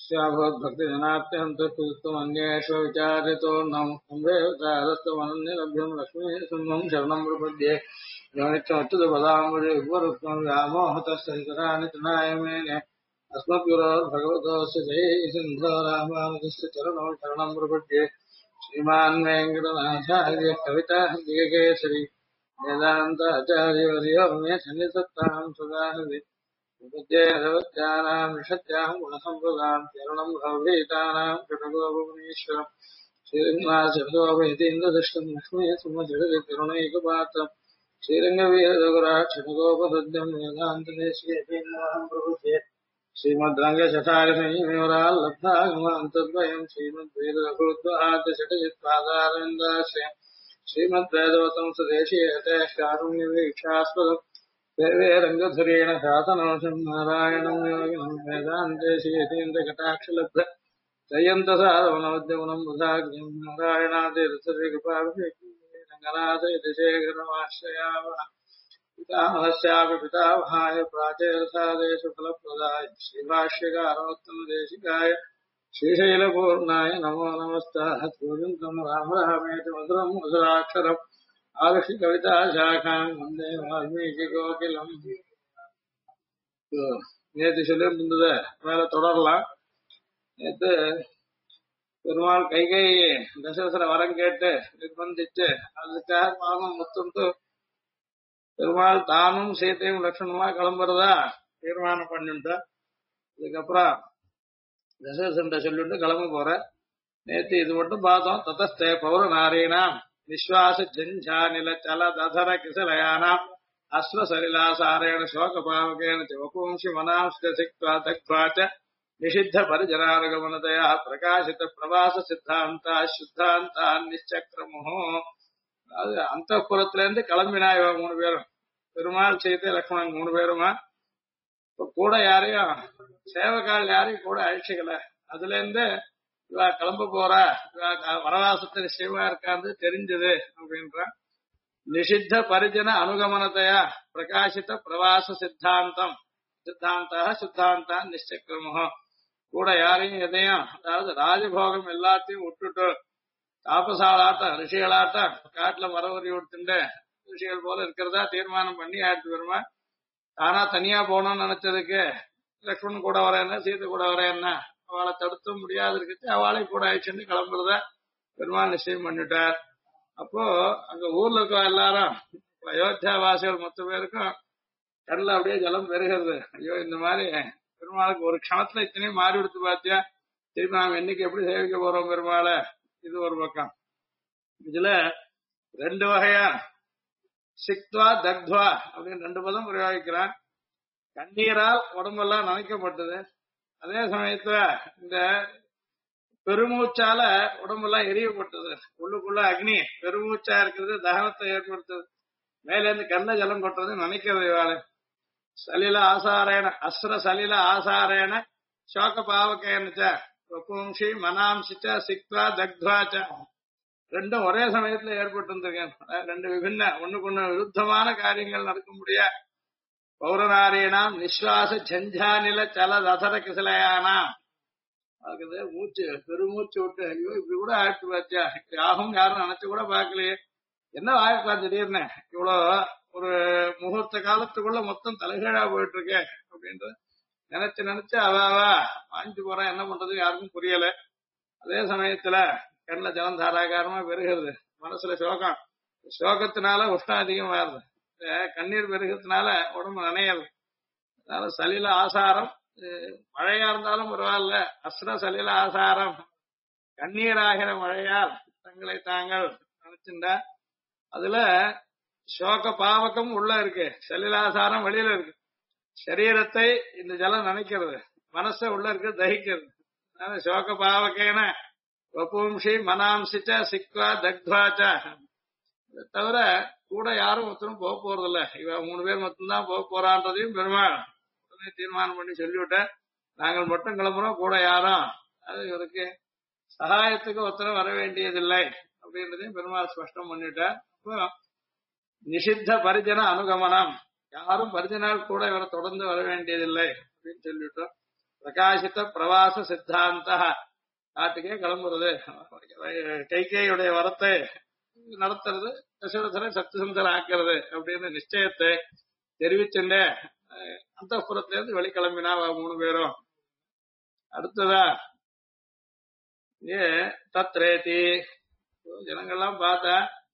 स्याभवद्भक्तिजनात्यन्तस्तुत्वमन्येष्व विचार्यतो नम्भेवतारस्तमनन्यलभ्यं लक्ष्मी सिंहं शरणं प्रपद्ये योनित्यमच्युतपदाम्बुजे उग्ररुक्मं व्यामोहतस्तराणि तृणाय मेने अस्मद्गुरोर्भगवतोऽस्य जयसिन्धो रामानुजस्य चरणौ शरणं प्रपद्ये श्रीमान् वेङ्कटनाथार्य कविताहृदिकेसरी वेदान्ताचार्यवर्यो मे सन्निधत्तां सदा हृदि विद्यानां ऋषत्यां गुणसम्पदां चरणं भवभीतानां षट्कोपमुनीश्वरम् श्रीरङ्गनाथशतकोपयतीन्द्रदृष्टं लक्ष्मी सुमजगतिकरुणैकपात्रम् श्रीरङ्गवीररघुराक्षटकोपहृद्यं वेदान्तदेशीयतीन्द्रमहं प्रबुध्ये श्रीमद्रङ्गशठारिणीमेवराल्लब्धागमान्तद्वयं श्रीमद्वेदरघुद्वाहाद्यषटजित्पादारविन्दाश्रयम् श्रीमद्वेदवतं स्वदेशीयते कारुण्यवीक्षास्पदम् सर्वे रङ्गधुरेण शासनोषं नारायणं योगिनं वेदान्तेशीयतीन्द्रकटाक्षलब्ध जयन्तसारवनवद्यगुणं बुधाग्निं नारायणादिरसरिगपाभिरङ्गनाथयतिशेखरमाश्रयामः पितामहस्यापि पितामहाय प्राचेरसादेशु फलप्रदाय श्रीभाष्यकारोत्तमदेशिकाय श्रीशैलपूर्णाय नमो नमस्ताः पूजन्तं राम रामेति मधुरं मधुराक्षरम् ஆகஸ்ட் கவிதா சாகான் வந்தே வால்மீகி கோகிலம். நேற்று சொல்லிட்டு இருந்தது மேல தொடரலாம். நேற்று பெருமாள் கைகை தசரசர வரம் கேட்டு நிர்பந்திச்சு அதுக்காக பாவம் முத்துண்டு பெருமாள் தானும் சீத்தையும் லட்சணமா கிளம்புறதா தீர்மானம் பண்ணிட்டு அதுக்கப்புறம் தசரசன் சொல்லிட்டு கிளம்ப போற. நேற்று இது மட்டும் பார்த்தோம். ததஸ்தே பௌர நாரீணாம் विश्वास झंझानिल चल दधर किसलयानाम् अश्वसलिलासारेण शोकपावकेन च वपुंसि मनांश्च सिक्त्वा दग्ध्वा च निषिद्ध परिजनानुगमनतया प्रकाशित प्रवास सिद्धान्ता शुद्धान्ता निश्चक्रमुः. அது அந்தப்புறத்துல இருந்து கிளம்பினா இவ 3 பேரும் பெருமாள் சீதை லக்ஷ்மணன் 3 பேருமா கூட யாரையும் சேவகால் யாரையும் கூட அழிச்சுக்கல. அதுல இருந்து இவ கிளம்ப போற வனவாசத்தை நிச்சயமா இருக்காது தெரிஞ்சது அப்படின்ற நிஷித்த பரிஜன அனுகமனத்தையா பிரகாசித்த பிரவாச சித்தாந்தம் சித்தாந்தா சுத்தாந்தா நிச்சக்கிரமம் கூட யாரையும் எதையும் அதாவது ராஜபோகம் எல்லாத்தையும் விட்டுட்டு தாபசாலாட்டம் ரிஷிகளாட்டம் காட்டுல மரவரி கொடுத்துட்டு ரிஷிகள் போல இருக்கிறதா தீர்மானம் பண்ணி ஆயிடுச்சு வருமா. தானா தனியா போகணும்னு நினைச்சதுக்கு லக்ஷ்மணன் கூட வரேன்னா சீதை கூட வரேன்னா அவளை தடுத்த முடியாது இருக்கு. அவளை கூட ஆயிடுச்சுன்னு கிளம்புறத பெருமாள் நிச்சயம் பண்ணிட்டார். அப்போ அங்க ஊர்ல இருக்க எல்லாரும் அயோத்தியா வாசிகள் மொத்த பேருக்கும் கடல்ல அப்படியே ஜலம் பெருகிறது. ஐயோ இந்த மாதிரி பெருமாளுக்கு ஒரு க்ஷணத்துல இத்தனையும் மாறி கொடுத்து பாத்தியா, திருப்பி நாம என்னைக்கு எப்படி சேவிக்க போறோம் பெருமாளை. இது ஒரு பக்கம். இதுல 2 வகையா சிக்த்வா தக்த்வா அப்படின்னு 2 பதம் பிரயோகிக்கிறான். கண்ணீரால் உடம்பெல்லாம் நனைக்கப்பட்டது. அதே சமயத்துல இந்த பெருமூச்சால உடம்பெல்லாம் எரியப்பட்டது. உள்ளுக்குள்ள அக்னி பெருமூச்சா இருக்கிறது, தகனத்தை ஏற்படுத்துது. மேல இருந்து கண்ண ஜலம் கொட்டுறது நினைக்கிறது. இவாளு சலில ஆசாரேன அஸ்ர சலில ஆசாரேன சோக பாவகேனச்ச வபும்சி மனாம்சிச்ச சிக்வா தக்த்வாச்ச 2 ஒரே சமயத்துல ஏற்பட்டு இருந்திருக்கேன். 2 விபின்ன ஒண்ணுக்கு ஒண்ணு விருத்தமான காரியங்கள் நடக்க முடியா. பௌரநாரீணாம் நிஸ்வாச ஜஞ்சாநில சல தசர கிசலையானா ஆகுது. மூச்சு பெருமூச்சு விட்டு ஐயோ இப்படி கூட ஆயிட்டு பாத்தியா, யாகும் யாரும் நினைச்சு கூட பாக்கலையே, என்ன ஆயிருக்கலாம் திடீர்னு இவ்வளவு ஒரு முகூர்த்த காலத்துக்குள்ள மொத்தம் தலைகீழா போயிட்டு இருக்கேன் அப்படின்றது நினைச்சு நினைச்சு அவாவா வாங்கிட்டு போறேன். என்ன பண்றது யாருக்கும் புரியல. அதே சமயத்துல கண்ணில் ஜலம் தாராகாரமா பெருகிறது. மனசுல சோகம், சோகத்தினால உஷ்ணம் அதிகமாகுது. கண்ணீர் பெருகிறதுனால உடம்பு நனையாது. அதனால சலில ஆசாரம் மழையா இருந்தாலும் பரவாயில்ல, அஸ்ர சலில ஆசாரம் கண்ணீராகிற மழையால் தங்களை தாங்கள் நினைச்சுண்டா. அதுல சோக பாவகம் உள்ள இருக்கு, சலிலாசாரம் வெளியில இருக்கு. சரீரத்தை இந்த ஜலம் நினைக்கிறது, மனச உள்ள இருக்கு தகிக்கிறது. அதனால சோக பாவகேன வபும்சி மனாம்சிச்ச சிக்வா தக்த்வாச்ச. இதை தவிர கூட யாரும் ஒருத்தரும் போக போறது இல்ல. இவ 3 பேர் மட்டும்தான் போக போறான்றதையும் பெருமாள் உடனே தீர்மானம் பண்ணி சொல்லிவிட்ட. நாங்கள் மட்டும் கிளம்புறோம், கூட யாரும் அது இவருக்கு சகாயத்துக்கு ஒருத்தரும் வர வேண்டியதில்லை அப்படின்றதையும் பெருமாள் ஸ்பஷ்டம் பண்ணிட்டார். இப்போ நிஷித்த பரிஜன அனுகமனம், யாரும் பரிஜனால் கூட இவரை தொடர்ந்து வர வேண்டியதில்லை அப்படின்னு சொல்லிட்டோம். பிரகாசித்த பிரவாச சித்தாந்த காட்டுக்கே கிளம்புறது கைகேயுடைய வரத்தை நடத்துறது தசரதரை சத்தியசந்தர் ஆக்கிறது அப்படின்னு நிச்சயத்தை தெரிவிச்சுட்டே அந்த புறத்திலிருந்து வெளிக்கிளம்பினா 3 பேரும். அடுத்ததா தத்ரேதி ஜனங்கள்லாம் பார்த்தா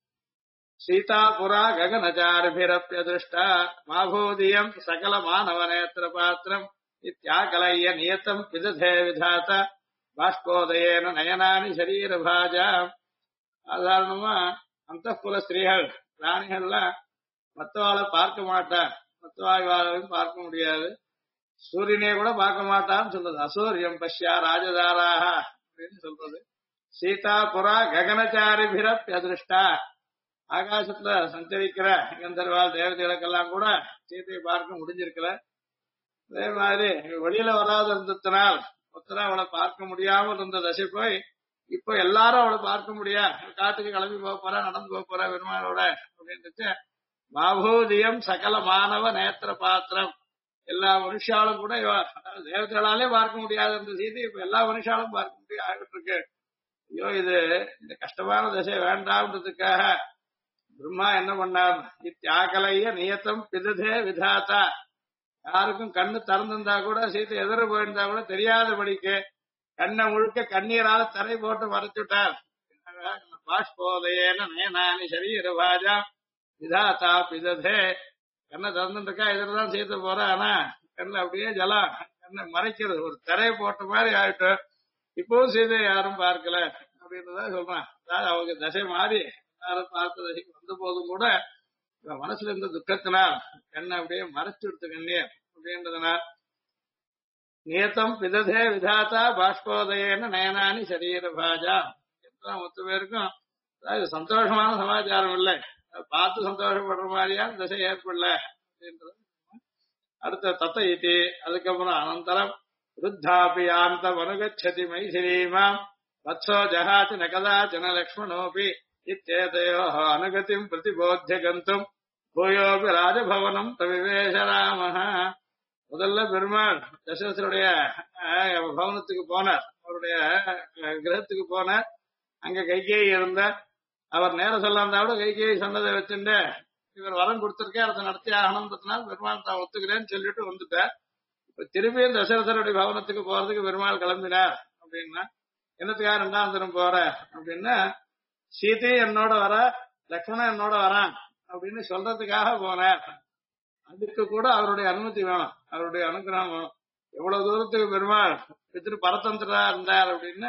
சீதாபுரா ககனச்சாரிபிரப்யதிருஷ்டா மாபூதியம் சகல மானவ நேத்திர பாத்திரம் இத்தியாகலைய நியத்தம் பிததே விதாத பாஷ்போதயேன நயனானி சரீர பாஜா. சாதாரணமா அந்தப்புற ஸ்திரீகள் ராணிகள்லாம் மத்தவாளை பார்க்க மாட்டா, மத்தவாளையும் பார்க்க முடியாது, சூரியனே கூட பார்க்க மாட்டான்னு சொல்றது. அசூரியம் பஷ்யா ராஜதாராக அப்படின்னு சொல்றது. சீதாபுரா ககனச்சாரிபிரப்யதிருஷ்டா ஆகாசத்துல சஞ்சரிக்கிற கந்தர்வால் தேவதைகளுக்கெல்லாம் கூட சீதையை பார்க்க முடிஞ்சிருக்கல. அதே மாதிரி வெளியில வராத இருந்ததுனால் ஒருத்தர அவளை பார்க்க முடியாமல் இருந்த தசை போய் இப்போ எல்லாரும் அவளை பார்க்க முடியா, காட்டுக்கு கிளம்பி போக போறா, நடந்து போக போறா பெருமாளோட அப்படின்ட்டு மாபூதியம் சகல மானவ நேத்திர பாத்திரம் எல்லா மனுஷாலும் கூட தேவதைகளாலே பார்க்க முடியாத இருந்த சீதை இப்ப எல்லா மனுஷாலும் பார்க்க முடியும் ஆகிட்டு இருக்கு. ஐயோ இது இந்த கஷ்டமான தசை வேண்டாம்ன்றதுக்காக பிரம்மா என்ன பண்ணார், இத்தியாகலைய நியத்தம் பிததே விதாத்தா. யாருக்கும் கண்ணு திறந்திருந்தா கூட சீத்தை எதிர போயிருந்தா கூட தெரியாதபடிக்கு கண்ணை முழுக்க கண்ணீரால தரை போட்டு மறைச்சுட்டார். பாஷ்போதயேன நயனானி சரீர பாஜா விதாத்தா பிததே. கண்ணை திறந்துருக்கா எதிர்தான் சீத்தை போற, ஆனா கண்ணு அப்படியே ஜலம் கண்ணை மறைக்கிறது, ஒரு திரை போட்ட மாதிரி ஆயிட்டு. இப்பவும் சீதை யாரும் பார்க்கல அப்படின்றத சொல்றான். அதாவது அவங்க தசை மாறி எல்லாரும் பார்த்த தசைக்கு வந்த போதும் கூட மனசுல இருந்த துக்கத்தினால் கண்ணை அப்படியே மறைச்சு எடுத்த கண்ணீர் அப்படின்றதுனால் நியத்தம் பிததே விதாத்தா பாஷ்போதயேன நயனானி சரீர பாஜா. மொத்த பேருக்கும் அதாவது சந்தோஷமான சமாச்சாரம் இல்லை, பார்த்து சந்தோஷப்படுற மாதிரியான தசை ஏற்படல அப்படின்றது. அடுத்த தத்த இதி அதுக்கப்புறம் அனந்தரம் ருத்தாபி யாந்த மனுகச்சதி மைசிரீமாம் வத்சோ ஜஹாதி நகதாச்சன லக்ஷ்மணோபி இத்தேதயோ அனுகதிம் பிரதிபோத்திய கந்தும் பூயோபி ராஜபவனம் தவிவேஷ ராமஹ. முதல்ல பெருமாள் தசரதருடைய பவனத்துக்கு போனார், அவருடைய கிரகத்துக்கு போனார். அங்க கைகேயி இருந்த அவர் நேரம் சொல்லாந்தா கூட கைகேயி சொன்னதை வச்சுட்டு இவர் வரம் கொடுத்திருக்கேன் அதை நடத்தி ஆகணும்ன்றதுனால பெருமாள் தான் ஒத்துக்கிறேன்னு சொல்லிட்டு வந்துட்டார். இப்ப திரும்பியும் தசரதருடைய பவனத்துக்கு போறதுக்கு பெருமாள் கிளம்பினார். அப்படின்னா என்னத்துக்காக 2ஆம் தினம் போற அப்படின்னா சீதை என்னோட வர லக்ஷ்மணன் என்னோட வரான் அப்படின்னு சொல்றதுக்காக போனார். அதுக்கு கூட அவருடைய அனுமதி வேணும், அவருடைய அனுகிரகம் வேணும். எவ்வளவு தூரத்துக்கு பெருமாள் பித்திரு பரதந்திரா இருந்தார் அப்படின்னா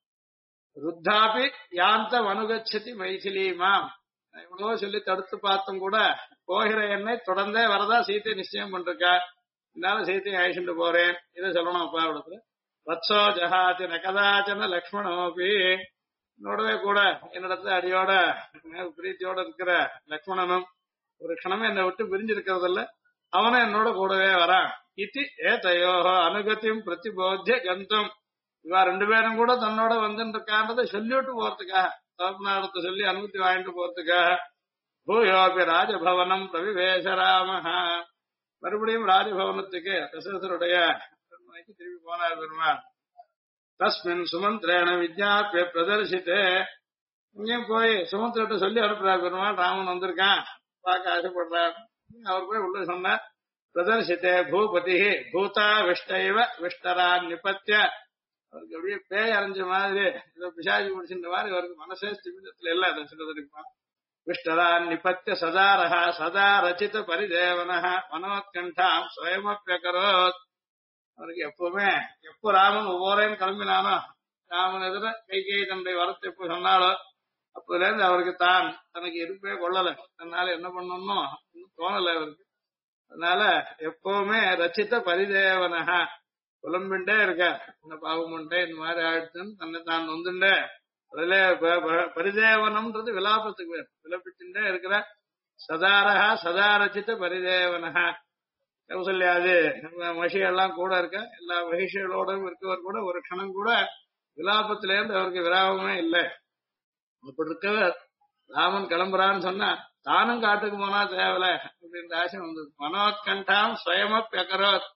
ருத்தாபி யாந்த அனுகச்சதி மைசிலீமாம் எவ்வளவோ சொல்லி தடுத்து பார்த்தும் கூட போகிற என்னை தொடர்ந்தே வரதா சீத்தை நிச்சயம் பண்றா. என்னால சீத்தையை அழிச்சுட்டு போறேன் இதை சொல்லணும் அப்பா இடத்துல. வத்சோ ஜஹாதி நகதாச்சன லக்ஷ்மணோபி என்னோடவே கூட என்னிடத்துல அடியோட பிரீத்தியோட இருக்கிற லக்ஷ்மணனும் ஒரு க்ஷணமே என்னை விட்டு பிரிஞ்சிருக்கிறதில்ல, அவனும் என்னோட கூடவே வரான். இத்தி ஏதையோஹோ அனுகத்தியும் பிரதிபோத்திய கந்தும். இவா 2 பேரும் கூட தன்னோட வந்துட்டு இருக்கான்றதை சொல்லிவிட்டு போறதுக்காக, தகப்பனாரத்தை சொல்லி அனுமதி வாங்கிட்டு போறதுக்காக பூயோபி ராஜபவனம் பிரவிவேஷ ராமஹ. மறுபடியும் ராஜபவனத்துக்கு தசரதருடைய திரும்பி போனார் பெருமாள். தஸ்மின் சுமந்திரேன விஜாபிய பிரதர்சித்தே. இங்கேயும் போய் சுமந்திரட்ட சொல்லி அனுப்புறார் பெருமாள், ராமன் வந்திருக்கான் பார்க்க ஆசைப்படுறார். அவர் போய் உள்ள சொன்னார். பிரதர்சித்தே பூபதி பூதா விஷ்டைவ விஷ்டரா நிபத்திய. அவருக்கு அப்படியே பேய் அரைஞ்ச மாதிரி ஏதோ பிசாஜி முடிச்சுட்ட மாதிரி அவருக்கு மனசே ஸ்திமிதத்துல இல்ல தசரதருக்கும். விஷ்டரா நிபத்திய சதாரஹ சதா ரச்சித பரிதேவனஹ மனோத்கண்டாம் ஸ்வயமப்யகரோத். அவருக்கு எப்பவுமே எப்போ ராமன் ஒவ்வொரையும் கிளம்பினானோ ராமன் எதிர கைகேயி தன்னுடைய வரத்தை எப்போ சொன்னாலோ அப்பதுல இருந்து அவருக்கு தான் தனக்கு இருப்பே கொள்ளல, தன்னால என்ன பண்ணணும் தோணல அவருக்கு. அதனால எப்பவுமே ரச்சித்த பரிதேவனக புலம்பின்ண்டே இருக்க, இந்த பாவம் உண்டே இந்த மாதிரி ஆயிடுச்சுன்னு தன்னை தான் வந்துண்டே அதுல பரிதேவனம்ன்றது விலாபத்துக்கு பேர், விலப்பிச்சுட்டே இருக்கிற சதாரகா சதா ரச்சித்த பரிதேவனக. கௌசல்யாது மகிழ்ச்சியெல்லாம் கூட இருக்க, எல்லா மகிழ்ச்சிகளோடும் இருக்கவர் கூட ஒரு க்ஷணம் கூட விலாபத்தில இருந்து அவருக்கு விராபமே இல்லை. அப்படி இருக்கவர் ராமன் கிளம்புறான்னு சொன்னா தானும் காட்டுக்கு போனா தேவல அப்படின்ற ஆசை வந்தது. மனோத்கண்டாம் ஸ்வயமப்யகரோத்.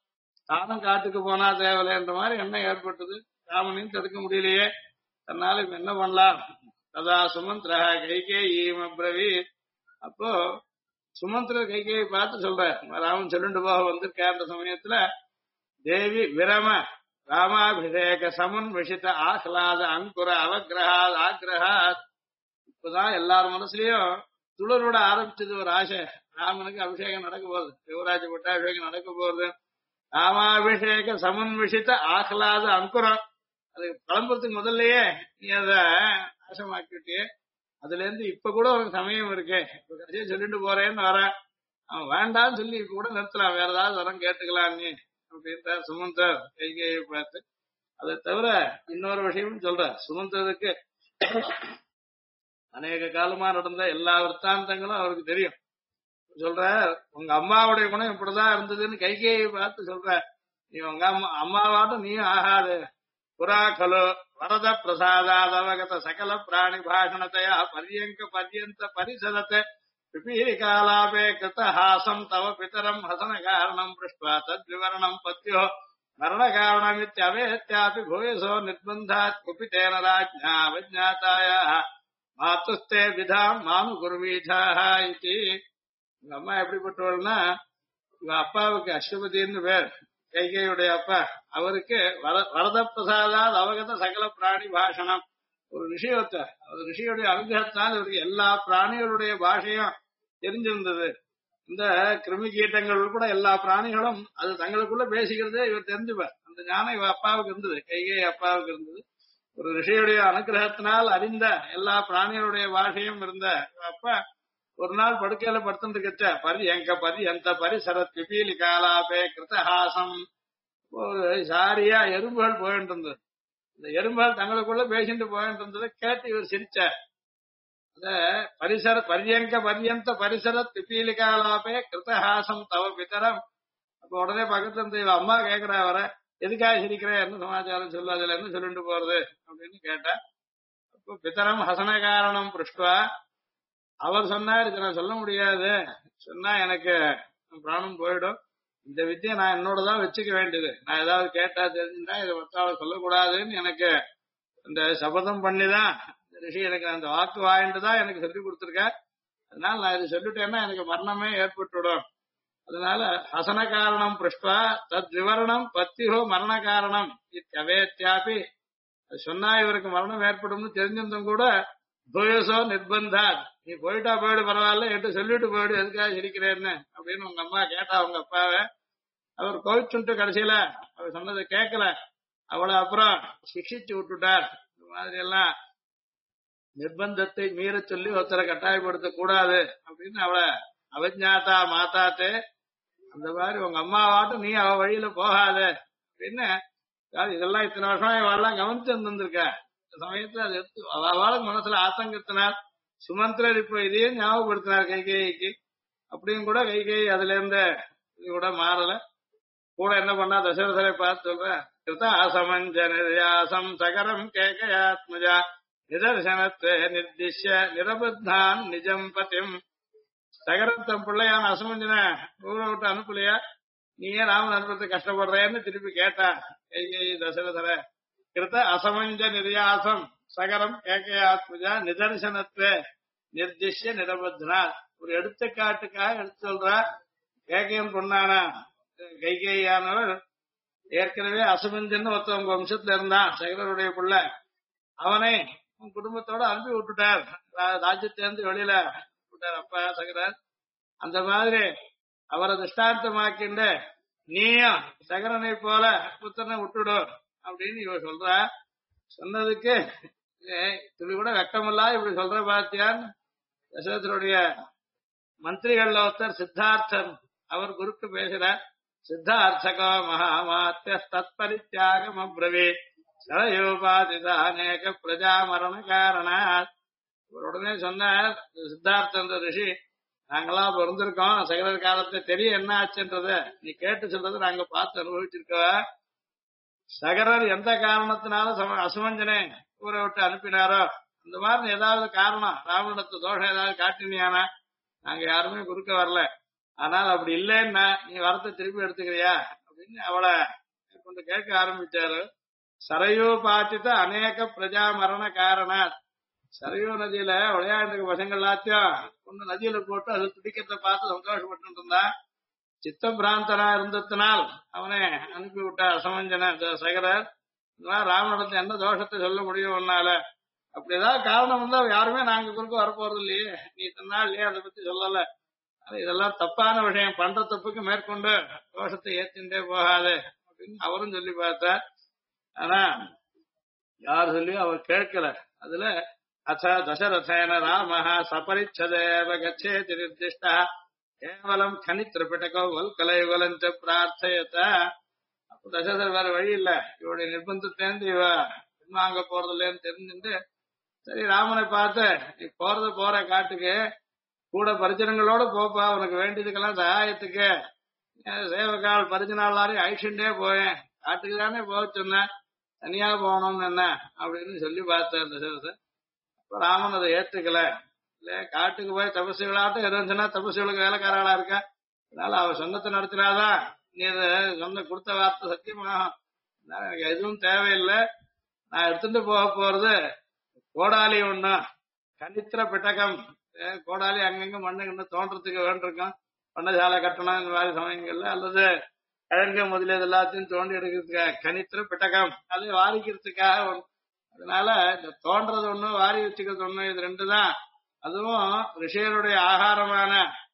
தானும் காட்டுக்கு போனா தேவையில்லைன்ற மாதிரி எண்ணம் ஏற்பட்டது. ராமனையும் தடுக்க முடியலையே, தன்னால இப்ப என்ன பண்ணலாம்? ததா சுமந்திர கைகேயீம் அப்ரவி. அப்போ சுமந்திரர் கைகேயை பார்த்து சொல்ற, ராமன் சொல்லிட்டு போக வந்திருக்க அந்த சமயத்துல தேவி விரம ராமாபிஷேக சமன் விஷித ஆஹ்லாத அங்குர அவகிரகாத் ஆக்ரஹாத். இப்பதான் எல்லார் மனசுலயும் துளரோட ஆரம்பிச்சது ஒரு ஆசை, ராமனுக்கு அபிஷேகம் நடக்க போகுது, யுவராஜ பட்டாபிஷேகம் நடக்க போகுது. ராமாபிஷேக சமன்விஷித்த ஆஹ்லாத அங்குரம், அது கிளம்புறதுக்கு முதல்லயே நீ அத நாசமாக்கிட்டே. அதுல இருந்து இப்ப கூட ஒரு சமயம் இருக்கு, இப்ப கடைசியா சொல்லிட்டு போறேன்னு வர, அவன் வேண்டான்னு சொல்லி இப்ப கூட நிறுத்தலாம், வேற ஏதாவது வரம் கேட்டுக்கலாம் நீ அப்படின்ற சுமந்தர் கைகையை பார்த்து. அதை தவிர இன்னொரு விஷயமும் சொல்ற, சுமந்தருக்கு அநேக காலமா நடந்த எல்லா விற்த்தாந்தங்களும் அவருக்கு தெரியும். சொல்ற, உங்க அம்மாவுடைய குணம் இப்படிதான் இருந்ததுன்னு கைகையை பார்த்து சொல்ற, நீ உங்க அம்மாவாட்டும் நீயும் ஆகாது. புறா கலு வரத பிரசாதாதவகத சகல பிராணி பாஷணத்தையா பரியங்க பர்யந்த பரிசரத்தை பிபீலிகாலாபே கிருத ஹாசம் தவ பிதரம் ஹசன காரணம் பிருஷ்வா தத் விவரணம் பத்யோ மரண காரணமித்யவேத்யாபி பூயசோ நிர்பந்தாத் குபிதேன ராஜ்ஞா அவஜ்ஞாதாயா மாத்துஸ்தே விதாம் மானு குர்வீதாக இது. உங்க அம்மா எப்படிப்பட்டவள்னா, இவ அப்பாவுக்கு அஷ்டபதினு பேர், கைகையுடைய அப்பா, அவருக்கு வரத பிரசாதாத் அவகத சகல பிராணி பாஷணம். ஒரு ரிஷியத்தை, ஒரு ரிஷியுடைய அனுகிரகத்தால் இவருக்கு எல்லா பிராணிகளுடைய பாஷையும் தெரிஞ்சிருந்தது. இந்த கிருமி கீட்டங்கள் உட்பட எல்லா பிராணிகளும் அது தங்களுக்குள்ள பேசிக்கிறதே இவர் தெரிஞ்சுப்பார். அந்த ஞானம் இவ அப்பாவுக்கு இருந்தது, கைகை அப்பாவுக்கு இருந்தது. ஒரு ரிஷியுடைய அனுகிரகத்தினால் அறிந்த எல்லா பிராணிகளுடைய பாஷையும் இருந்த இவ அப்பா ஒரு நாள் படுக்கையில படுத்துட்டு பரியங்க பரியந்த பரிசரத் பிபீலி காலாபே கிருத்தஹாசம். ஒரு சாரியா எறும்புகள் போயிட்டு இருந்தது, இந்த எறும்புகள் தங்களுக்குள்ள பேசிட்டு போயிட்டு இருந்ததை கேட்டு இவர் சிரிச்சார். அத பரிசர பரியங்க பரியந்த பரிசரத் பிபீலி காலாபே கிருத்தஹாசம் தவ பிதரம். அப்ப உடனே பக்கத்துல இருந்து இவ அம்மா கேக்குறா, வர எதுக்காக சிரிக்கிற, என்ன சமாச்சாரம் சொல்லு, அதுல என்ன சொல்லிட்டு போறது அப்படின்னு கேட்டா, அப்போ பிதரம் ஹசன காரணம் பிருஷ்டுவா. அவர் சொன்னார், இதை நான் சொல்ல முடியாது, சொன்னா எனக்கு பிராணம் போயிடும், இந்த வித்தியை நான் என்னோட தான் வச்சுக்க வேண்டியது, நான் ஏதாவது கேட்டா தெரிஞ்சுட்டா இதை மத்தாவ சொல்லக்கூடாதுன்னு எனக்கு இந்த சபதம் பண்ணிதான் ரிஷி எனக்கு அந்த வாக்கு வாங்கிட்டு தான் எனக்கு சொல்லி கொடுத்துருக்க. அதனால நான் இதை சொல்லிட்டேன்னா எனக்கு மரணமே ஏற்பட்டுடும். அதனால ஹசன காரணம் பிருஷ்பா தத் விவரணம் பத்தியோ மரண காரணம் இத்யவேத்யாபி. சொன்னா இவருக்கு மரணம் ஏற்படும்னு தெரிஞ்சிருந்தும் கூட பூயசோ நிர்பந்தா, நீ போயிட்டா போயிடு பரவாயில்ல, என்கிட்ட சொல்லிட்டு போயிடு, எதுக்காக சிரிக்கிறேன்னு அப்படின்னு உங்க அம்மா கேட்டா உங்க அப்பாவை. அவர் கோவிச்சுட்டு கடைசியில அவர் சொன்னதை கேட்கல, அவளை அப்புறம் சிக்ஷிச்சு விட்டுட்டார். இந்த மாதிரி எல்லாம் நிர்பந்தத்தை மீற சொல்லி ஒருத்தரை கட்டாயப்படுத்த கூடாது அப்படின்னு அவளை அவஜ்ஞாத்தா மாத்தாத்தே, அந்த மாதிரி உங்க அம்மாவாட்டும் நீ அவ வழியில போகாத அப்படின்னு. இதெல்லாம் இத்தனை வருஷம் இவெல்லாம் கவனிச்சு வந்திருக்க சமயத்துல அது எடுத்து அவளுக்கு மனசுல ஆத்தங்கத்தினார். சுமந்திரர் இப்ப இதையே ஞாபகப்படுத்தினார் கைகேயிக்கு. அப்படியும் கூட கைகேயி அதுல இருந்து இது கூட மாறல. கூட என்ன பண்ணா தசரதரை பார்த்து சொல்ற, கிருத அசமஞ்ச நிர்யாசம் சகரம் கேகயாத்மஜா நிதர்சனத்தை நிர்திஷ்ய நிரபத்தான் நிஜம் பதிம். சகரத்தம் பிள்ளையான அசமஞ்சன ஊரை விட்டு அனுப்பலையா, நீயே ராமன் அனுப்புறதுக்கு கஷ்டப்படுறேன்னு திருப்பி கேட்டா கைகேயி தசரதர. கிருத அசமஞ்ச நிர்யாசம் சகரம் கேகயாத்மஜா நிதர்சனத்தை நிர்திஷ்ய நிரபத்னா. ஒரு எடுத்துக்காட்டுக்காக எடுத்து சொல்றா. கேகையன் பொண்ணானா கைகேயானவர் ஏற்கனவே அசமஞ்சன்னு ஒருத்தவங்க வம்சத்துல இருந்தான், சகரருடைய பிள்ள. அவனை குடும்பத்தோட அனுப்பி விட்டுட்டார், ராஜ்யத்திலிருந்து வெளியில விட்டார் அப்பா சகரர். அந்த மாதிரி அவரை திருஷ்டாந்தமாக்கின்ற நீயும் சகரனை போல புத்தனை விட்டுடும் அப்படின்னு இவ சொல்ற. சொன்னதுக்கு துளி கூட வெக்கமில்லா இப்படி சொல்ற பாத்தியான். தசரதனுடைய மந்திரிகள்ல ஒருத்தர் சித்தார்த்தன், அவர் குறுக்கு பேசுறார். சித்தார்த்தகோ மகாமாத்திய தத்பரித்யாகம் அப்ரவி சரயோபாதிதானேக பிரஜா மரண காரணாத். உடனே சொன்னார் சித்தார்த்தன் ரிஷி, நாங்கெல்லாம் பிறந்திருக்கோம், சகரர் காலத்துல தெரியும் என்ன ஆச்சுன்றத நீ கேட்டு சொல்றது நாங்க பார்த்து அனுபவிச்சிருக்கோம். சகரர் எந்த காரணத்தினாலும் அசுமஞ்சனை ஊரை விட்டு அனுப்பினாரோ அந்த மாதிரி ஏதாவது காரணம் ராவணத்து தோஷம் ஏதாவது காட்டினியானா நாங்க யாருமே குறுக்க வரல. ஆனால் அப்படி இல்லைன்னா நீ வரத்தை திருப்பி எடுத்துக்கிறியா அப்படின்னு அப்படின்னு அவளை கொண்டு கேட்க ஆரம்பிச்சாரு. சரையோபாச்சித அநேக பிரஜா மரண காரணாத். சரையோ நதியில விளையாட்டுக்கு பசங்க எல்லாத்தையும் கொண்டு நதியில போட்டு அது துடிக்கிறத பார்த்து சந்தோஷப்பட்டு இருந்தான். சித்தபிராந்தனா இருந்ததுனால் அவனை அனுப்பி விட்டார் அசமஞ்சன சகரர். ராமனிடத்துல என்ன தோஷத்தை சொல்ல முடியும் உன்னால? அப்படி ஏதாவது காரணம் இருந்தா யாருமே நாங்க குறுக்க வரப்போறது இல்லையே, நீ இத்தனை இல்லையே அதை பத்தி சொல்லல. இதெல்லாம் தப்பான விஷயம், பண்ற தப்புக்கு மேற்கொண்டு தோஷத்தை ஏத்தின்றே போகாது அப்படின்னு அவரும் சொல்லி பார்த்தார். ஆனா யார் சொல்லியும் அவர் கேட்கல. அதுல அச்ச தசரதேன ராமஹ சபரிச்சதேவ கச்சேதி நிர்திஷ்டா கேவலம் கனி திரிபிடகோ வல்கலைவலஞ்ச பிரார்த்தயத. அப்ப தசரதர் வேற வழி இல்ல, இவருடைய நிர்பந்தத்தேர்ந்து இவ பின்வாங்க போறது இல்லைன்னு தெரிஞ்சுட்டு, சரி ராமனை பார்த்து நீ போற காட்டுக்கு கூட பரிஜனங்களோட போப்பா, உனக்கு வேண்டியதுக்கெல்லாம் சகாயத்துக்கு சேவகால் பரிஜனால் எல்லாரையும் அழிச்சுட்டே போயேன், காட்டுக்கு தானே போக சொன்னேன், தனியா போகணும்னு என்ன அப்படின்னு சொல்லி பார்த்தார் தசரதர். அப்ப ராமன் அதை ஏத்துக்கல. இல்ல காட்டுக்கு போய் தபசுகளாட்டம் இருந்துச்சுன்னா தபசுகளுக்கு வேலைக்காரளா இருக்கா, அதனால அவ சொந்தத்தை நடத்தினாதான் நீ சொந்த கொடுத்த வார்த்தை சத்தியமாகும், எனக்கு எதுவும் தேவையில்லை, நான் எடுத்துட்டு போக போறது கோடாலி ஒண்ணு கனித்திர பிட்டகம். கோடாலி அங்கங்க மண்ணு தோன்றதுக்கு வேண்டிருக்கும், பண்ணசாலை கட்டணம் இந்த மாதிரி சமயங்கள்ல, அல்லது கிழங்கு முதலியது எல்லாத்தையும் தோண்டி எடுக்கிறதுக்காக கனித்திர பிட்டகம், அது வாரிக்கிறதுக்காக. அதனால இந்த தோன்றது ஒண்ணு வாரி வச்சுக்கிறது ஒண்ணு, இது ரெண்டு தான். அதுவும் ரிஷியருடைய ஆகாரமான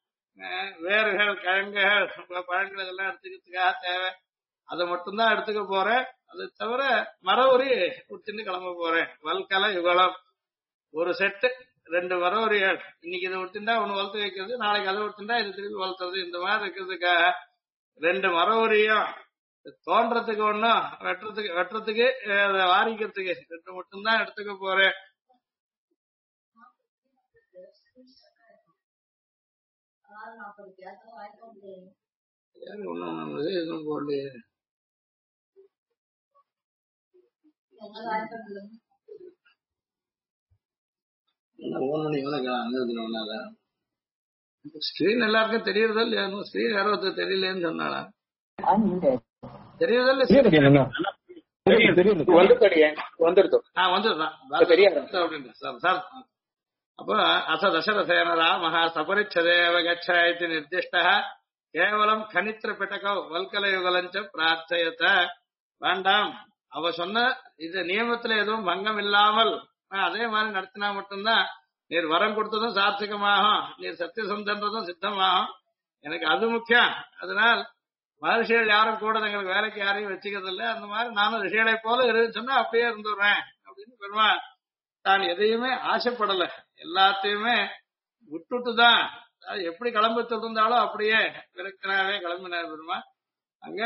வேர்கள் கிழங்குகள் பழங்கள் இதெல்லாம் எடுத்துக்கிறதுக்காக தேவை, அதை மட்டும்தான் எடுத்துக்க போறேன். அதை தவிர மர உரி உடுத்திட்டு கிளம்ப போறேன். வல்கலை யுகலம் ஒரு செட்டு 2 மர உரிகள், இன்னைக்கு இதை உடுத்திண்டா ஒண்ணு வளர்த்து வைக்கிறது, நாளைக்கு அதை உடுத்திண்டா இது திருப்பி வளர்த்துறது, இந்த மாதிரி இருக்கிறதுக்காக 2 மர உரியும் தோன்றதுக்கு ஒண்ணும் வெட்டுறதுக்கு அதை வாரிக்கிறதுக்கு 2 மட்டும்தான் எடுத்துக்க போறேன். எதுவும் போடலையே, ஸ்கிரீன் எல்லாருக்கும் தெரியறதா இல்லையா? ஸ்கிரீன் யாரோ தெரியலன்னு சொன்னாளா? தெரியறதா இல்ல? அப்ப அச தசரசேன ராமஹ சபரிச்சதேவ கச்சேதி நிர்திஷ்ட கேவலம் கனித்திர பிட்டகோ வல்கலயுகலஞ்ச பிரார்த்தயத. வேண்டாம், அவ சொன்ன இது நியமத்துல எதுவும் பங்கம் இல்லாமல் அதே மாதிரி நடத்தினா மட்டும்தான் நீர் வரம் கொடுத்ததும் சார்த்திகமாகும், நீர் சத்தியசந்தன்றதும் சித்தமாகும், எனக்கு அது முக்கியம். அதனால் மகர்ஷிகள் யாரும் கூட எங்களுக்கு வேலைக்கு யாரையும் வச்சுக்கிறது இல்லை, அந்த மாதிரி நானும் ரிஷிகளை போல இருக்குன்னு சொன்னா அப்படியே இருந்துடுறேன் அப்படின்னு பெருமாள் தான் எதையுமே ஆசைப்படல, எல்லாத்தையுமே விட்டுட்டுதான் எப்படி கிளம்ப சொல்லிருந்தாலும் அப்படியே விரக்தனாவே கிளம்பினார் பெருமாள். அங்க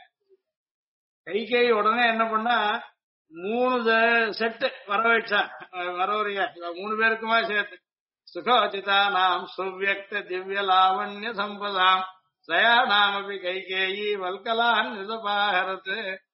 கைகேயி உடனே என்ன பண்ணா 3 செட்டு வர வச்சா, வரவரையா 3 பேருக்குமா சேர்த்து. சுகோச்சிதா நாம் சுவ்யக்த திவ்ய லாவண்ய சம்பதாம் சயா நாமபி கைகேயி வல்கலான் நிதபாகரத்து.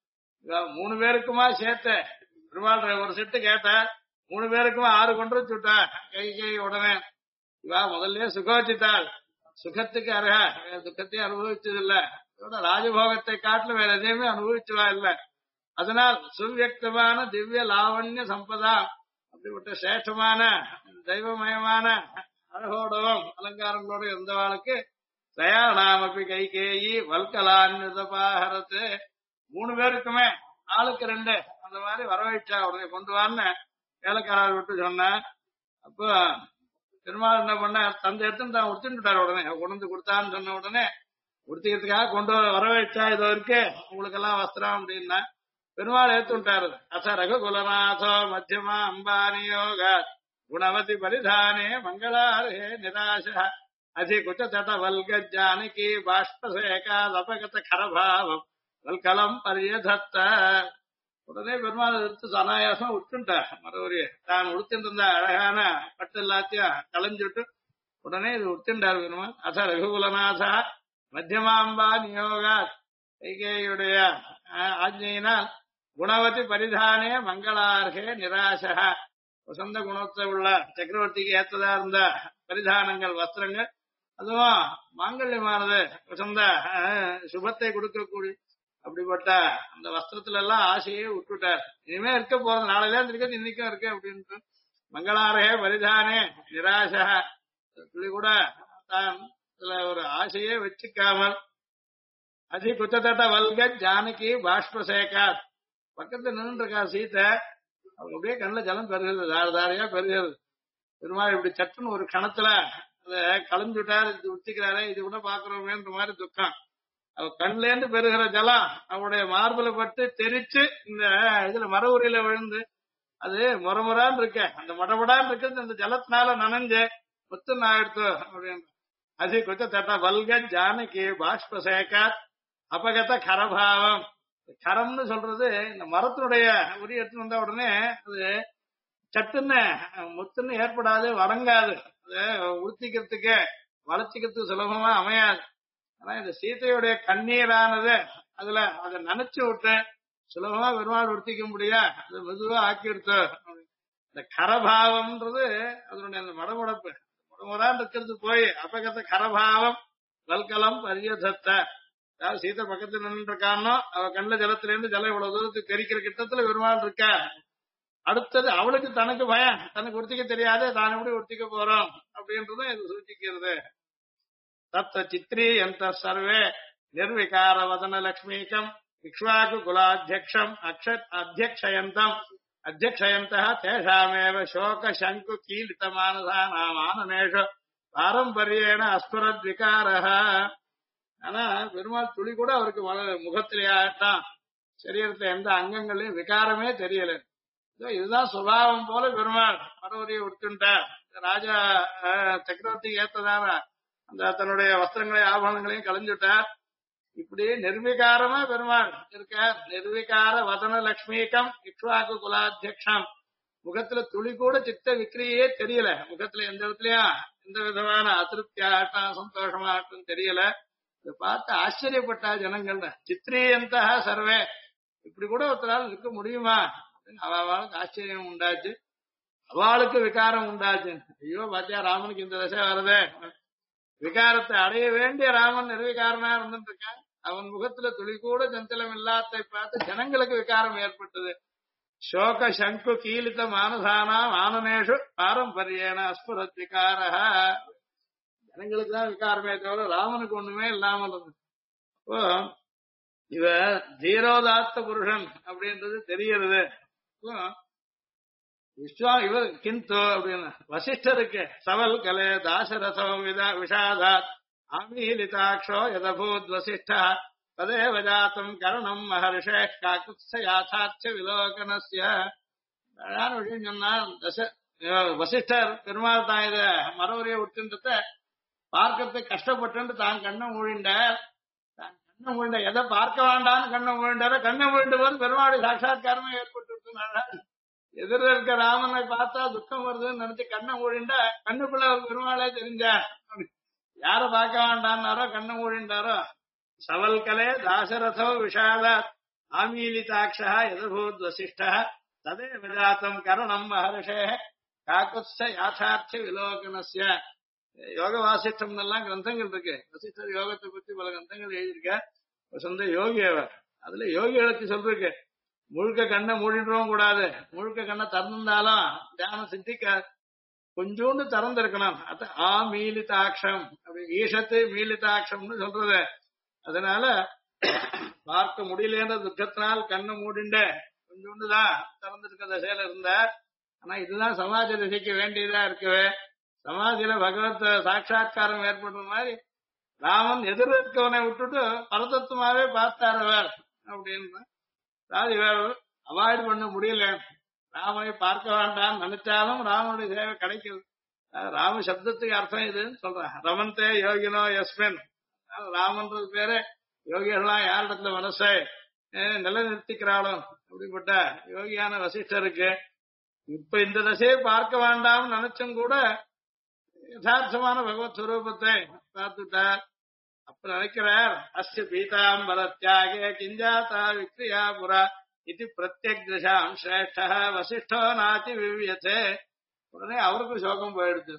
3 பேருக்குமா சேர்த்த பெருமாள் ஒரு செட்டு கேட்ட, 3 பேருக்குமா 6 கொண்டு வச்சுட்டா கைகேயி. உடனே இவா முதல்ல சுகோச்சித்தாள், சுகத்துக்கு அருகா துக்கத்தையும் அனுபவிச்சதில்லை, ராஜபோகத்தை காட்டிலும் வேற எதையுமே அனுபவிச்சுவா இல்லை. அதனால் சுவியக்தமான திவ்ய லாவண்ய சம்பதா, அப்படிப்பட்ட சேஷமான தெய்வமயமான அழகோடவும் அலங்காரங்களோட இருந்தவாளுக்கு தயானாமப்பி கைகேயி வல்கலான்பாகரத்து 3 பேருக்குமே ஆளுக்கு 2 அந்த மாதிரி வரவேற்றா. உடனே கொண்டு வான்னு வேலைக்காரர் விட்டு சொன்ன. அப்போ பெருமாள் என்ன பண்ண, தந்தை எடுத்துன்னு தான் உடுத்துட்டாரு. உடனே கொண்டு வந்து கொடுத்தான்னு சொன்ன உடனே உடுத்திக்கிறதுக்காக கொண்டு வரவேற்றா. இது இருக்கு உங்களுக்கு எல்லாம் வஸ்திரம் அப்படின்னா பெருமாள் ஏத்துட்டாரு. அச ரகுகுலநாதோ மத்தியமா அம்பானியோக குணவதி பரிதானே மங்களாரே நிராச அதி குச்சத வல்க ஜானகி பாஷ்பசேகா லபகத கரபாவம் வல்கலம் பரியதத்த. உடனே பெருமாள் எடுத்து அனாயாசம் உடுத்துட்டா. மறுபடிய தான் உடுத்திட்டு இருந்த அழகான பட்டு எல்லாத்தையும் களைஞ்சுட்டு உடனே இது உடுத்தின்றார் பெருமாள். அச ரகுகுலநாதா மத்தியமாம்பா நியோகா, கைகேயுடைய ஆஜ்ஞையினால் குணவதி பரிதானே மங்களார்கே நிராசா, வசந்த குணத்தை உள்ள சக்கரவர்த்திக்கு ஏற்றதா இருந்த பரிதானங்கள் வஸ்திரங்கள், அதுவும் மாங்கல்யமானது வசந்த சுபத்தை கொடுக்கக்கூடிய அப்படிப்பட்ட அந்த வஸ்திரத்துல எல்லாம் ஆசையே விட்டுட்டார். இனிமே இருக்க போறது நாளையில இருக்கிறது இன்னைக்கும் இருக்கு அப்படின்ட்டு மங்களாரே பரிதானே நிராசா துளி கூட தான் இதுல ஒரு ஆசையே வச்சுக்காமல் அதி குத்தத்தட்ட வல்க ஜானகி பாஷ்பசேகாத் பக்கத்துல நின்று இருக்கா சீத்தை. அவங்க அப்படியே கண்ணுல ஜலம் பெறுகிறது, தார தாரையா பெறுகிறது. பெருமாள் இப்படி சட்டுன்னு ஒரு கணத்துல அத கலந்துட்டாரு, இது உத்திக்கிறாரே, இது கூட பாக்குறோமேன்ற மாதிரி துக்கம். அவ கண்ல இருந்து பெறுகிற ஜலம் அவனுடைய மார்புல பட்டு தெரிச்சு இந்த இதுல மர உரியில விழுந்து அது முறமுறான்னு இருக்க, அந்த மடமடான்னு இருக்கிறது அந்த ஜலத்தினால நனைஞ்சு முத்து ஆயிடுத்து அப்படின்னு. அதி குத்த தட்ட வல்க ஜானகி பாஷ்பசேகாத் அபகத கரபாவம். கரம்னு சொல்றது இந்த மரத்தினுடைய உரி எடுத்து வந்த உடனே அது சட்டுன்னு முத்துன்னு ஏற்படாது, வழங்காது, அது உறுத்திக்கிறதுக்கு வளர்த்திக்கிறதுக்கு சுலபமா அமையாது. ஆனா இந்த சீதையுடைய கண்ணீரானது அதுல அதை நினைச்சு விட்டு சுலபமா பெருமாள் உறுத்திக்க முடியா, அது மெதுவா ஆக்கி எடுத்து. இந்த கரபாவம்ன்றது அதனுடைய அந்த மடமுடப்பு முடமுடான்னு இருக்கிறது போய் அப்பகத்த கரபாவம் வல்கலம் பரியதத்த. அதாவது சீதை பக்கத்துல நின்று இருக்கானோ அவ கண்ணுல ஜலத்துல இருந்து ஜலம் இவ்வளவு தூரத்துக்கு தெரிக்கிற கிட்டத்துல பெருமாள் இருக்கா. அடுத்தது அவளுக்கு தனக்கு பயம், தனக்கு உறுத்திக்க தெரியாது, தான் எப்படி உறுத்திக்க போறோம் அப்படின்றதும் இது சூச்சிக்கிறது. தத்த சித்ரி எந்த சர்வே நிர்விகார வதன லக்ஷ்மீகம் இக்ஷ்வாகு குலாத்தியக்ஷம் அத்தியக்ஷயந்தம் அத்தியக்ஷயந்த தேஷாமேவ சோக சங்கு கீலித மானசானாமானேஷு பாரம்பரியேன அஸ்புரத் விகாரஹ. ஆனா பெருமாள் துளி கூட அவருக்கு முகத்திலேயாட்டான் சரீரத்துல எந்த அங்கங்களையும் விகாரமே தெரியல. இதுதான் சுபாவம் போல பெருமாள் மரவரியை உடுத்துட்டார். ராஜா சக்கரவர்த்திக்கு ஏத்ததான அந்த தன்னுடைய வஸ்திரங்களை ஆபரணங்களையும் கலைஞ்சுட்டார். இப்படி நிர்விகாரமா பெருமாள் இருக்கார். நிர்விகார வதன லக்ஷ்மீகம் இக்ஷ்வாகு குலாத்தியக்ஷம். முகத்துல துளி கூட சித்த விக்ரியே தெரியல. முகத்துல எந்த இடத்துலயும் எந்த விதமான அதிருப்தி ஆகட்டும் சந்தோஷமாகட்டும் தெரியல. இதை பார்த்து ஆச்சரியப்பட்டா ஜனங்கள். சித்ரீயந்த சர்வே, இப்படி கூட ஒருத்தரால் இருக்க முடியுமா அப்படின்னு அவளுக்கு ஆச்சரியம் உண்டாச்சு, அவளுக்கு விகாரம் உண்டாச்சு. ஐயோ பாத்தியா ராமனுக்கு இந்த தசை வருதே, விகாரத்தை அடைய வேண்டிய ராமன் நிர்விகாரனா இருந்துட்டு இருக்கான். அவன் முகத்துல துளி கூட சஞ்சலம் இல்லாத பார்த்து ஜனங்களுக்கு விகாரம் ஏற்பட்டது. சோக சங்கு கீலித மானசானாம் ஆனனேஷு பாரம்பரியேன அஸ்புரத் விகாரஹ. ஜனங்களுக்கு தான் விகாரமே தவிர ராமனுக்கு ஒண்ணுமே இல்லாமல் இருந்தது. இப்போ இவ தீரோதாத்த புருஷன் அப்படின்றது தெரிகிறது. விஸ்வா இவர் கிந்து அப்படின்னு வசிஷ்டருக்கு சவல் கலே தாசரசம் விஷாதாத் ஆமீலிதாட்சோ யதபூத் வசிஷ்டா ததேவ ஜாத்தம் கரணம் மகர்ஷே காக்குத்ஸயாதார்ச்ச விலோகனஸ்ய. அழகான விஷயம் சொன்னா. வசிஷ்டர் பெருமாள் தான் இத மரவரைய உட்கின்றத பார்க்கறதுக்கு கஷ்டப்பட்டு தான் கண்ணை மூழிண்டார். கண்ணை மூழ்ட எதை பார்க்க வேண்டாம்னு கண்ணை மூழ்ண்டாரோ கண்ணை மூழ்ண்டு போது பெருமாளுடைய சாட்சாத்காரமே ஏற்பட்டு எதிர இருக்க ராமனை பார்த்தா துக்கம் வருதுன்னு நினைச்சு கண்ணை மூழிண்டா கண்ணுக்குள்ள பெருமாளே தெரிஞ்சா. யார பார்க்க வேண்டான்னாரோ கண்ணை மூழிண்டாரோ. சவல்கலே தாசரதோ விஷாத ஆமீலிதாட்சா யதபூத் வசிஷ்டா ததேவ ஜாத்தம் கரணம் மகர்ஷே காக்குத்ஸ யாதார்த்த விலோகனஸ்ய. யோக வாசிஷ்டம் எல்லாம் கிரந்தங்கள் இருக்கு. வசிஷ்டர் யோகத்தை பத்தி பல கிரந்தங்கள் எழுதியிருக்க. சொந்த யோகி அவர். அதுல யோகிகளுக்கு சொல்லிருக்கு, முழுக்க கண்ணை மூடிடுறவும் கூடாது, முழுக்க கண்ணை திறந்திருந்தாலும் தியானம் சித்திக்க கொஞ்சோண்டு திறந்திருக்கணும். அது மீலிதாட்சம் அப்படி ஈஷத்து மீலிதாட்சம்னு சொல்றது. அதனால பார்க்க முடியலன்ற துக்கத்தினால் கண்ணை மூடிண்டு கொஞ்சோண்டுதான் திறந்திருக்க தசையில இருந்தார். ஆனா இதுதான் சமாஜ திசைக்கு வேண்டியதா இருக்கவே. சமாதியில பகவத் சாட்சா்காரம் ஏற்படுற மாதிரி ராமன் எதிர இருக்கவனை விட்டுட்டு பரதத்துவமாவே பார்த்தார் அவர் அப்படின்னு. அதாவது இவர் அவாய்டு பண்ண முடியல. ராமனை பார்க்க வேண்டாம் நினைச்சாலும் ராமனுடைய சேவை கிடைக்குது. ராம சப்தத்துக்கு அர்த்தம் இதுன்னு சொல்றேன். ரமந்தே யோகினோ யஸ்மின். ராமன்றது பேரு யோகிகள்லாம் யாரிடத்துல மனசை நிலைநிறுத்திக்கிறாளோ அப்படிப்பட்ட யோகியான வசிஷ்டருக்கு இப்ப இந்த தசையை பார்க்க வேண்டாம் நினைச்சும் கூட யதார்த்தமான பகவத் ஸ்வரூபத்தை பார்த்துட்டார். அப்ப நினைக்கிறார், அஸ்ய பீதாம்பர தியாகே கிஞ்சாத்தா விக்ரியா புரா இது பிரத்யக்ஷாம் சிரேஷ்ட வசிஷ்டோ நாதி விவியதே. உடனே அவருக்கு சோகம் போயிடுச்சு.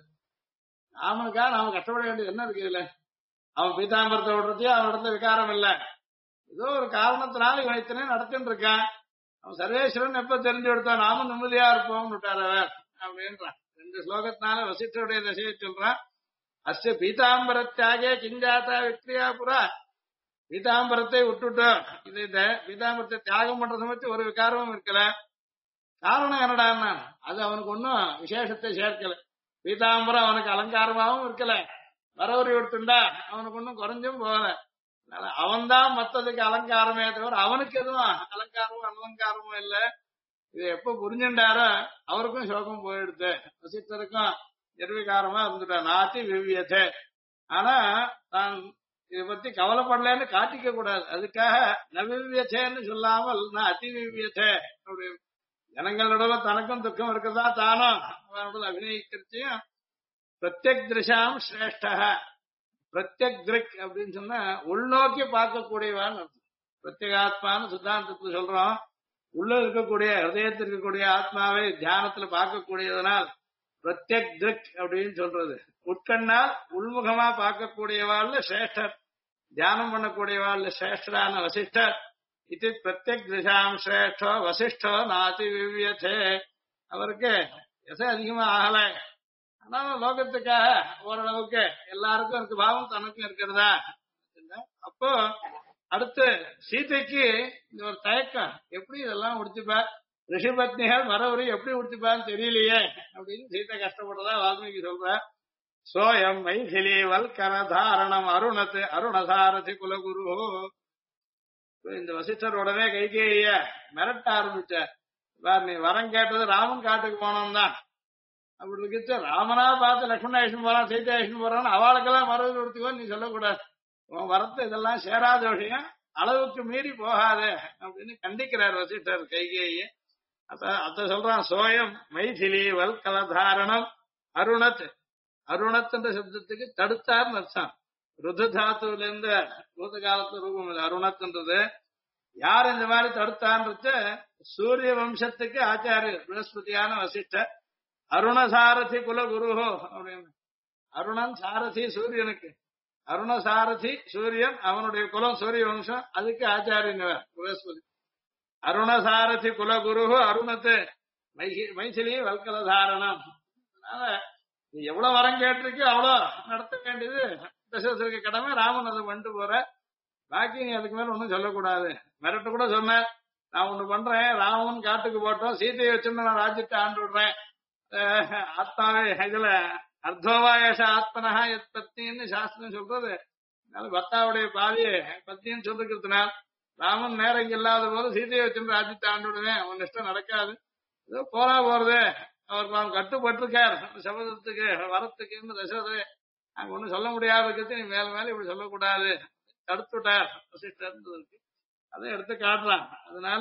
ராமனுக்கா நாம கஷ்டப்பட வேண்டியது என்ன இருக்கு இதுல? அவன் பீதாம்பரத்தை விடுறதையும் அவன் இடத்துல விகாரம் இல்ல. ஏதோ ஒரு காரணத்தினால இவன் இத்தனை நடத்தின்னு இருக்கான். அவன் சர்வேஸ்வரன் எப்ப தெரிஞ்சு கொடுத்தான் நாமும் நிம்மதியா இருப்போம்னு விட்டார் அவர் அப்படின்றான். 2 ஸ்லோகத்தினால வசிஷ்டருடைய தசையை சொல்றான். அஸ்ய பீதாம்பர தியாகே கிஞ்சாத்தா விக்ரியா புறா. பீதாம்பரத்தை விட்டுட்டோம். இது இந்த பீதாம்பரத்தை தியாகம் பண்ற சமயத்து ஒரு விகாரமும் இருக்கல. காரணம் என்னடான்னா அது அவனுக்கு ஒன்னும் விசேஷத்தை சேர்க்கல. பீதாம்பரம் அவனுக்கு அலங்காரமாவும் இருக்கல, வரவரி எடுத்துண்டா அவனுக்கு ஒன்னும் குறைஞ்சும் போகல. அவன்தான் மத்ததுக்கு அலங்காரமே தவிர அவனுக்கு எதுவும் அலங்காரமும் அலங்காரமும் இல்ல. இது எப்ப புரிஞ்சுட்டாரோ அவருக்கும் சோகம் போயிடுது, வசிஷ்டருக்கும் நிர்விகாரமா இருந்துட்டான். நாத்தி விவியதே. ஆனா தான் இதை பத்தி கவலைப்படலன்னு காட்டிக்க கூடாது. அதுக்காக நவிவியதேன்னு சொல்லாமல் நான் அதி விவியதே அப்படி ஜனங்களோட தனக்கும் துக்கம் இருக்கிறதா தானும் அவனோட அபிநயிக்கிறதையும் பிரத்யக் திருஷாம் சிரேஷ்ட. பிரத்யக் திருக் அப்படின்னு சொன்னா உள்நோக்கி பார்க்கக்கூடியவான்னு அர்த்தம். பிரத்யேகாத்மான்னு சித்தாந்தத்துல சொல்றோம். உள்ள இருக்கக்கூடிய ஹிருதயத்தில் இருக்கக்கூடிய ஆத்மாவை தியானத்துல பார்க்கக்கூடியதனால் பிரத்யக் திருக் அப்படின்னு சொல்றது. உட்கண்ணால் உள்முகமா பார்க்கக்கூடியவாள்ல சிரேஷ்டர், தியானம் பண்ணக்கூடியவாள்ல சிரேஷ்டரான வசிஷ்டர். இது பிரத்யக் திசாம் சிரேஷ்டோ வசிஷ்டோ நாதி விவியதே. அவருக்கு எசை அதிகமா ஆகல, ஆனாலும் லோகத்துக்காக ஓரளவுக்கு எல்லாருக்கும் இருக்கு பாவம், தனக்கும் இருக்கிறதா. அப்போ அடுத்து சீதைக்கு இந்த ஒரு தயக்கம், எப்படி இதெல்லாம் உடுத்திப்பா, ரிஷிபத்னிகள் வரவரி எப்படி உடுத்திப்பான்னு தெரியலையே அப்படின்னு சீதை கஷ்டப்படுறதா வால்மீகி சொல்ற. சோயம் மைதிலி வல்கரதாரணம் அருணத்து அருணசாரதி குலகுரு. இந்த வசிஷ்டர் உடனே கைகேய மிரட்ட ஆரம்பிச்சார். நீ வரம் கேட்டது ராமன் காட்டுக்கு போனோம் தான், அப்படி இருக்கிச்சு ராமனா பார்த்து லட்சுமண ஐஷன் போறான் சீதை ஐஷன் போறான்னு அவளுக்கெல்லாம் வரவு கொடுத்துக்கோ நீ சொல்லக்கூடாது. உன் வரத்து இதெல்லாம் சேராத விஷயம், அளவுக்கு மீறி போகாது அப்படின்னு கண்டிக்கிறார் வசிஷ்டர் கைகேய. அத சொல்றான். சோயம் மைதிலி வல்கலதாரணம் அருணத். அருணத்துன்ற சப்தத்துக்கு தடுத்தார்னு அர்த்தம். ருது தாத்துல இருந்து பூத காலத்து ரூபம் இது அருணத்துன்றது. யார் இந்த மாதிரி தடுத்தான்றது சூரிய வம்சத்துக்கு ஆச்சாரியர் பிரகஸ்பதியான வசிஷ்டர். அருணசாரதி குல குருஹோ அப்படின்னு. அருணன் சாரதி சூரியனுக்கு, அருணசாரதி சூரியன் அவனுடைய குலம் சூரிய வம்சம், அதுக்கு ஆச்சாரியன் பிரகஸ்பதி. அருணசாரதி குலகுரு அருணத்து மைசிலி வல்கலதாரணம். அதனால நீ எவ்வளவு வரம் கேட்டிருக்கு அவ்வளவு நடத்த வேண்டியது தசரதற்கு கடமை. ராமன் அதை பண்ணிட்டு போற, பாக்கி நீ அதுக்கு மேல ஒண்ணும் சொல்லக்கூடாது. மிரட்ட கூட சொன்ன, நான் ஒண்ணு பண்றேன், ராமன் காட்டுக்கு போட்டோம், சீதையை வச்சுன்னு நான் ராஜ்யத்தை ஆண்டு விடுறேன். ஆத்மாவே இதுல அர்த்தோவாயச ஆத்மனா எத் பத்னின்னு சாஸ்திரம் சொல்றது. அதனால பர்த்தாவுடைய பாதிய பத்னின்னு சொல்லிருக்கிறதுனால ராமன் நேரம் இங்க இல்லாத போது சீதையை வச்சுன்னு ராஜ்யத்தை ஆண்டு விடுவேன், அவன் இஷ்டம் நடக்காது. ஏதோ போறா போறது, அவர் அவன் கட்டுப்பட்டிருக்கார் சபதத்துக்கு வரத்துக்குன்னு தசரதே அங்க ஒண்ணும் சொல்ல முடியாத இருக்கிறது, நீ மேல மேல இப்படி சொல்லக்கூடாது தடுத்துட்டார் வசிஷ்டர்ன்றதுக்கு. அதை எடுத்து காட்டுறான். அதனால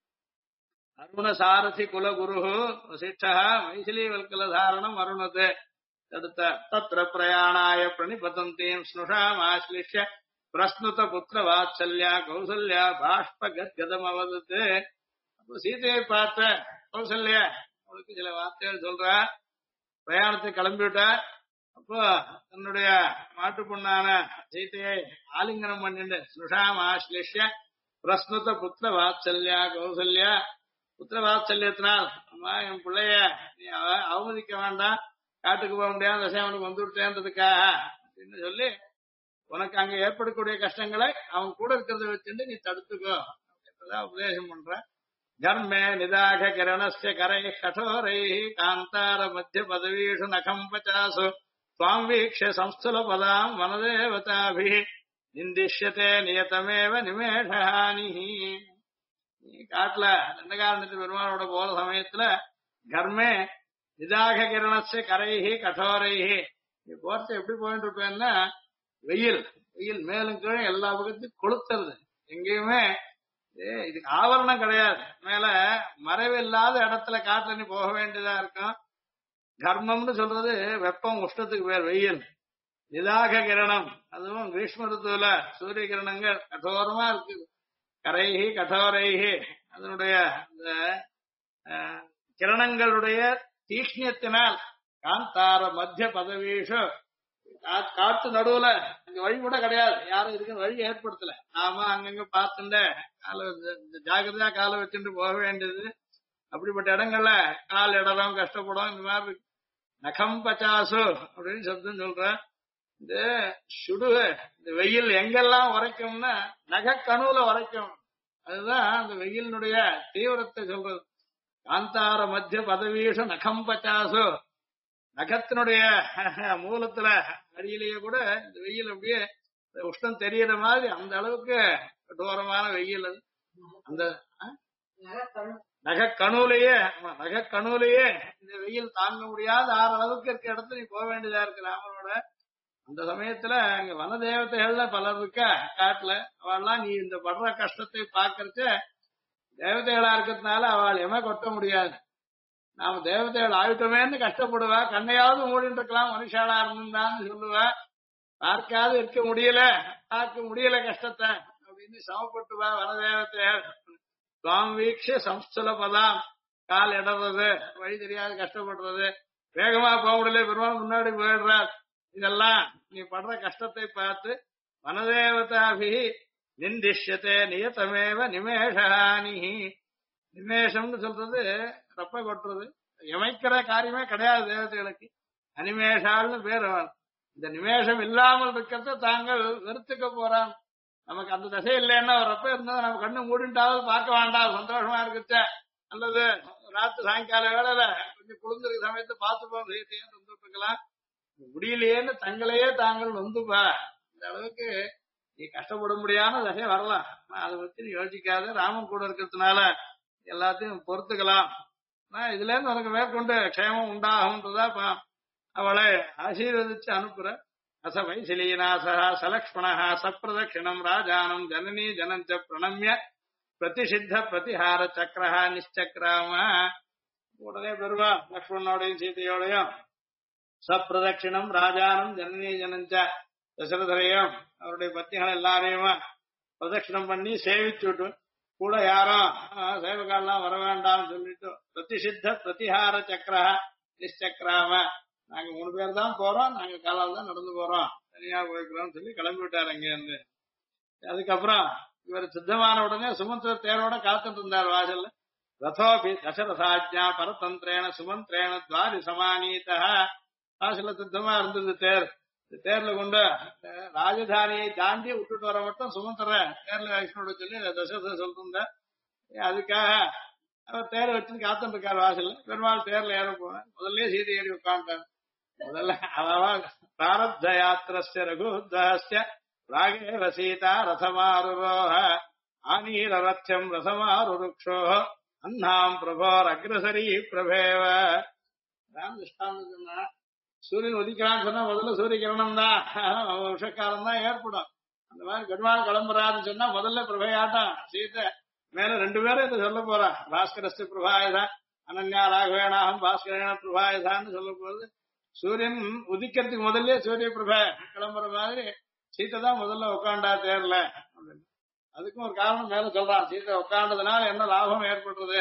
அருணசாரதி குலகுரு வசிஷ்டா மைசிலி வல்கலதாரணம் அருணத்து தடுத்த. தத்ர பிரயாணாய பிரணிபதந்தீம் ஸ்னுஷாம் ஆஸ்லிஷ்ய பிரஸ்னுத புத்திர வாத்சல்யா கௌசல்யா பாஷ்ப கத்கதம் அவதத்து. அப்போ சீதையை பார்த்த கௌசல்யா அவளுக்கு சில வார்த்தைகள் சொல்றா. பிரயாணத்துக்கு கிளம்பிவிட்டா. அப்போ தன்னுடைய மாட்டு பொண்ணான சீதையை ஆலிங்கனம் பண்ணிட்டு ஸ்னுஷாம் ஆஸ்லிஷ்ய பிரஸ்னுத புத்திர வாத்சல்யா கௌசல்யா. புத்திர வாத்சல்யத்தினால் அம்மா என் பிள்ளைய நீ அவமதிக்க வேண்டாம், காட்டுக்கு போக முடியாத தசை அவனுக்கு வந்து விட்டேன்றதுக்காக அப்படின்னு சொல்லி உனக்கு அங்க ஏற்படக்கூடிய கஷ்டங்களை அவன் கூட இருக்கிறத வச்சுட்டு நீ தடுத்துக்கோ அப்படின்றதா உபதேசம் பண்ற. தர்மே நிதாக கிரணஸ்ய கரை கடோரை காந்தார மத்திய பதவீஷு நகம்பச்சாசு துவாம் வீக்ஷ சம்ஸ்துல பதாம் வனதேவதாபி நிந்திஷ்யதே நியதமேவ நிமேஷஹானி. காட்டுல தண்டகாரண்யத்து பெருமாளோட போற சமயத்துல கர்மே நிதாக கிரணஸ்ய கரைஹி கடோரைஹி. நீ போறது எப்படி போயிட்டு இருப்பேன்னா வெயில் வெயில் மேலும் கீழே எல்லா பக்கத்தையும் கொளுத்துறது. எங்கேயுமே இதுக்கு ஆவரணம் கிடையாது. மேல மறைவு இல்லாத இடத்துல காட்டுல நீ போக வேண்டியதா இருக்கும். கர்மம்னு சொல்றது வெப்பம், உஷ்ணத்துக்கு பேர் வெயில். நிதாக கிரணம் அதுவும் கிரீஷ்ம ருத்துவல சூரிய கிரணங்கள் கடோரமா இருக்குது. கரைஹி கடோரைஹி அதனுடைய இந்த கிரணங்களுடைய தீக்ஷ்ணத்தினால் காந்தார மத்திய பதவீஷு காத்து நடுவுல அங்க வழி கூட கிடையாது, யாரும் இருக்குன்னு வழி ஏற்படுத்தல. நாம அங்கங்க பார்த்துட்டு காலை ஜாக்கிரதையா காலை வச்சுட்டு போக வேண்டியது. அப்படிப்பட்ட இடங்கள்ல கால் இடலாம் கஷ்டப்படும். இந்த மாதிரி இருக்கு. நகம் பச்சாசு அப்படின்னு சப்தம் சொல்றேன். இந்த சுடு இந்த வெயில் எங்கெல்லாம் உரைக்கும்னா நகக்கணுல உரைக்கும். அதுதான் அந்த வெயிலினுடைய தீவிரத்தை சொல்றது. காந்தார மத்திய பதவீஷ நகம் பச்சாசு, நகத்தினுடைய மூலத்துல அடியிலேயே கூட இந்த வெயில் அப்படியே உஷ்ணம் தெரியற மாதிரி அந்த அளவுக்கு கடோரமான வெயில் அது. அந்த நகக்கணுலையே நகக்கணுலையே இந்த வெயில் தாங்க முடியாத ஆறு அளவுக்கு இருக்க இடத்துல நீ போக வேண்டியதா இருக்கு ராமனோட. அந்த சமயத்துல அங்க வன தேவதைகள்ல பலர் இருக்க காட்டுல, அவள்லாம் நீ இந்த படுற கஷ்டத்தை பாக்குறச்ச தேவதைகளா இருக்கிறதுனால அவள் எம கொட்ட முடியாது. நாம தேவதைகள் ஆயிட்டோமேன்னு கஷ்டப்படுவா, கண்ணையாவது மூடிட்டு இருக்கலாம் மனுஷாலா இருந்தான்னு சொல்லுவா. பார்க்காது இருக்க முடியல, பார்க்க முடியல கஷ்டத்தை அப்படின்னு சமப்பட்டுவா வனதேவத்தையர். சுவாமி வீக்ஷ சம்ஸ்துலபதாம், கால் இடறது, வழி தெரியாது கஷ்டப்படுறது, வேகமா போக முடியல, பெருமாள் முன்னாடி போயிடுறார். இதெல்லாம் நீ படுற கஷ்டத்தை பார்த்து வனதேவதாபி நிந்திஷ்யத்தே நியதமேவ நிமேஷானி. நிமேஷம்னு சொல்றது ரப்ப கொட்டுறது, எமைக்கிற காரியமே கிடையாது தேவதைகளுக்கு. அனிமேஷால்னு பேர். இந்த நிமேஷம் இல்லாமல் இருக்கிறத தாங்கள் வெறுத்துக்க போறான். நமக்கு அந்த தசை இல்லைன்னா ஒரு ரப்ப இருந்தா நம்ம கண்ணு மூடிட்டாவது பார்க்க வேண்டாம், சந்தோஷமா இருக்குச்ச. அல்லது ராத்திரி சாயங்கால வேளையில கொஞ்சம் குளிர்ந்திருக்க சமயத்தை பார்த்துப்போம், செய்யத்தையும் இருக்கலாம். முடியலையேன்னு தங்களையே தாங்கள் நொந்துப்பா. இந்த அளவுக்கு நீ கஷ்டப்பட முடியாத தசை வரலாம். அதை பத்தி நீ யோசிக்காத, ராமன் கூட இருக்கிறதுனால எல்லாத்தையும் பொறுத்துக்கலாம். இதுல இருந்து உனக்கு மேற்கொண்டு க்ஷேமம் உண்டாகும்ன்றதா அவளை ஆசீர்வதிச்சு அனுப்புற. அச வைசிலீநாசா சலக்ஷ்மணா சப்பிரதட்சிணம் ராஜானம் ஜனனி ஜனஞ்ச பிரணம்ய பிரதிஷித்த பிரதிஹார சக்கரஹா நிச்சக்கராம. உடனே பெருவா லக்ஷ்மணோடையும் சீதையோடையும் சப்பிரதட்சிணம் ராஜானம் ஜனனி ஜனஞ்ச தசரதரையும் அவருடைய பத்திகள் எல்லாரையுமா பிரதட்சிணம் பண்ணி சேவிச்சுட்டு, கூட யாரும் சேவகாலாம் வர வேண்டாம்னு சொல்லிட்டு பிரதிஷித்த பிரதிஹார சக்கரா நிச்சக்கராம, நாங்க 3 பேர் தான் போறோம், நாங்க காலால் தான் நடந்து போறோம், தனியா போய்க்கிறோம் சொல்லி கிளம்பி விட்டார் அங்க இருந்து. அதுக்கப்புறம் இவர் சித்தமான உடனே சுமந்திர தேரோட காத்துட்டு இருந்தார் வாசல்ல. ரதோபி தசரசாஜ்ஞா பரதந்திரேன சுமந்திரேன துவாரி சமானீத. வாசல்ல சித்தமா இருந்தது தேர். தேர்ல கொண்டு ராஜதானியை தாண்டி விட்டுட்டு வர மட்டும் சுமந்திர தேர்ல வைஷ்ணோட சொல்லி தசரத சொல்லிருந்த. அதுக்காக அவர் தேரை வச்சுன்னு காத்துட்டு இருக்காரு வாசல்ல. பெருமாள் தேர்ல ஏற போன முதல்ல சீதை ஏறி உட்காந்துட்டார். முதல்ல பிராரப்த யாத்திரஸ்ய ரகுத்தஸ்ய ராகேவ சீதா ரசமாருரோஹ ஆனீரரத்யம் ரசமாருருக்ஷோ அன்னாம் பிரபோர் அக்ரசரி பிரபேவ. திருஷ்டாந்தம் சொன்னா, சூரியன் உதிக்கிறான்னு சொன்னா முதல்ல சூரிய கிரணம் தான், விஷக்காலம் தான் ஏற்படும். அந்த மாதிரி பெருமாள் கிளம்புறாருன்னு சொன்னா முதல்ல பிரபையாட்டம் சீதை மேல 2 பேரும் இதை சொல்ல போறா. பாஸ்கரஸ்து பிரபாயதான் அனன்யா ராகவேணாகம் பாஸ்கரேன பிரபாயதான்னு சொல்ல போது, சூரியன் உதிக்கிறதுக்கு முதல்ல சூரிய பிரபா கிளம்புற மாதிரி சீத்தை தான் முதல்ல உட்காண்டா தேர்ல அப்படின்னு. அதுக்கும் ஒரு காரணம் மேல சொல்றான். சீத்தை உட்காண்டதுனால என்ன லாபம் ஏற்படுறது.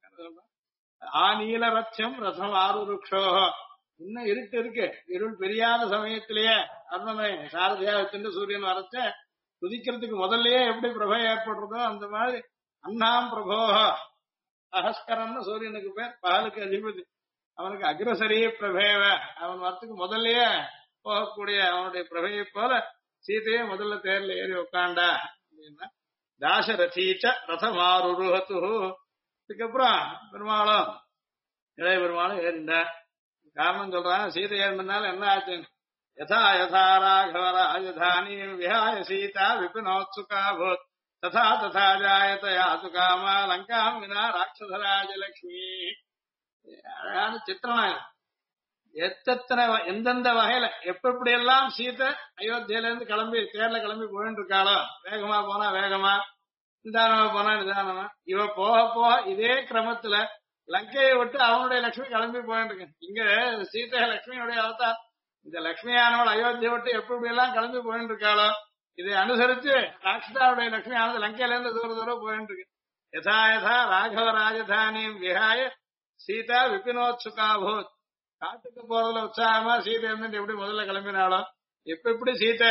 ஆநீல ரட்சம் ரசம் ஆருருக்ஷோ. இன்னும் இருட்டு இருக்கு, இருள் பெரியாத சமயத்திலேயே அருணனை சாரதியா வச்சுட்டு சூரியன் வரச்ச உதிக்கிறதுக்கு முதல்லயே எப்படி பிரபை ஏற்படுறதோ அந்த மாதிரி அண்ணாம் பிரபோக அகஸ்கரன்னு சூரியனுக்கு பேர், பகலுக்கு அதிபதி. அவனுக்கு அக்ரசரி பிரபேவ, அவன் வரத்துக்கு முதல்லயே போகக்கூடிய அவனுடைய பிரபையை போல சீதையே முதல்ல தேர்ல ஏறி உட்காண்டா அப்படின்னா. தாசரதீச்ச ரசமாருருஹது. இதுக்கப்புறம் பெருமாளும் இளைய பெருமாளும் ஏறிண்ட. காரணம் சொல்றான், சீதை ஏறினால என்ன ஆச்சு. யதா யதா ராகவ ராஜதானி விஹாய சீதா விபினோத்சுகா பூத் ததா ததா ஜாயத யாசு காமா லங்காம் வினா ராட்சசராஜலட்சுமி. அழகான சித்திரம். எத்தனை எந்தெந்த வகையில எப்படி எல்லாம் சீதை அயோத்தியில இருந்து கிளம்பி தேர்ல கிளம்பி போயிட்டு இருக்காளோ, வேகமா போனா வேகமா, நிதானமா போனா நிதானமா, இவ போக போக இதே கிரமத்துல லங்கையை விட்டு அவனுடைய லட்சுமி கிளம்பி போயிட்டு இருக்கு. இங்க சீதை லட்சுமியுடைய அவதார். இந்த லட்சுமியானவள் அயோத்தியை விட்டு எப்படி எல்லாம் கிளம்பி போயிட்டு இருக்காளோ, இதை அனுசரிச்சு ராட்சதாவுடைய லட்சுமி ஆனது லங்கையில இருந்து தூர தூரம் போயிட்டு இருக்கு. யதா யதா ராகவ ராஜதானி விஹாய சீதா விபினோத்சுகாபூத். காட்டுக்கு போறதுல உற்சாகமா சீதை இருந்துட்டு எப்படி முதல்ல கிளம்பினாலும், எப்படி சீதை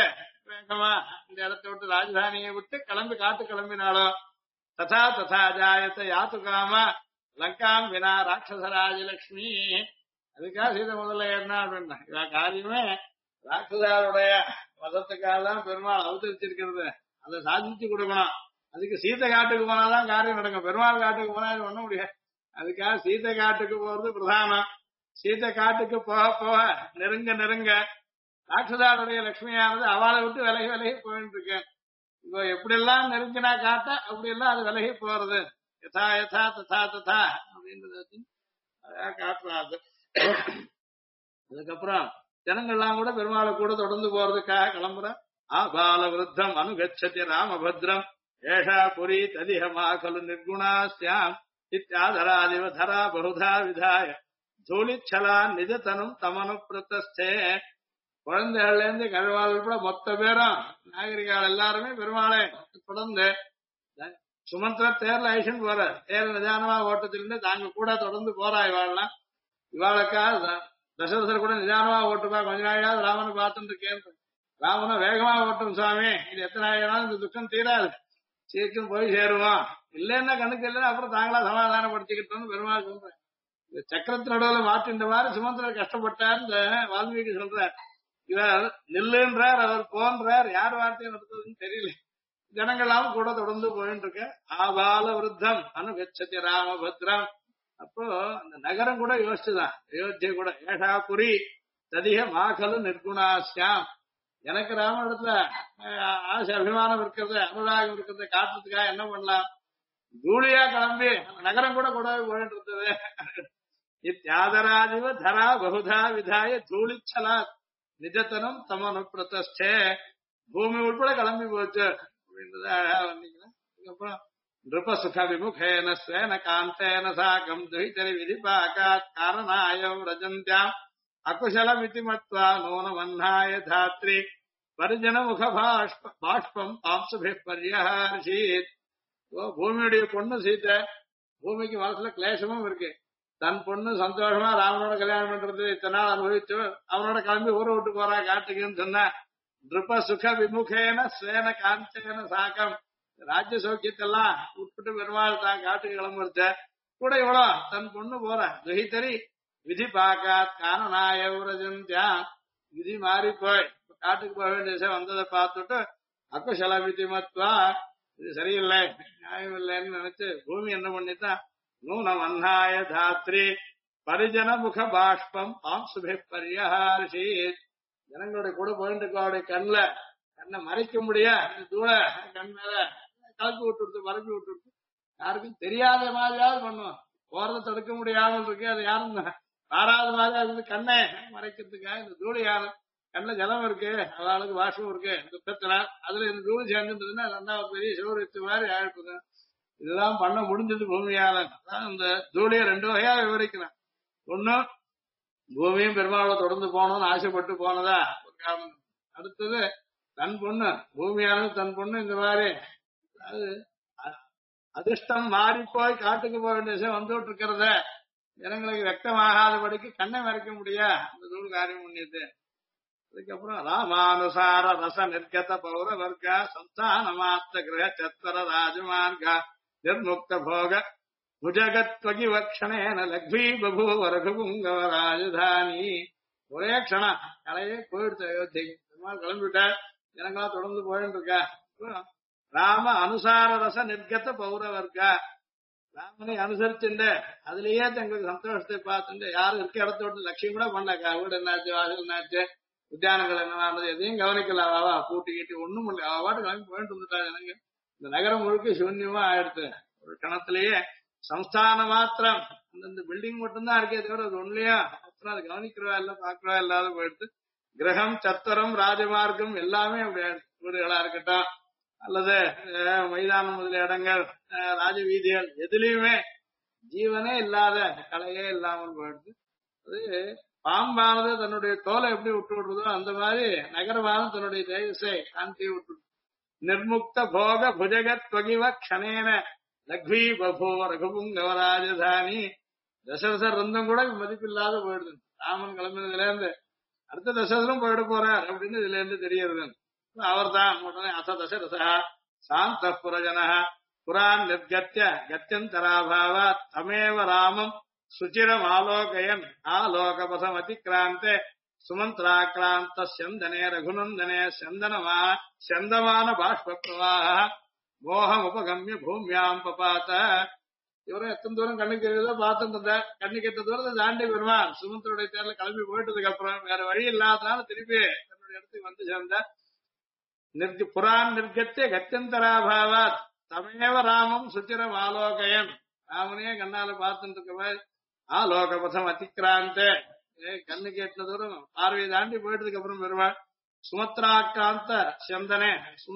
வேகமா இந்த இடத்தை விட்டு ராஜதானியை விட்டு கிளம்பி காட்டு கிளம்பினாலோ ததா ததா ஜாயத்தை யாத்து காம லங்காம் வினா ராட்சச ராஜலட்சுமி. அதுக்காக சீதை முதல்ல என்ன அப்படின்னா இவ காரியமே ராட்சசாருடைய வதத்துக்காக தான் பெருமாள் அவதரிச்சிருக்கிறது, அதை சாதிச்சு கொடுக்கணும். அதுக்கு சீத்தை காட்டுக்கு போனாதான் காரியம் நடக்கும். பெருமாள் காட்டுக்கு போனா இது பண்ண முடியாது. அதுக்காக சீத்தை காட்டுக்கு போறது பிரதானம். சீத்தை காட்டுக்கு போக போக நெருங்க நெருங்க ராட்சசாருடைய லட்சுமியானது அவளை விட்டு விலகி விலகி போயிட்டு இருக்கேன். இப்போ எப்படி எல்லாம் நெருங்கினா காட்ட அப்படி எல்லாம் அது விலகி போறது. யதா யதா ததா ததா அப்படின்றது காட்டுறாரு. அதுக்கப்புறம் ஜனங்கள்லாம் கூட பெருமாளை கூட தொடர்ந்து போறதுக்காக கிளம்புற. ஆபால விருத்தம் அனுகச்சதி ராமபத்ரம் ஏஷா புரி ததிஹமா கலு நிர்குணாஸ்யாம் இத்தியாதராதிவ தரா பகுதா விதாய தூளிச்சலா நிஜத்தனும் தமனு பிரதஸ்தே. குழந்தைகள்ல இருந்து கழுவாள் கூட மொத்த பேரும் நாகரிகால் எல்லாருமே பெருமாளை தொடர்ந்து சுமந்திர தேர்ல ஐஷன் போற தேர் நிதானமா ஓட்டத்திலிருந்து தாங்க கூட தொடர்ந்து போறா. இவாள்லாம் இவாளுக்காக தசரதர் கூட நிதானமா ஓட்டுப்பா, கொஞ்ச நாளையாவது ராமனை பார்த்துட்டு இருக்கேன். ராமனை வேகமா ஓட்டும் சுவாமி, இது எத்தனை ஆயிரம் இந்த துக்கம் தீராது, சீக்கிரம் போய் சேருவோம். இல்லைன்னா கணக்கு இல்லைன்னா அப்புறம் தாங்களா சமாதானப்படுத்திக்கிட்டோம்னு பெருமாள் சொல்றேன். இந்த சக்கரத்து நடுவில் மாற்றின்ற மாதிரி சுமந்திரர் கஷ்டப்பட்டார் இந்த வால்மீகி சொல்றார். இவர் நில்லுன்றார், அவர் போன்றார், யார் வார்த்தையை நடத்துறதுன்னு தெரியல. ஜனங்களாவும் கூட தொடர்ந்து போயிட்டு இருக்க. ஆபால விருத்தம் அனுகச்சதி ராமபத்ரம். அப்போ அந்த நகரம் கூட யோசிச்சுதான், அயோத்தியை கூட ஏஷா புரி ததிக மாகலு நிர்குணாஸ்யாம். எனக்கு ராம இடத்துல ஆசை அபிமானம் இருக்கிறது, அனுராகம் இருக்கிறது காட்டுறதுக்காக என்ன பண்ணலாம், தூளியா கிளம்பி நகரம் கூட கூட போயிட்டு இருந்தது. இத்தியாதராதிவ தரா பகுதா விதாய தூளிச்சலா நிஜத்தனம் தமனு பிரதஸ்தே. பூமி உட்பட கிளம்பி போச்சு அப்படின்றத அழகா வந்தீங்கன்னா. அதுக்கப்புறம் நிருப சுக விமுகேன ஸ்வேன காந்தேன சாகம் துஹிதரி விதிபாகாத் காரணாயம் ரஜந்தியாம் அகுசலம் இதி மத்வா நூனமன்னாய தாத்ரி பரிஜன முக பாஷ்பம் பாம்சுபி பர்யஹர்ஷீத். பூமியுடைய பொண்ணு சீத்தை, பூமிக்கு மனசுல கிளேசமும் இருக்கு. தன் பொண்ணு சந்தோஷமா ராமனோட கல்யாணம் பண்றது இத்தனை நாள் அனுபவிச்சு அவனோட கிளம்பி ஊரை விட்டு போறா காட்டுக்குன்னு சொன்ன. நிருப சுக விமுகேன ஸ்வேன காந்தேன சாகம். ராஜ்ய சௌக்கியத்தெல்லாம் உட்பட்டு பெருமாள் தான் காட்டுக்கு கிளம்புறத கூட இவ்வளோ தன் பொண்ணு போற. துஹிதரி விதி பாக்காத் காரணாய விரஜந்தியாம். விதி மாறி போய் காட்டுக்கு போக வேண்டிய விஷயம் வந்ததை பார்த்துட்டு அக்குசல விதி மத்வா, இது சரியில்லை நியாயம் இல்லைன்னு நினைச்சு பூமி என்ன பண்ணித்தான் நூனம் அன்னாய தாத்ரி பரிஜன முக பாஷ்பம் பாம்சுபி பர்யஹர்ஷீத். ஜனங்களுடைய கூட போயிட்டு இருக்கோடைய கண்ணை மறைக்க முடியா தூள கண் மேல கலப்பி விட்டு பரப்பி விட்டு யாருக்கும் தெரியாத மாதிரியாவது பண்ணுவோம். போறதை தடுக்க முடியாமல் இருக்கு. அது யாரும் மாறாத மாதிரியா இருந்து கண்ணை மறைக்கிறதுக்காக இந்த தூளி யாரும் கண்ணுல ஜலம் இருக்கு, அவளுக்கு வாஷம் இருக்கு துக்கத்துல, அதுல இந்த தூளி சேர்ந்துன்றதுன்னா ரெண்டாவது பெரிய சிவரித்து மாதிரி ஆயிடுது. இதெல்லாம் பண்ண முடிஞ்சது பூமியால. இந்த தூளியை ரெண்டு வகையா விவரிக்கிறேன். ஒண்ணு பூமியும் பெருமாளை தொடர்ந்து போகணும்னு ஆசைப்பட்டு போனதா ஒரு காரணம். அடுத்தது தன் பொண்ணு பூமியானது தன் பொண்ணு இந்த மாதிரி அது அதிர்ஷ்டம் மாறி போய் காட்டுக்கு போக வேண்டிய விஷயம் வந்துட்டு இருக்கிறத ஜனங்களுக்கு வெக்கமாகாதபடிக்கு கண்ணை மறைக்க முடியா அந்த தூள் காரியம் பண்ணிட்டு. அதுக்கப்புறம் ராமானுசார ரச நிர்கத பௌர வர்க்க சந்தான மாத்த கிரக சத்தர ராஜமார்க நிர்முக்த போக புஜகத்வகி வக்ஷணேன லக்ஷ்மி பபூவ ரகுபுங்கவ ராஜதானி. ஒரே க்ஷணம் கலையே போயிடுச்சு அயோத்திக்கு. பெருமாள் கிளம்பிவிட்டார், ஜனங்களா தொடர்ந்து போயிட்டு இருக்கா. ராம அனுசார ரச நிர்கத பௌர வர்க்க. ராமனை அனுசரிச்சுண்டு அதுலயே தங்களுக்கு சந்தோஷத்தை பார்த்துட்டு யாரும் இருக்க இடத்த விட்டு லட்சியம் கூட பண்ணக்கா. வீடு என்னாச்சு, வாசல் என்னாச்சு, உத்தியானங்கள் என்னவானது எதையும் கவனிக்கல. அவா கூட்டிக்கிட்டு ஒண்ணும் பண்ணல, அவ பாட்டு கிளம்பி போயிட்டு வந்துட்டா. ஜனங்க இந்த நகரம் முழுக்க சூன்யமா ஆயிடுத்து. ஒரு கணத்திலேயே சம்ஸ்தான மாத்திரம் அந்த பில்டிங் மட்டும்தான் இருக்கே தவிர அது ஒன்னுலயா அப்புறம் அது கவனிக்கிறவா இல்ல பாக்குறவா இல்லாத போயிடுது. கிரகம் சத்திரம் ராஜமார்க்கம் எல்லாமே அப்படி வீடுகளா இருக்கட்டும் அல்லது மைதானம் முதலிய இடங்கள் ராஜ வீதிகள் எதுலயுமே ஜீவனே இல்லாத கலையே இல்லாமல் போயிடுது. அது பாம்பானது தன்னுடைய தோலை எப்படி விட்டு விடுறதோ அந்த மாதிரி நகரமானது தன்னுடைய தேஜஸை காந்தியை விட்டு நிர்முக்த போக புஜகத் வகிவ க்ஷணேன லக்ஷ்மி பபூவ ரகுபுங்கவ ராஜதானி. தசரதர் இருந்தும் கூட மதிப்பில்லாத போயிடுது. ராமன் கிளம்பினதுல இருந்து அடுத்த தசரதரும் போயிட போறார் அப்படின்னு இதுல இருந்து தெரியறது. அவர் தான் உடனே அச தசரசா சாந்த புரஜன புரான் நிர்கத்திய கத்தியந்தராபாவா தமேவ ராமம் சுச்சிரம் ஆலோகயன் ஆலோகபசம் அதிக்ராந்தே சுமந்திராக்ராந்த செந்தனே ரகுநந்தனே செந்தமான பாஷ்ப பிரவாக மோகம் உபகமிய பூமியாம் பபாத்த. இவரும் எத்தனை தூரம் கண்ணுக்கு தெரியுதோ பார்த்துட்டு இருந்தார். கண்ணுக்கு எட்ட தூரத்தை தாண்டி வருவான். சுமந்தருடைய தேர்ல கிளம்பி போயிட்டதுக்கு அப்புறம் வேற வழி இல்லாதனால திருப்பி தன்னுடைய இடத்துக்கு வந்து சேர்ந்தார். புரான் நிர்கத்திய கத்தியந்தராபாவாத் தமேவ ராமம் சுச்சிரம் ஆலோகயன். ராமனையே கண்ணால பார்த்துட்டு இருக்கவ ஆலோகபசம் அதிக்ராந்தே கண்ணுக்கு எட்ட தூரம் பார்வையை தாண்டி போயிட்டதுக்கு அப்புறம் வருவான். சுமத்ராக்காந்த செந்தனே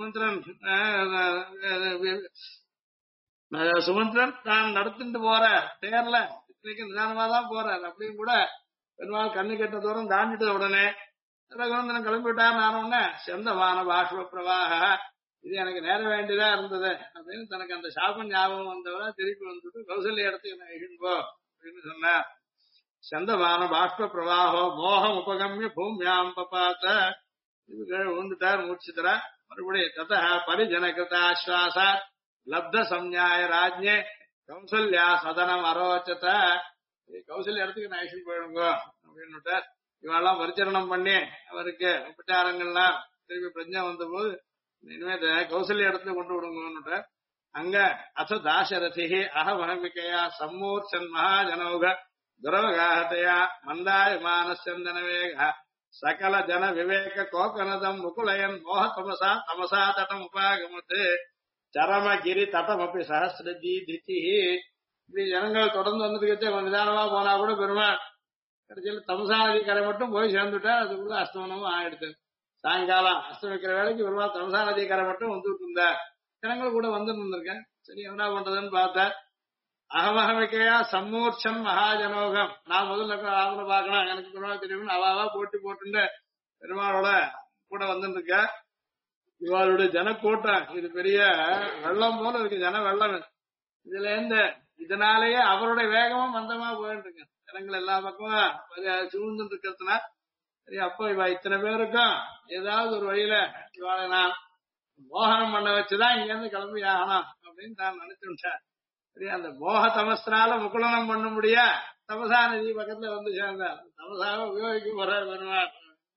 சுமந்திரன் தான் நடத்திட்டு போற தேர்ல இத்தனைக்கு நிதானமா தான் போறார். அப்படின்னு கூட பெருமாள் கண்ணு கெட்ட தூரம் தாண்டிட்டு உடனே ரகுநந்தன் கிளம்பிவிட்டார். நான் உடனே செந்தமான பாஷ்ப பிரவாக இது எனக்கு நேர வேண்டியதா இருந்தது அப்படின்னு தனக்கு அந்த சாபம் ஞாபகம் வந்தவரை திருப்பி வந்துட்டு கௌசல்ய இடத்துக்கு நான் இழுங்கோ அப்படின்னு சொன்னார். செந்தமான பாஷ்ப பிரவாகோ மோகம் உபகமிய பூமியாம் பபாத்த. இது விழுந்துட்டார் முடிச்சுத்தர. மறுபடியும் தத பரிஜனகிருத ஆஸ்வாசா லப்த சம்ஞாய ராஜ்யே கௌசல்யா சதனம் அரோச்சத. கௌசல்ய இடத்துக்கு நான் ஐஷன் போயிடுங்க அப்படின்னு இவெல்லாம் பரிச்சரணம் பண்ணி அவருக்கு உபச்சாரங்கள்லாம் திருப்பி பிரஜா வந்த போது இனிமே கௌசல்ய இடத்துல கொண்டு விடுங்க. அங்க அச தாசரதி அகமஹமிகையா சம்மூர்ச்சன் மகாஜனௌக துரவகாஹதயா மந்தாயமானச்சந்தன வேக சகல ஜன விவேக கோகனதம் முகுலயன் மோக தமசா தமசா தடம் உபாகமத்து சரமகிரி தட்டம் அப்படி சஹசிரஜி தித்தி. இப்படி ஜனங்கள் தொடர்ந்து வந்ததுக்கு நிதானமா போனா கூட பெருமாள் கடைசியில் தமசா நதி கரை மட்டும் போய் சேர்ந்துட்டா அதுக்குள்ள அஸ்தமனமும் ஆயிடுது. சாயங்காலம் அஸ்தமிக்கிற வேலைக்கு பெருமாள் தமசா நதி கரை மட்டும் வந்துட்டு இருந்தார். ஜனங்கள் கூட வந்து இருந்திருக்கேன். சரி என்ன பண்றதுன்னு பார்த்தா அகமகமிக்கையா சம்மூர்ச்சம் மகாஜனோகம். நான் முதல்ல ஆவணை பார்க்கணும் எனக்கு பெருமாள் தெரியும் அவாவா போட்டி போட்டு பெருமாளோட கூட வந்துட்டு இருக்க. இவளுடைய ஜனக்கூட்டம் இது பெரிய வெள்ளம் போல இருக்கு. ஜன வெள்ளம் இதுல இருந்து இதனாலேயே அவருடைய வேகமும் மந்தமா போயிட்டு இருக்கு. ஜனங்கள் எல்லா பக்கமும் சூழ்ந்து இருக்கிறதுனா சரி அப்போ இவ இத்தனை பேருக்கும் ஏதாவது ஒரு வழியில இவாளை நான் மோகனம் பண்ண வச்சுதான் இங்க இருந்து கிளம்பி ஆகணும் அப்படின்னு நான் நினைச்சுட்டேன். சரி அந்த மோக தமஸ்னால முகுலனம் பண்ண முடியா தமசா நதி பக்கத்துல வந்து சேர்ந்தார். தமசாவை உபயோகிக்க போற வருவார்.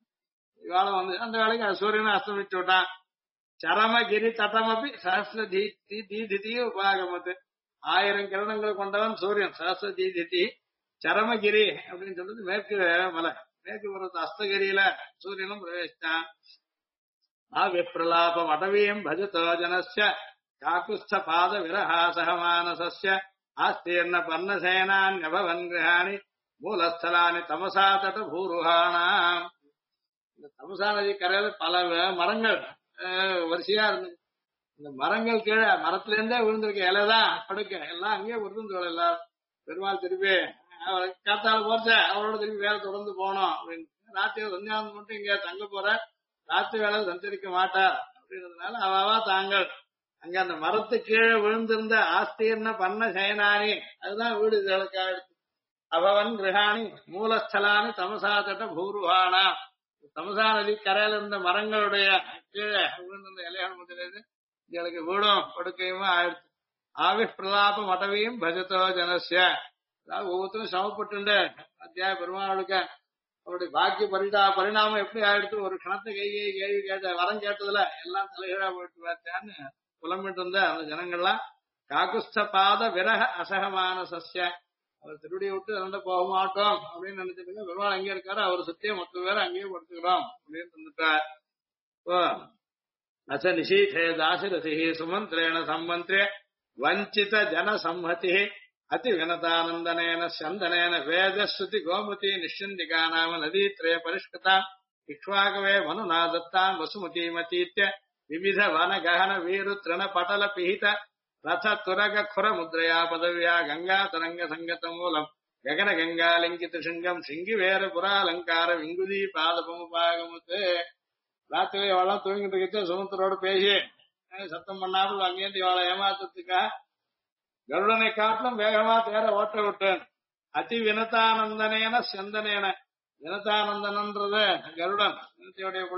இவாளை வந்து அந்த வேலைக்கு சூரியனை அஸ்தமிச்சு விட்டான். சரமகிரி தட்டமப்பி சஹசிர தீதி உபாகமத்து. 1000 கிரணங்கள் கொண்டவன் சூரியன் சஹசிர தீதி. சரமகிரி அப்படின்னு சொல்றது மேற்கு மலை. மேற்கு பருவத்து அஸ்தகிரியில சூரியனும் பிரவேசித்தான். ஆவிப்பிரலாபம் அடவியம் பஜதோ ஜனஸ்ய காக்குஸ்த பாத விரஹாசக மானசஸ்ய ஆஸ்தீர்ண பர்ணசேனான்யபவன் கிரகாணி மூலஸ்தலானி தமசா தட பூருஹாணாம். இந்த தமசா நதி கரையில பல மரங்கள் வரிசையா இருந்தது. இந்த மரங்கள் கீழே மரத்துல இருந்தே விழுந்திருக்க இலைதான் படுக்க எல்லாம் அங்கேயே விருந்து எல்லாரும். பெருமாள் திருப்பி காத்தால போச்ச அவரோட திருப்பி வேலை தொடர்ந்து போனோம் அப்படின்னு. ராத்திரி சந்தியாவந்தம் மட்டும் இங்க தங்க போற ராத்திரி வேலை சஞ்சரிக்க மாட்டார் அப்படின்றதுனால அவாவா தாங்கள் அங்க அந்த மரத்து கீழே விழுந்திருந்த ஆஸ்தீர்ண பண்ண சயனானி அதுதான் வீடு இதுகளுக்காக எடுத்து அவவன் கிரகாணி மூலஸ்தலானி தமசா தட்ட பூருவானா. தமசா நதி கரையில இருந்த மரங்களுடைய கீழே விழுந்திருந்த இலைகள் முதலிருந்து இதுகளுக்கு வீடும் படுக்கையுமா ஆயிடுச்சு. ஆவி பிரலாபம் அடவியும் பஜதோ ஜனசிய. அதாவது ஒவ்வொருத்தரும் சமப்பட்டு அத்தியாய பெருமாளுக்கு அவருடைய பாக்கிய பரிணாமம் எப்படி ஆயிடுத்து. ஒரு கணத்தை கேள்வி கேட்ட வரம் கேட்டதுல எல்லாம் தலைகீழா போயிட்டு பார்த்தான்னு புலம்பிட்டு இருந்த அந்த ஜனங்கள்லாம் காக்குஸ்த பாத விரக அசகமான சசிய. அவர் திருடியை விட்டு ரெண்ட போக மாட்டோம் அப்படின்னு நினைச்சிட்டு பெருமாள் அங்கே இருக்காரு. அவர் சுத்தியே மொத்த பேரை அங்கேயே படுத்துக்கிறோம் அப்படின்னு இருந்துட்டார். அச நிஷீதே தாசரசி சுமந்திரேன சம்மந்திரே வஞ்சித ஜன சம்மதி அதி வினதானந்தனேன சந்தனேன வேதஸ்ருதி கோமதி நிஷந்திகா நாம நதீத்ரே பரிஷ்கதா இக்ஷ்வாகவே மனுனா தத்தாம் வசுமதி மதீத்ய விவித வன கஹன வீரு திரண படல பிஹித ரத துரக குர முத்ரயா பதவியா கங்கா தரங்க சங்கத மூலம் ககன கங்கா லிங்கித சிங்கம் சிங்கி வேற புராலங்கார விங்குதி பாதபமுபாகமுத்து. ராத்திரி இவெல்லாம் தூங்கிட்டு இருக்க சுமந்தரோட பேசி சத்தம் பண்ணாமல் அங்கேருந்து இவளை ஏமாத்துறதுக்கா கருடனை காட்டிலும் வேகமா தேர ஓட்ட விட்டேன். அதி வினதானந்தனேன செந்தனேன. வினதானந்தனன்றது கருடன் வினத்தையுடைய புள்ள.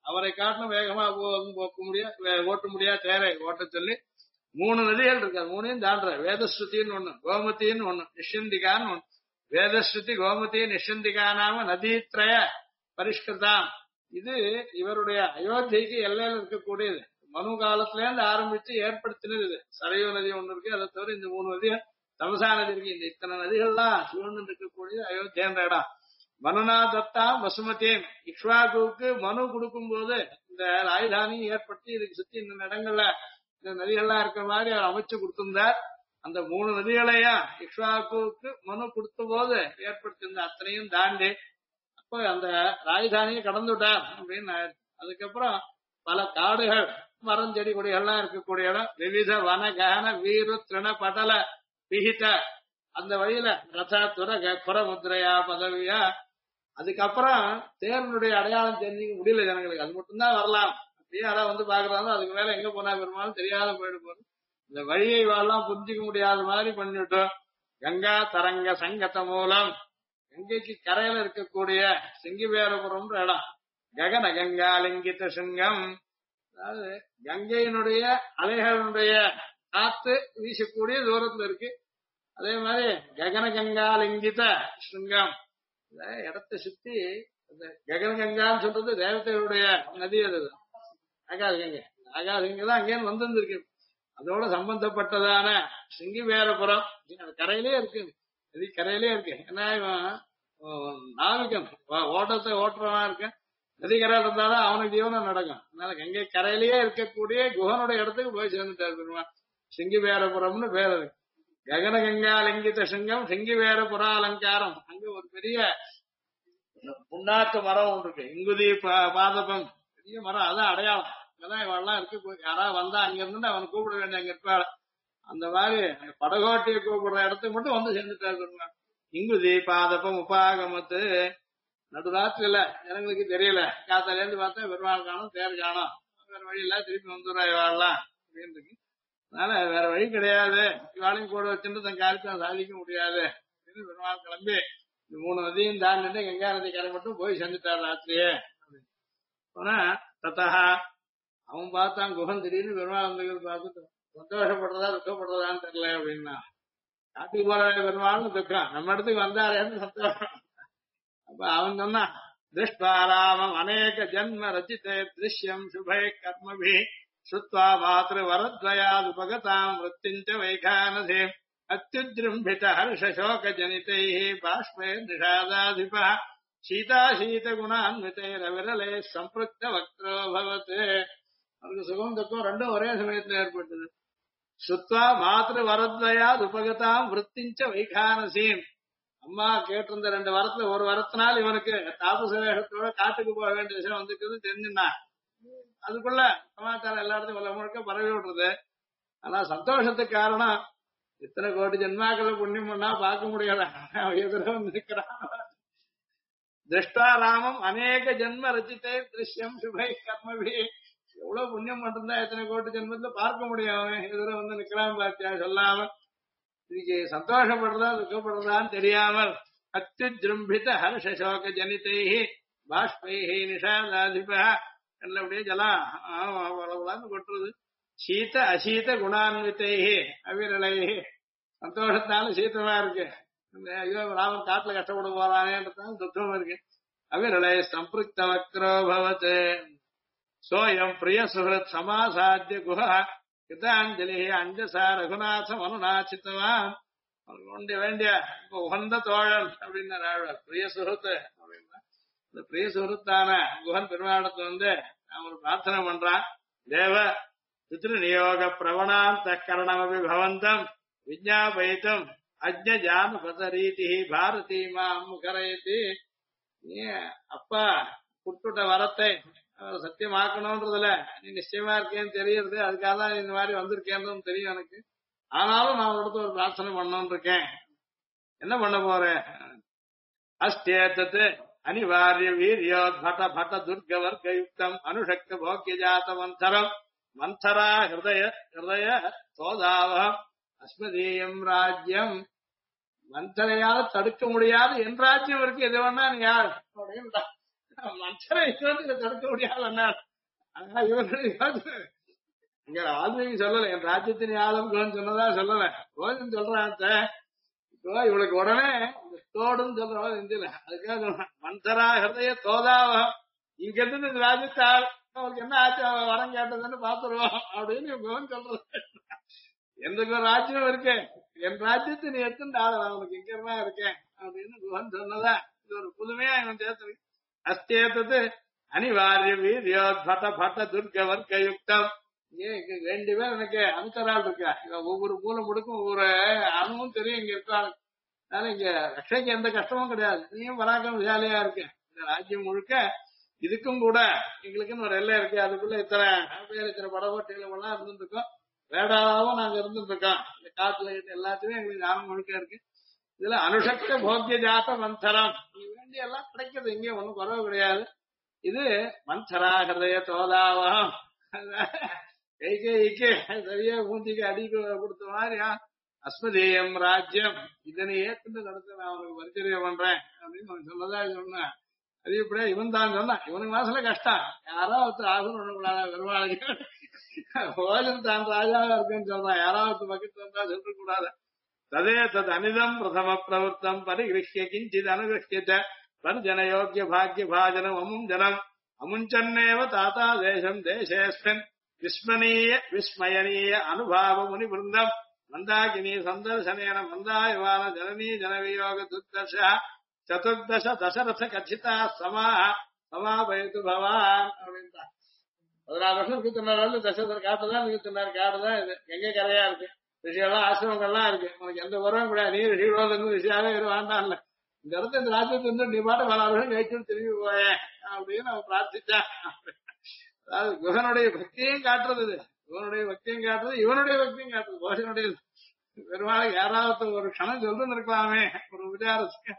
அவரை காட்டிலும் வேகமா போக்க முடியாது, ஓட்ட முடியாது, தேரை ஓட்ட சொல்லி 3 நதிகள் இருக்கு. அது 3ஐயும் தாண்டுற வேதஸ்ருதின்னு ஒண்ணு, கோமதின்னு ஒண்ணு, நிஷந்திகான்னு ஒண்ணு. வேதஸ்ருதி கோமதி நிஷந்திகா நாம நதித்ரய பரிஷ்கிருதாம். இது இவருடைய அயோத்தியைக்கு எல்லையில இருக்கக்கூடியது. மனு காலத்துல இருந்து ஆரம்பிச்சு ஏற்படுத்தினது இது. சரையு நதி ஒண்ணு இருக்கு, அதை தவிர இந்த 3 நதிகள், தமசா நதி இருக்கு. இந்த இத்தனை நதிகள்லாம் சூழ்ந்து இருக்கக்கூடிய அயோத்தியான்ற இடம். மனுனா தத்தாம் வசுமதியும், இக்ஷ்வாகுவுக்கு மனு கொடுக்கும் போது இந்த ராஜதானியும் ஏற்படுத்தி இதுக்கு சுத்தி இந்த இடங்கள்ல இந்த நதிகள்லாம் இருக்கிற மாதிரி அவர் அமைச்சு கொடுத்திருந்தார். அந்த 3 நதிகளையும் இக்ஷ்வாகுவுக்கு மனு கொடுத்த போது ஏற்படுத்தியிருந்த அத்தனையும் தாண்டி அப்போ அந்த ராஜதானியை கடந்துட்டார் அப்படின்னு ஆயிடுச்சு. அதுக்கப்புறம் பல காடுகள், மரம், செடி, கொடிகள்லாம் இருக்கக்கூடிய இடம். விவித வன ககன வீரு திருண படல பிஹித, அந்த வழியில ரத துர குர முத்திரையா பதவியா. அதுக்கப்புறம் தேர்னுடைய அடையாளம் தெரிஞ்சுக்க முடியல ஜனங்களுக்கு. அது மட்டும்தான் வரலாம். அப்படியே யாராவது வந்து பாக்குறாங்க, அதுக்கு மேல எங்க போனா பெருமாள் தெரியாத போயிடு போது இந்த வழியை வாழலாம் புரிஞ்சுக்க முடியாத மாதிரி பண்ணிவிட்டோம். கங்கா தரங்க சங்கத்த மூலம், கங்கைக்கு கரையில இருக்கக்கூடிய சிங்கிவேரபுரம்ன்ற இடம். ககன கங்கா லிங்கித சிங்கம், அதாவது கங்கையினுடைய அலைகளுடைய காத்து வீசக்கூடிய தூரத்துல இருக்கு. அதே மாதிரி ககன கங்கா லிங்கித சிங்கம், இந்த இடத்தை சுத்தி இந்த ககன கங்கான்னு சொல்றது தேவதைகளுடைய நதி. அது ஆகாது கங்கை, ஆகாது கங்கை தான் அங்கேன்னு வந்திருக்கு. அதோட சம்பந்தப்பட்டதான சிங்கிவேரபுரம் கரையிலே இருக்கு, நதி கரையிலே இருக்கு. ஏன்னா நாவிகன் ஓட்டத்தை ஓட்டுறவா இருக்க, நதி கரையில இருந்தாலும் அவனுக்கு ஜீவனம் நடக்கும். அதனால கங்கை கரையிலேயே இருக்கக்கூடிய குஹனுடைய இடத்துக்கு போய் சேர்ந்துட்டாரு பெருமாள். சிங்கிவேரபுரம்னு பேர் அது. ககன கங்கா லிங்கித சிங்கம் சிங்கிவேரபுர அலங்காரம். அங்க ஒரு பெரிய புண்ணாக்கு மரம் ஒன்று இருக்கு, இங்குதி பாதபம், பெரிய மரம். அதான் அடையாளம். அங்கதான் இவெல்லாம் இருக்கு. யாராவது வந்தா அங்க இருந்து அவன் கூப்பிட வேண்டிய அங்க இருப்பாள். அந்த மாதிரி படகோட்டியை கூப்பிடுற இடத்துக்கு மட்டும் வந்து சேர்ந்துட்டாரு பெருமாள். இங்குதி பாதபம் உபாகமத்து. நடுராத்திரில ஜனங்களுக்கு தெரியல, காத்தால இருந்து பார்த்தா பெருமாள் காணும், தேர் காணும், வேற வழி இல்ல, திருப்பி வந்துடுறா இவாள்லாம் அப்படின்னு இருக்கு. அதனால வேற வழி கிடையாது, இவாளையும் கூட வச்சுட்டு தன் காரியத்தை சாதிக்க முடியாது அப்படின்னு பெருமாள் கிளம்பி இந்த 3 நதியும் தாண்டிட்டு கங்கா நதி கரை மட்டும் போய் செஞ்சுட்டார் ராத்திரியே. ஆனா தத்தா அவன் பார்த்தான் குஹன் திடீர்னு பெருமாள் வந்து பார்த்துட்டு சந்தோஷப்படுறதா துக்கப்படுறதான்னு தெரியல அப்படின்னா, காட்டுக்கு போற பெருமாள்னு துக்கம், நம்ம இடத்துக்கு வந்தாரேன்னு சந்தோஷம். அப்ப அவன் சொன்னான், திருஷ்டாராமம் அநேக ஜன்ம ரச்சிதே திருஷ்யம் சுபை கர்மபி சுத்வா மாத்ரு வரத்வயாது உபகதாம் விருத்திஞ்ச வைகானதே அத்யுஜிரும்பித ஹர்ஷசோக ஜனிதை பாஷ்மே நிஷாதாதிப சீதாசீத குணான்விதைரவிரலே சம்பிருக்த வக்ரோ பவத். அவருக்கு சுகம் துக்கம் ரெண்டும் ஒரே சமயத்தில் ஏற்பட்டது. சுத்வா மாத்ரு வரத்வயாது உபகதாம் விருத்திஞ்ச வைகானசீம். அம்மா கேட்டிருந்த 2 வரத்துல ஒரு வரத்தினால் இவனுக்கு தாபச வேகத்தோட காட்டுக்கு போக வேண்டிய விஷயம் வந்துருக்குது தெரிஞ்சுனா, அதுக்குள்ள சமாச்சாரம் எல்லா இடத்தையும் உள்ள முழுக்க பரவி விடுறது. ஆனா சந்தோஷத்துக்கு காரணம், இத்தனை கோடி ஜென்மாக்களை புண்ணியம் பண்ணா பார்க்க முடியல, எதிர வந்து நிற்கிறான். திருஷ்டாராமம் அநேக ஜென்ம ரச்சித்தை திருஷ்யம் சுபை கர்மபி. எவ்வளவு புண்ணியம் பண்ணிருந்தா எத்தனை கோடி ஜென்மத்துல பார்க்க முடியும், எதிர வந்து நிக்கிறான் பார்த்தியா சொல்லாம. இதுக்கு சந்தோஷப்படுறதா துக்கப்படுறதான்னு தெரியாமல் அத்யுஜிரும்பித ஹர்ஷசோக ஜனிதை பாஷ்பை நிஷாதாதிப, அப்படியே ஜலம் வளவளான்னு கொட்டுறது. சீத அசீத குணான்விதை அவிரலை, சந்தோஷத்தாலும் சீத்தமா இருக்கு. ஐயோ ராமன் காட்டுல கஷ்டப்பட போறானேன்றதாலும் துக்கம் இருக்கு. அவிரலை சம்பிருக்த வக்ரோ பவத். சோயம் பிரிய சுஹத் சமாசாத்திய குஹ கிருதாஞ்சலி அஞ்சசா ரகுநாதம் அனுநாச்சித்தவான். அவனுக்கு வேண்டிய உகந்த தோழன் அப்படின்னு பிரிய சுகத்து அப்படின்னா, இந்த பிரிய சுகத்தான குஹன் பெருமாடத்தை வந்து அவன் ஒரு பிரார்த்தனை பண்றான். தேவ பித்ரு நியோக பிரவணாந்த கரணமபி பவந்தம் விஜாபயித்தும் அஜ்ஞான பதரீதி பாரதி மாம் முகரயதி. நீ அப்பா குட்டுட்ட வரத்தை சத்தியமாக்கணும்ன்றதுல நீ நிச்சயமா இருக்கேன்னு தெரியுது, அதுக்காக தான் இந்த மாதிரி வந்திருக்கேன்னு தெரியும் எனக்கு. ஆனாலும் நான் இடத்துல ஒரு பிரார்த்தனை பண்ணணும்னு இருக்கேன். என்ன பண்ண போறேன்? அஸ்தேத்தத்து அனிவாரிய வீரியோத்பட பட துர்க வர்க்க யுக்தம் அனுஷக்த போக்கிய ஜாத மந்தரம் மந்தரா ஹிருதய ஹிருதய சோதாவகம் அஸ்மதீயம் ராஜ்யம். மந்தரையால தடுக்க முடியாது என் ராஜ்யம் இருக்கு, எது வேணா நீ யார் அப்படின்னு மனுஷரை யோசனை தடுக்க முடியாது. ஆனா இவனுடைய யோசனை இங்க வால்மீகி சொல்லல, என் ராஜ்யத்தின் ஆளும் சொன்னதா சொல்லல. கோஜன் சொல்றான் இப்போ இவளுக்கு உடனே இந்த தோடுன்னு சொல்றவன் இந்தியில அதுக்காக சொல்றான் மந்தரா ஹிருதய தோதாவம். இங்க இருந்து இந்த ராஜ்யத்தை அவளுக்கு என்ன ஆச்சு, அவன் வரம் கேட்டதுன்னு பாத்துருவோம் அப்படின்னு இவன் சொல்றது. எந்த ராஜ்யம் இருக்கேன், என் ராஜ்யத்தை நீ எத்தனை ஆளலாம், அவனுக்கு இங்க தான் இருக்கேன் அப்படின்னு குஹன் சொன்னதா. இது ஒரு புதுமையா இவன் சேர்த்து அஸ்தேத்தது அனிவாரிய வீரியோத்பட பட்ட துர்க வர்க்க யுக்தம். இங்க 2 பேர் எனக்கு அனுத்தரால் இருக்கா, ஒவ்வொரு மூல முடுக்கும் ஒவ்வொரு அணுவும் தெரியும் இங்க இருக்காங்க. அதனால இங்க ரஷ்டைக்கு எந்த கஷ்டமும் கிடையாது. நீயும் பராக்கிரம் விசாலியா இருக்கு. இந்த ராஜ்யம் முழுக்க இதுக்கும் கூட எங்களுக்குன்னு ஒரு எல்லை இருக்கு, அதுக்குள்ள இத்தனை பேர் இத்தனை படகோட்டைகள் எல்லாம் இருந்துருக்கோம், வேடாவும் நாங்க இருந்துருக்கோம். இந்த காட்டுல எல்லாத்தையுமே எங்களுக்கு ஞானம் முழுக்க இருக்கு. இதுல அனுஷக்த போக்கிய ஜாத்த மந்தரம் வேண்டிய எல்லாம் கிடைக்கிறது, இங்கே ஒண்ணும் குறவு கிடையாது. இது மந்தரா ஹிருதய தோதாவம். கைகேயிக்கு சரியா மூஞ்சிக்கு அடி கொடுத்த மாதிரி அஸ்மதேயம் ராஜ்யம் இதனை ஏற்று நடத்த நான் அவனுக்கு பரிச்சரியம் பண்றேன் அப்படின்னு அவன் சொன்னதா சொன்னேன். அது இப்படியே இவன் தான் சொன்னான். இவனுக்கு மனசுல கஷ்டம், யாரோ ஒருத்தர் ஆகும் பண்ணக்கூடாதா பெருமாளுக்கு, போஜன் தான் ராஜாவா இருக்குன்னு சொல்றான், யாராவது பக்கத்து வந்தா சொல்ல கூடாது. ததே தத் அனிதம் பிரதம பிரவருத்தம் பரிகிருஹ்ய கிஞ்சித் அனுகிருஹ்ய பரிஜன யோக்கிய பாக்ய பாஜனம் அமும் ஜனம் அமுஞ்சன்னேவ தாத்தா தேசம் தேசேஸ்மின் விஸ்மயனீய அனுபாவ முனி பிருந்தம் மந்தாகினி சந்தர்சனேன மந்தாயவான ஜனனீ ஜனவியோக சதுர்தச தசரத கச்சிதா சமாபயத்து பவான் அப்படின்ட்டான். 14 வருஷம் இருக்குன்னாரு தசரதர் காட்டுதான் இருக்குன்னாரு. காடுதான் இது, எங்க கரையா இருக்கு, ரிஷியெல்லாம் ஆசிரமங்கள்லாம் இருக்கு, உனக்கு எந்த உறவும் கிடையாது, நீ ரிஷியோடு ரிஷியாவே வேண்டாம் இல்ல, இந்த இடத்த இந்த ராஜ்யத்துல இருந்து நீ பாட்டு 14 வருஷம் கழிச்சு திரும்பி போயேன் அப்படின்னு அவன் பிரார்த்திச்சான். அதாவது குகனுடைய பக்தியும் காட்டுறது, இது இவனுடைய பக்தியும் காட்டுறது, இவனுடைய பக்தியும் காட்டுறது. கோஷனுடைய பெருமாளை யாராவது ஒரு க்ஷணம் சொல்லுன்னு இருக்கலாமே ஒரு விசாரத்துக்கு.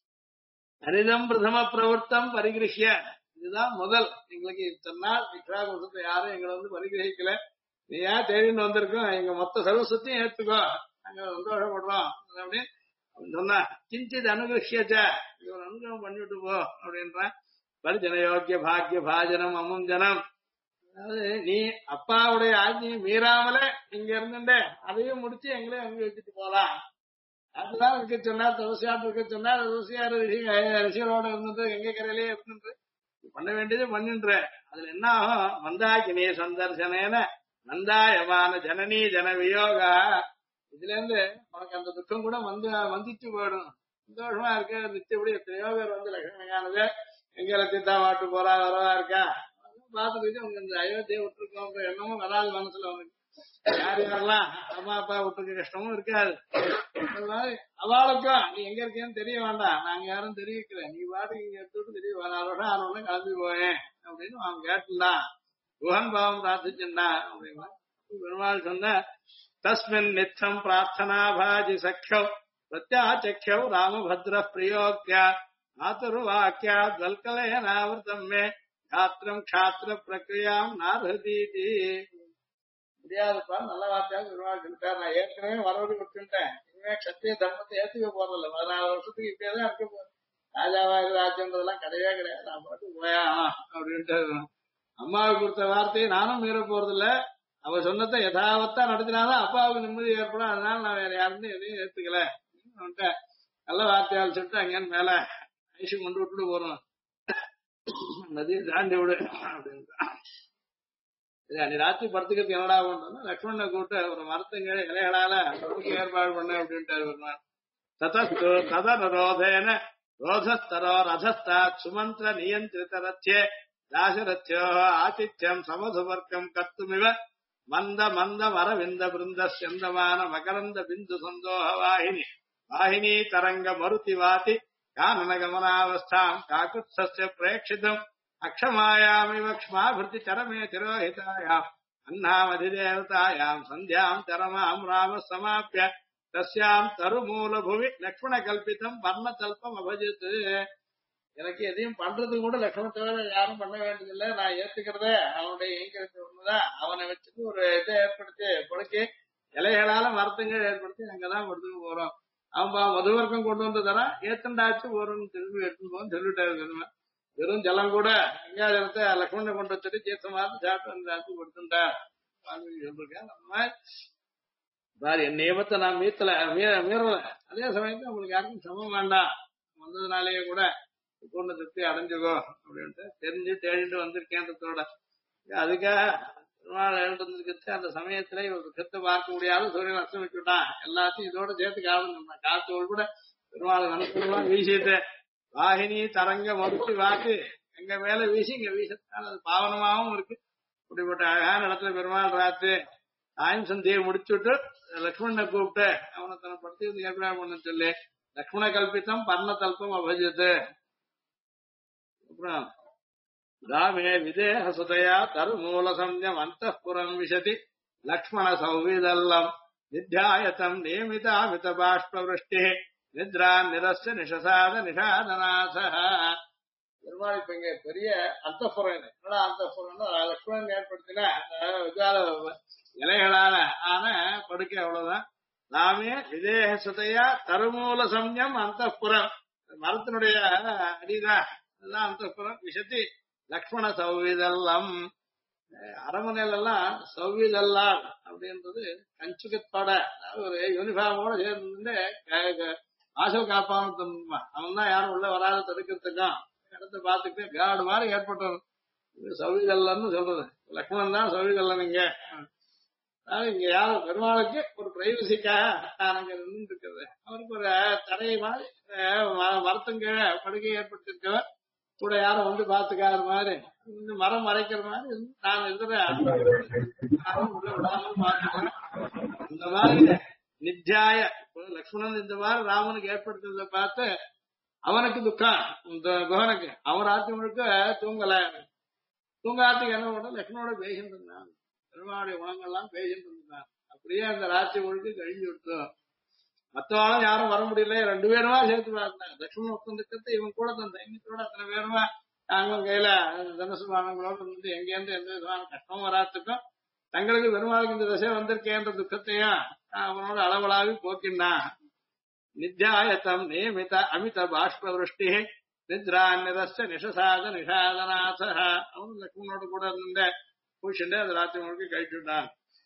அனிதம் பிரதம பிரவர்த்தம் பரிகிருஹ்ய, இதுதான் முதல். எங்களுக்கு இத்தனை நாள் விக்ராகுசத்தை யாரும் எங்களை பரிகிரகிக்கல, நீ ஏன் தேடின்னு வந்திருக்கோம், எங்க மொத்த சர்வசத்தையும் ஏத்துக்கோ, நாங்க சந்தோஷப்படுறோம் அப்படின்னு சொன்னா. கிஞ்சித் அனுகிரகியச்ச, இவன் அனுகிரகம் பண்ணிவிட்டு போ அப்படின்றான். பரிஜன யோக்கிய பாக்கிய பாஜனம் அமும் ஜனம். அதாவது நீ அப்பாவுடைய ஆஜ்ஞையை மீறாமல இங்க இருந்துட்டே அதையும் முடிச்சு எங்களையும் அங்க வச்சுட்டு போலாம். அதுதான் இருக்க சொன்னார், துளசியாட்டு இருக்க சொன்னார். துளசியார் ரிஷியரோட இருந்துட்டு எங்க கரையிலேயே இருந்துட்டு பண்ண வேண்டியது பண்ணின்ற. அதுல என்ன ஆகும், மந்தாகினி சந்தர்சனேன மந்தாயமான ஜனனி ஜன வியோகா. இதுல இருந்து உனக்கு அந்த துக்கம் கூட வந்திச்சு போயிடும். சந்தோஷமா இருக்க நிச்சயப்படி எத்தனையோ பேர் லட்சுமியானது எங்களை திட்டா வாட்டு போறா வரவா இருக்கா பாத்துக்கிட்டு உங்க இந்த அயோத்தியை விட்டுருக்கோம் எண்ணமும் வராது மனசுல. அவனுக்கு யார் யாரெல்லாம் அம்மா அப்பா விட்டுருக்க கஷ்டமும் இருக்காது. அவளுக்கும் நீ எங்க இருக்கேன்னு தெரிய வேண்டாம், நாங்க யாரும் தெரிவிக்கல, நீ பாட்டுக்கு இங்க எடுத்துட்டு தெரிய 14 வருஷம் 6 வருஷம் கிளம்பி போயேன் அப்படின்னு அவன் கேட்டுலாம் குஹன் பாவம் பிரார்த்திச்சுட்டான் அப்படின்னா. பெருமாள் சொன்ன தஸ்மின் நித்தம் பிரார்த்தனா பாஜி சக்ஷோ பிரத்யாச்சக்ஷோ ராமபத்ர பிரியோக்யா மாதுருவாக்கியா துவல்கலயனாவிருத்தம் மே காத்திரம் க்ஷாத்திர பிரக்ரியாம் நார்ஹதீதி. முடியாதுப்பா, நல்ல வார்த்தையாக பெருமாள் சொல்லிட்டார். நான் ஏற்கனவே வரவழி விட்டுட்டேன், இனிமே சத்திய தர்மத்தை ஏத்துக்க போறதில்ல. 14 வருஷத்துக்கு இப்படியேதான் இருக்க போறேன். ராஜாவா ராஜ்யன்றதெல்லாம் கிடையவே கிடையாது, நான் பாட்டு போயா அப்படின்ட்டு. அம்மாவுக்கு கொடுத்த வார்த்தையை நானும் மீற போறதில்ல. அவ சொன்னதை யதாவத்தா நடத்தினாதான் அப்பாவுக்கு நிம்மதி ஏற்படும். அதனால நான் வேற யாருன்னு எதையும் ஏத்துக்கல. நல்ல வார்த்தையால் சொல்லிட்டு அங்கேன்னு மேல ஐசி கொண்டு விட்டுட்டு போறோம், நதியை தாண்டி விடு அப்படின்னு. நீ ராத்திரி படுத்துக்கிறதுக்கு என்னடா பண்றோம்னா லக்ஷ்மணனை கூப்பிட்டு ஒரு மரத்துங்க இலைகளால ஏற்பாடு பண்ண அப்படின்ட்டு. ததஸ்து ததரோதேன ரோதஸ்தரோ ரதஸ்தா சுமந்திர நியந்திரித ரத்யே தாசரத்யோ ஆதித்யம் சமதுவர்க்கம் கத்துமிவ மந்த மந்த மரவிந்த பிருந்த செந்தமான மகரந்த பிந்து சந்தோக வாகினி வாகினி தரங்க மருதி வாதி கானன கமனாவஸ்தாம் காக்குத்ஸ்ய பிரேட்சிதம் அக்ஷமாயாமிவ க்ஷ்மாபிருத்தி சரமே திரோஹிதாயாம் அன்னாமதிதேவதாயாம் சந்தியாம் சரமாம் ராம சமாப்பிய தஸ்யாம் தருமூல புவி லக்ஷ்மண கல்பிதம் வர்ணதல்பம் அபஜித். எனக்கு எதையும் பண்றது கூட லக்ஷ்மண தவிர யாரும் பண்ண வேண்டியதில்லை, நான் ஏத்துக்கிறதே அவனுடைய ஈங்கிறது ஒண்ணுதான். அவனை வச்சுட்டு ஒரு இதை ஏற்படுத்தி கொடுக்கி இலைகளால மரத்துங்க ஏற்படுத்தி அங்கதான் கொடுத்துட்டு போறோம். அவன் மதுவர்க்கம் கொண்டு வந்து தரான், ஏத்தண்டாச்சு போறோம்னு திரும்பி எடுத்துட்டு போன்னு சொல்லிட்டாரு. வெறும் ஜலம் கூட கங்காஜலத்தை லக்ஷ்மணனை கொண்டு வச்சுட்டு தீர்த்தமாத்து சாப்பிட்டு அந்த ஆத்து கொடுத்துட்டா சொல்லிருக்கேன். நம்ம பாரு என் நியமத்தை நான் மீறல. அதே சமயத்துல உங்களுக்கு யாருக்கும் சமம் வேண்டாம், வந்ததுனாலேயே கூட பூர்ண திருப்தி அடைஞ்சுக்கோ அப்படின்ட்டு தெரிஞ்சு தேடிட்டு வந்திருக்கேன்றதோட அதுக்காக பெருமாள் எழுந்திருக்கு. அந்த சமயத்துல ஒரு துக்கத்தை பார்க்க முடியாத சூரியன் அஸ்தமிச்சுட்டான். எல்லாத்தையும் இதோட சேர்த்து காரணம் காத்தோடு கூட பெருமாள் அனுப்பலாம் வீசிட்டு வாகினி தரங்க மறுத்து வாக்கு எங்க மேல வீசி இங்க வீசத்தால் அது பாவனமாகவும் இருக்கு. இப்படிப்பட்ட அழகான இடத்துல பெருமாள் ராத்து ஆயும் சந்தியை முடிச்சுட்டு லக்ஷ்மணனை கூப்பிட்டு அவனை தன்னை படுத்தி வந்து ஏற்பாடு பண்ண சொல்லி லக்ஷ்மண கல்பித்தம் பர்ண தல்பம் அபஜத்து. அப்புறம் ராமே விதேக சுதையா தருமூல சம்யம் அந்தப்புறம் விசதி லக்ஷ்மண சௌவிதல்லம் நித்யாயத்தம் நியமிதாமித பாஷ்பவருஷ்டி நித்ரா நிரஸ்ய நிஷசாத நிஷாதநாச. பெருமாள் இப்ப இங்க பெரிய அந்தப்புறம் என்னடா அந்தப்புறம்னா லக்ஷ்மணன் ஏற்படுத்தின விஜால இலைகளான ஆன படுக்கை அவ்வளவுதான். ராமே விதேக சுதையா தருமூல சம்யம் அந்தப்புறம் மரத்தினுடைய அடிதான் அதுதான் அந்தப்புறம் விஷத்தி லக்ஷ்மண சௌவிதல்லம். அரமனையில எல்லாம் சௌவிதல்லாம் அப்படின்றது கஞ்சுகத்தோட ஒரு யூனிஃபார்மோட சேர்ந்து வாசல் காப்பான் அவன் தான் யாரும் உள்ள வராத தடுக்கிறதுக்கும் இடத்த பார்த்துட்டு காடு மாதிரி ஏற்பட்டது சௌவிதல்லன்னு சொல்றது. லக்ஷ்மணன் தான் சௌவிதல்லன் இங்க. இங்க யாரும் பெருமாளுக்கு ஒரு பிரைவசிக்காக அங்க நின்று இருக்கிறது. அவருக்கு ஒரு தடையை மாதிரி மரத்துங்க படுகை ஏற்படுத்திருக்கவர் கூட யாரும் வந்து பாத்துக்காத மாதிரி மரம் மறைக்கிற மாதிரி நான் பார்த்துக்கிறேன். இந்த மாதிரி நித்யாய லக்ஷ்மணன் இந்த மாதிரி ராமனுக்கு ஏற்படுத்துறத பார்த்து அவனுக்கு துக்கம். இந்த குகனுக்கு அவன் ராத்திரி முழுக்க தூங்கல. தூங்காத்துக்கு என்ன பண்ண லக்ஷ்மணோட பேசிட்டு இருந்தான். பெருமாளுடைய குணங்கள்லாம் பேசிட்டு இருந்தான். அப்படியே அந்த ராத்திரி முழுக்க கழிஞ்சு விட்டோம். மத்தவாளும் யாரும் வர முடியல. 2 பேருமா சேர்த்து பார்த்தாங்க. லட்சுமணன் ஒப்பந்தத்தை இவன் கூட தன் தைரியத்தோட அத்தனை பேருமா நாங்களும் கையில தனுசு பானங்களோட வந்து எங்கேருந்து எந்த விதமான கஷ்டமும் வராத்துக்கும் தங்களுக்கு பெருமாளுக்கு இந்த திசை வந்திருக்கேன்ற துக்கத்தையும் அவனோட அளவலாவி போக்கினான். நித்யாயத்தம் நியமித அமித பாஷ்பவருஷ்டி நித்ரான்யதஸ்ய நிஷசாத நிஷாதநாச. அவனும் லக்ஷ்மணோட கூட இருந்த பூஷண்டே அந்த ராத்திரி முழுக்க கழிச்சுட்டான்.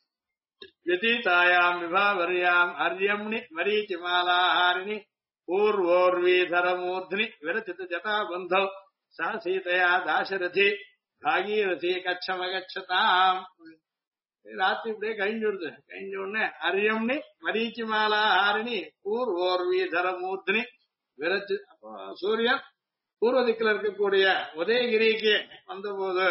व्यतीतायाम् विभावर्याम् अर्यम्णि मरीचिमालाहारिणि पूर्वोर्वीधरमूर्ध्नि विरचित जटाबन्धौ सह सीतया दाशरथी भागीरथी कच्छमगच्छताम्. ராத்திரி இப்படியே கழிஞ்சுடுது. கழிஞ்ச உடனே அரியம்னி மரீச்சிமாலாஹாரிணி பூர்வோர்வீதரமூர்த்தினி விரச்சு. அப்போ சூரியன் பூர்வ திக்கில் இருக்கக்கூடிய உதயகிரிக்கு வந்த போது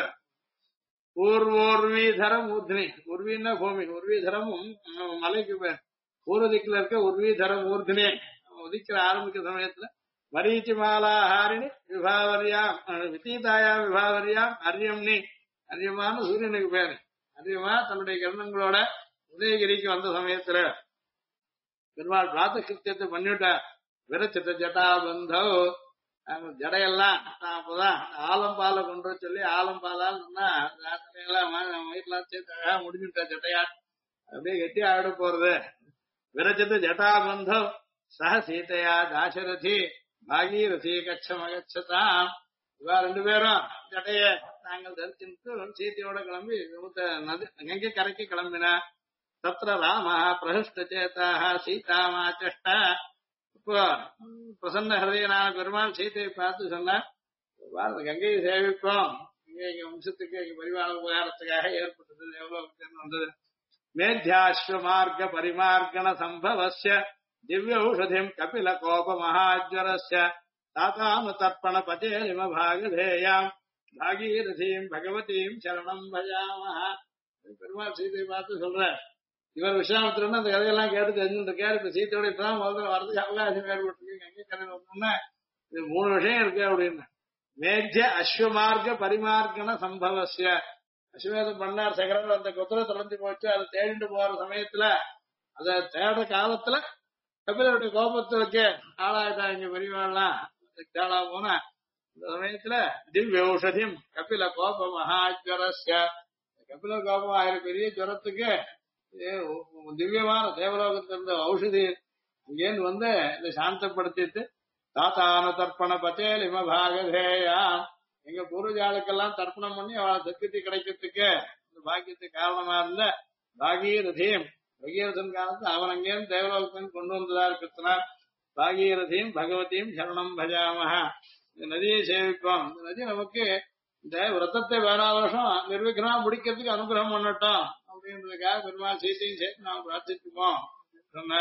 பூர்வோர்வீதரம் ஊர்தினி உர்வீன்னா பூமி உர்வீதரமும் மலைக்கு பேர். பூர்வ திக்கில் இருக்க உர்வீதரம் ஊர்தினே உதிக்கிற ஆரம்பிக்கிற சமயத்துல மரீச்சி மாலாஹாரிணி விபாவரியாம் வித்தீதாயாம் விபாவரியாம் அரியம்னி அரியமான சூரியனுக்கு பேரு. அரியமா தன்னுடைய கிரணங்களோட உதயகிரிக்கு வந்த சமயத்துல பெருமாள் பிராத்த கிருத்தியத்தை பண்ணிவிட்டார். விரச்சித்த ஜட்டாபந்தோ ஜடையெல்லாம் அப்பதான் ஆலம்பாலை கொண்டு சொல்லி ஆலம்பாலான்னு வயிற்றுலாம் சேர்த்து முடிஞ்சுட்டா ஜட்டையா அப்படியே கெட்டி ஆயிட போறது. விரச்சித்த ஜட்டாபந்தம் சக சீதையா தாசரதி பாகீரதி கச்சமகச்சதாம். இவா 2 பேரும் ஜட்டைய நாங்கள் தரிசித்து சீத்தையோட கிளம்பி கங்கை கரைக்கு கிளம்பினா. தத்ர ராம பிரஹிஷ்ட சேதாக சீதாமாச்சஷ்ட. இப்போ பிரசன்ன ஹிருதயனான பெருமாள் சீத்தையை பார்த்து சொன்னார், கங்கையை சேவிப்போம், எங்க வம்சத்துக்கு எங்க பரிவார உபகாரத்துக்காக ஏற்பட்டது எவ்வளவு வந்தது. மேத்யாஸ்வ மார்க்க பரிமார்கண சம்பவஸ்ய திவ்ய ஔஷதிம் கபில கோப மகாஜ்வரஸ்ய தாத்தாம தர்ப்பண பதேலிம பாகதேயாம் பாகீரதீம் பகவதீம் சரணம் பஜாமஹ. பெருமாள் சீதையை பார்த்து சொல்ற. இவர் விஸ்வாமித்திரன் அந்த கதையெல்லாம் கேட்டு தெரிஞ்சுட்டு இருக்காரு. இப்ப சீத்தையோட இப்பதான் முதல்ல வரதுக்கு அவகாசம் ஏற்பட்டு கங்கை கரையில் வரணும்னா இது 3 விஷயம் இருக்கு அப்படின்னு. மேத்ய அஸ்வமார்க்க பரிமார்க்கண சம்பவசிய. அஸ்வமேதம் பண்ணார் சகரன் அந்த குதிரை தொலைஞ்சு போச்சு. அதை தேடிட்டு போற சமயத்துல அதை தேட காலத்துல கபிலருடைய கோபத்துக்கு ஆளாயிட்டா இங்க பெரியவாள்லாம் தேடா போனா இந்த சமயத்துல திவ்ய ஔஷதியும் கபில கோப மகாஜ்வரஸ்ய. கபில கோபம் ஆகிற பெரிய ஜுரத்துக்கு திவ்யமான தேவலோகத்திலிருந்த ஔஷதி இங்கேருந்து வந்து இதை சாந்தப்படுத்திட்டு தாத்தான தர்ப்பண பச்சேலிம பாகதேயா எங்க பூர்வஜாளுக்கெல்லாம் தர்ப்பணம் பண்ணி அவளை சத்கதி கிடைக்கிறதுக்கு இந்த பாக்கியத்துக்கு காரணமா இருந்த பாகீரதியும் பகீரதன் காலத்து அவன் அங்கேயும் தேவலோகத்தின் கொண்டு வந்ததா இருக்கிறதுனால் பாகீரதியும் பகவதியும் சரணம் பஜாமஹ. இந்த நதியை சேவிப்போம். இந்த நதி நமக்கு இந்த விரதத்தை 14 வருஷம் நிர்விக்ரமா முடிக்கிறதுக்கு அனுகிரகம் பண்ணட்டும் அப்படின்றதுக்காக பெருமாள் சீத்தையும் சேர்த்து நாம் பிரார்த்திச்சுப்போம் சொன்ன.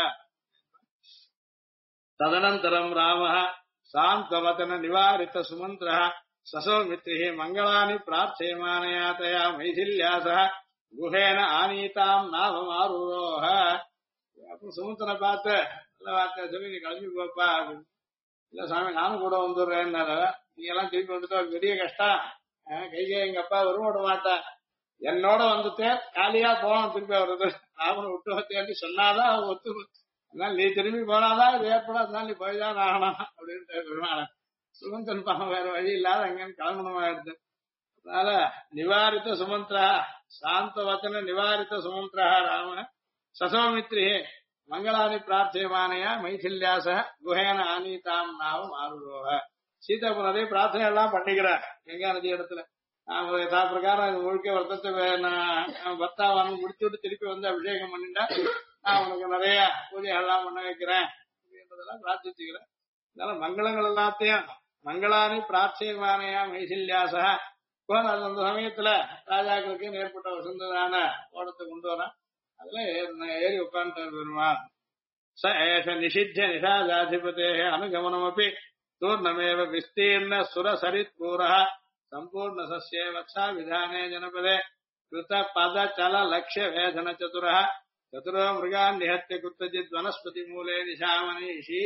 ததனந்தரம் ராமः சாந்தவதன நிவாரித சுமந்திரः சசோமித்ரிः மங்களானி பிரார்த்தயமானயா தயா மைதில்யாசः குஹேன ஆனீதாம் நாமமாரூரோஹ. அப்புறம் சுமந்திரனை பார்த்து நல்ல வார்த்தை சொல்லி நீ கிளம்பி போப்பா அப்படின்னு. இல்ல சாமி நானும் கூட வந்துடுறேன். நீங்க எல்லாம் திருப்பி வந்துட்டு ஒரு பெரிய கஷ்டம். கைகே எங்க அப்பா வரும் விட மாட்டேன். என்னோட வந்துட்டு காலியா போகணும் திருப்பி வருது. ராமனை விட்டு வத்தேன்னு சொன்னாதான் அவன் ஒத்து. அதனால நீ திரும்பி போனாதான் இது ஏற்படும். அதனால நீ போய்தான் ஆகணும் அப்படின்ட்டு பெருமாள். சுமந்திரன் பாவம் வேற வழி இல்லாத அங்கன்னு கிளம்பணுமா எடுத்து. அதனால நிவாரித்த சுமந்திரா சாந்த வச்சன நிவாரித்த சுமந்திரா ராம சசோமித்ரி மங்களானி பிரார்த்தியமானையா மைதில்யாச குஹேன ஆனீதாம் நாவம் ஆருரோக. சீதாபுரம் அதே பிரார்த்தனை எல்லாம் பண்ணிக்கிறார் கங்கா நதி இடத்துல. யதா பிரகாரம் இது முழுக்க வருத்தத்தை பர்த்தாவான முடிச்சு விட்டு திருப்பி வந்து அபிஷேகம் பண்ணிட்டா நான் உனக்கு நிறைய பூஜைகள்லாம் பண்ண வைக்கிறேன் அப்படின்றதெல்லாம் பிரார்த்திச்சுக்கிறேன். அதனால மங்களங்கள் எல்லாத்தையும் மங்களானி பிரார்த்தியமானையா மைதில்யாச அந்த சமயத்துல ராஜாக்களுக்கு ஏற்பட்ட வசந்ததான ஓடத்தை கொண்டு வரான். அதுல ஏறி உட்கார்ந்து பெருமாள். ச ஏஷ நிஷித்த நிஷாதாதிபதே அனுகமனமபி தூர்ணமேவ விஸ்தீர்ண சுரசரித் பூரः சம்பூர்ண சஸ்யே வத்சா விதானே ஜனபதே கிருத பத சல லக்ஷ்ய வேதன சதுரः சதுரோ மிருகான் நிஹத்ய குத்தஜித் வனஸ்பதி மூலே நிஷாமனீஷி.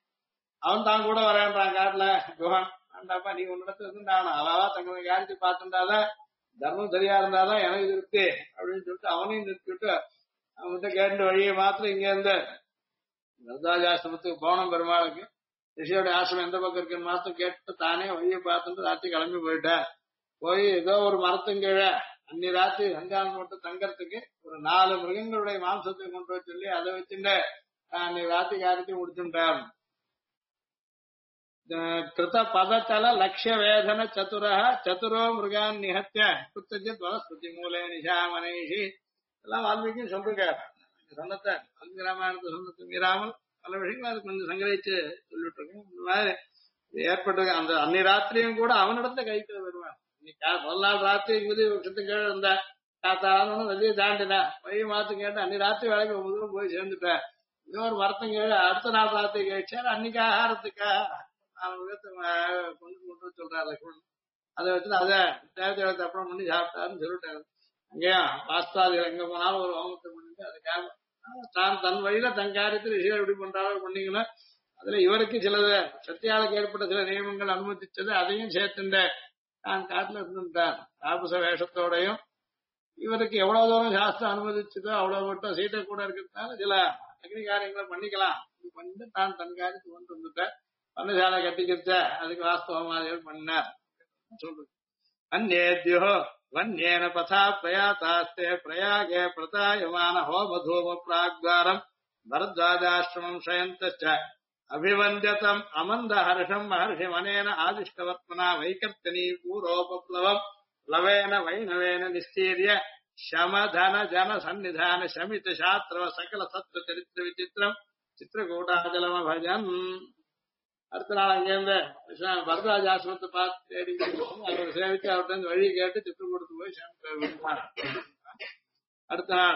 அவன் தான் கூட வரேன்றான் காட்டுல குஹன். ஆண்டாப்பா நீ உன்னிடத்துல இருந்தான் அவாவா தங்களை யாருக்கு பார்த்துட்டாதான் தர்மம் சரியா இருந்தாதான் எனக்கு திருப்தி அப்படின்னு சொல்லிட்டு அவனையும் நிறுத்திவிட்டு அவன்கிட்ட கேட்டு வழியை மாத்திரம் இங்க இருந்து வரதாஜாசிரமத்துக்கு போனோம். பெருமாளுக்கு ரிஷியோட ஆசிரமம் எந்த பக்கம் இருக்குன்னு மாத்திரம் கேட்டு தானே வழியை பார்த்துட்டு ராத்திரி கிளம்பி போயிட்டேன். போய் ஏதோ ஒரு மரத்துங்கீழ அன்னி ராத்திரி சஞ்சாரம் போட்டு தங்கறதுக்கு ஒரு 4 மிருகங்களுடைய மாம்சத்தை கொண்டு போய் சொல்லி அதை வச்சுட்டு அன்னைக்கு ராத்திரி காரியத்தையும் முடிச்சுட்டான். கிருத பதத்தல லக்ஷ்ய வேதன சதுரः சதுரோ மிருகான் நிஹத்ய குத்தஜித் வனஸ்பதி மூலே நிஷாமனீஷி. எல்லாம் வால்மீகியும் சொல்லிருக்காரு. சொன்னத்தை வால்மீகி ராமாயணத்தை சொன்னத்தை மீறாமல் பல விஷயங்கள் அது கொஞ்சம் சங்கரிச்சு சொல்லிட்டு இருக்கேன். இந்த மாதிரி ஏற்பட்டிருக்கு. அந்த அன்னை ராத்திரியும் கூட அவனிடத்துல கைக்கு வருவான். முதல் நாள் ராத்திரி இங்குது வருஷத்துக்கு கீழே இருந்த காத்தாலும் வெளியே தாண்டினேன். வழி மாத்து கேட்டு அன்னை ராத்திரி வேலைக்கு முதலும் போய் சேர்ந்துட்டேன். இன்னொரு மரத்தம் கீழே அடுத்த நாள் ராத்திரி கழிச்சாரு. அன்னைக்கு ஆகாரத்துக்காக கொண்டு சொல்றாரு லக்ஷ்மணன். அதை வச்சு அதை தேவத்தை அப்புறம் பண்ணி சாப்பிட்டாருன்னு சொல்லிட்டாரு. அங்கேயும் வாஸ்தாதிகள் எங்க போனாலும் ஒரு ஹோமத்தை பண்ணிட்டு அதுக்காக தான் தன் வழியில தன் காரியத்தில் ரிஷிகள் எப்படி பண்றாரோ பண்ணீங்கன்னா அதுல இவருக்கு சிலது சத்தியாளுக்கு ஏற்பட்ட சில நியமங்கள் அனுமதிச்சது அதையும் சேர்த்துட்ட தான் காட்டுல இருந்துட்டார். தாபச வேஷத்தோடையும் இவருக்கு எவ்வளவு தூரம் சாஸ்திரம் அனுமதிச்சதோ அவ்வளவு மட்டும் சீட்டை கூட இருக்கிறதுனால சில அக்னி காரியங்களை பண்ணிக்கலாம் பண்ணிட்டு தான் தன் காரியத்துக்கு கொண்டு வந்துட்டார். பன்னசாலை கட்டிக்கிட்ட அதுக்கு வாஸ்தவமாதிகள் பண்ணார் சொல்றது. அந்நேத்யோ வன்யேன பதா பிரயாதாஸ்தே பிரயாகே பிரதாயமான ஹோமதூம பிராக்வாரம் பரத்வாஜாசிரமம் ஷயந்தச்ச அபிவந்தியதம் அமந்த ஹர்ஷம் மஹர்ஷி மனேன ஆதிஷ்டவத்மனா வைகர்த்தனீ பூரோபப்ளவம் லவேன வைணவேன நிஸ்தீரிய சமதன ஜன சந்நிதான சமித சாஸ்திரவ சகல சத்வ சரித்திர விசித்திரம் சித்திரகூடாஜலம பஜன். அடுத்த நாள் அங்கேருந்து பரதராஜ ஆசிரமத்தை பார்த்து தேடி அவர் சேவிச்சு அவர்கிட்ட வழி கேட்டு சித்திரக்கூடத்துக்கு போய் சேர்ந்தார். அடுத்த நாள்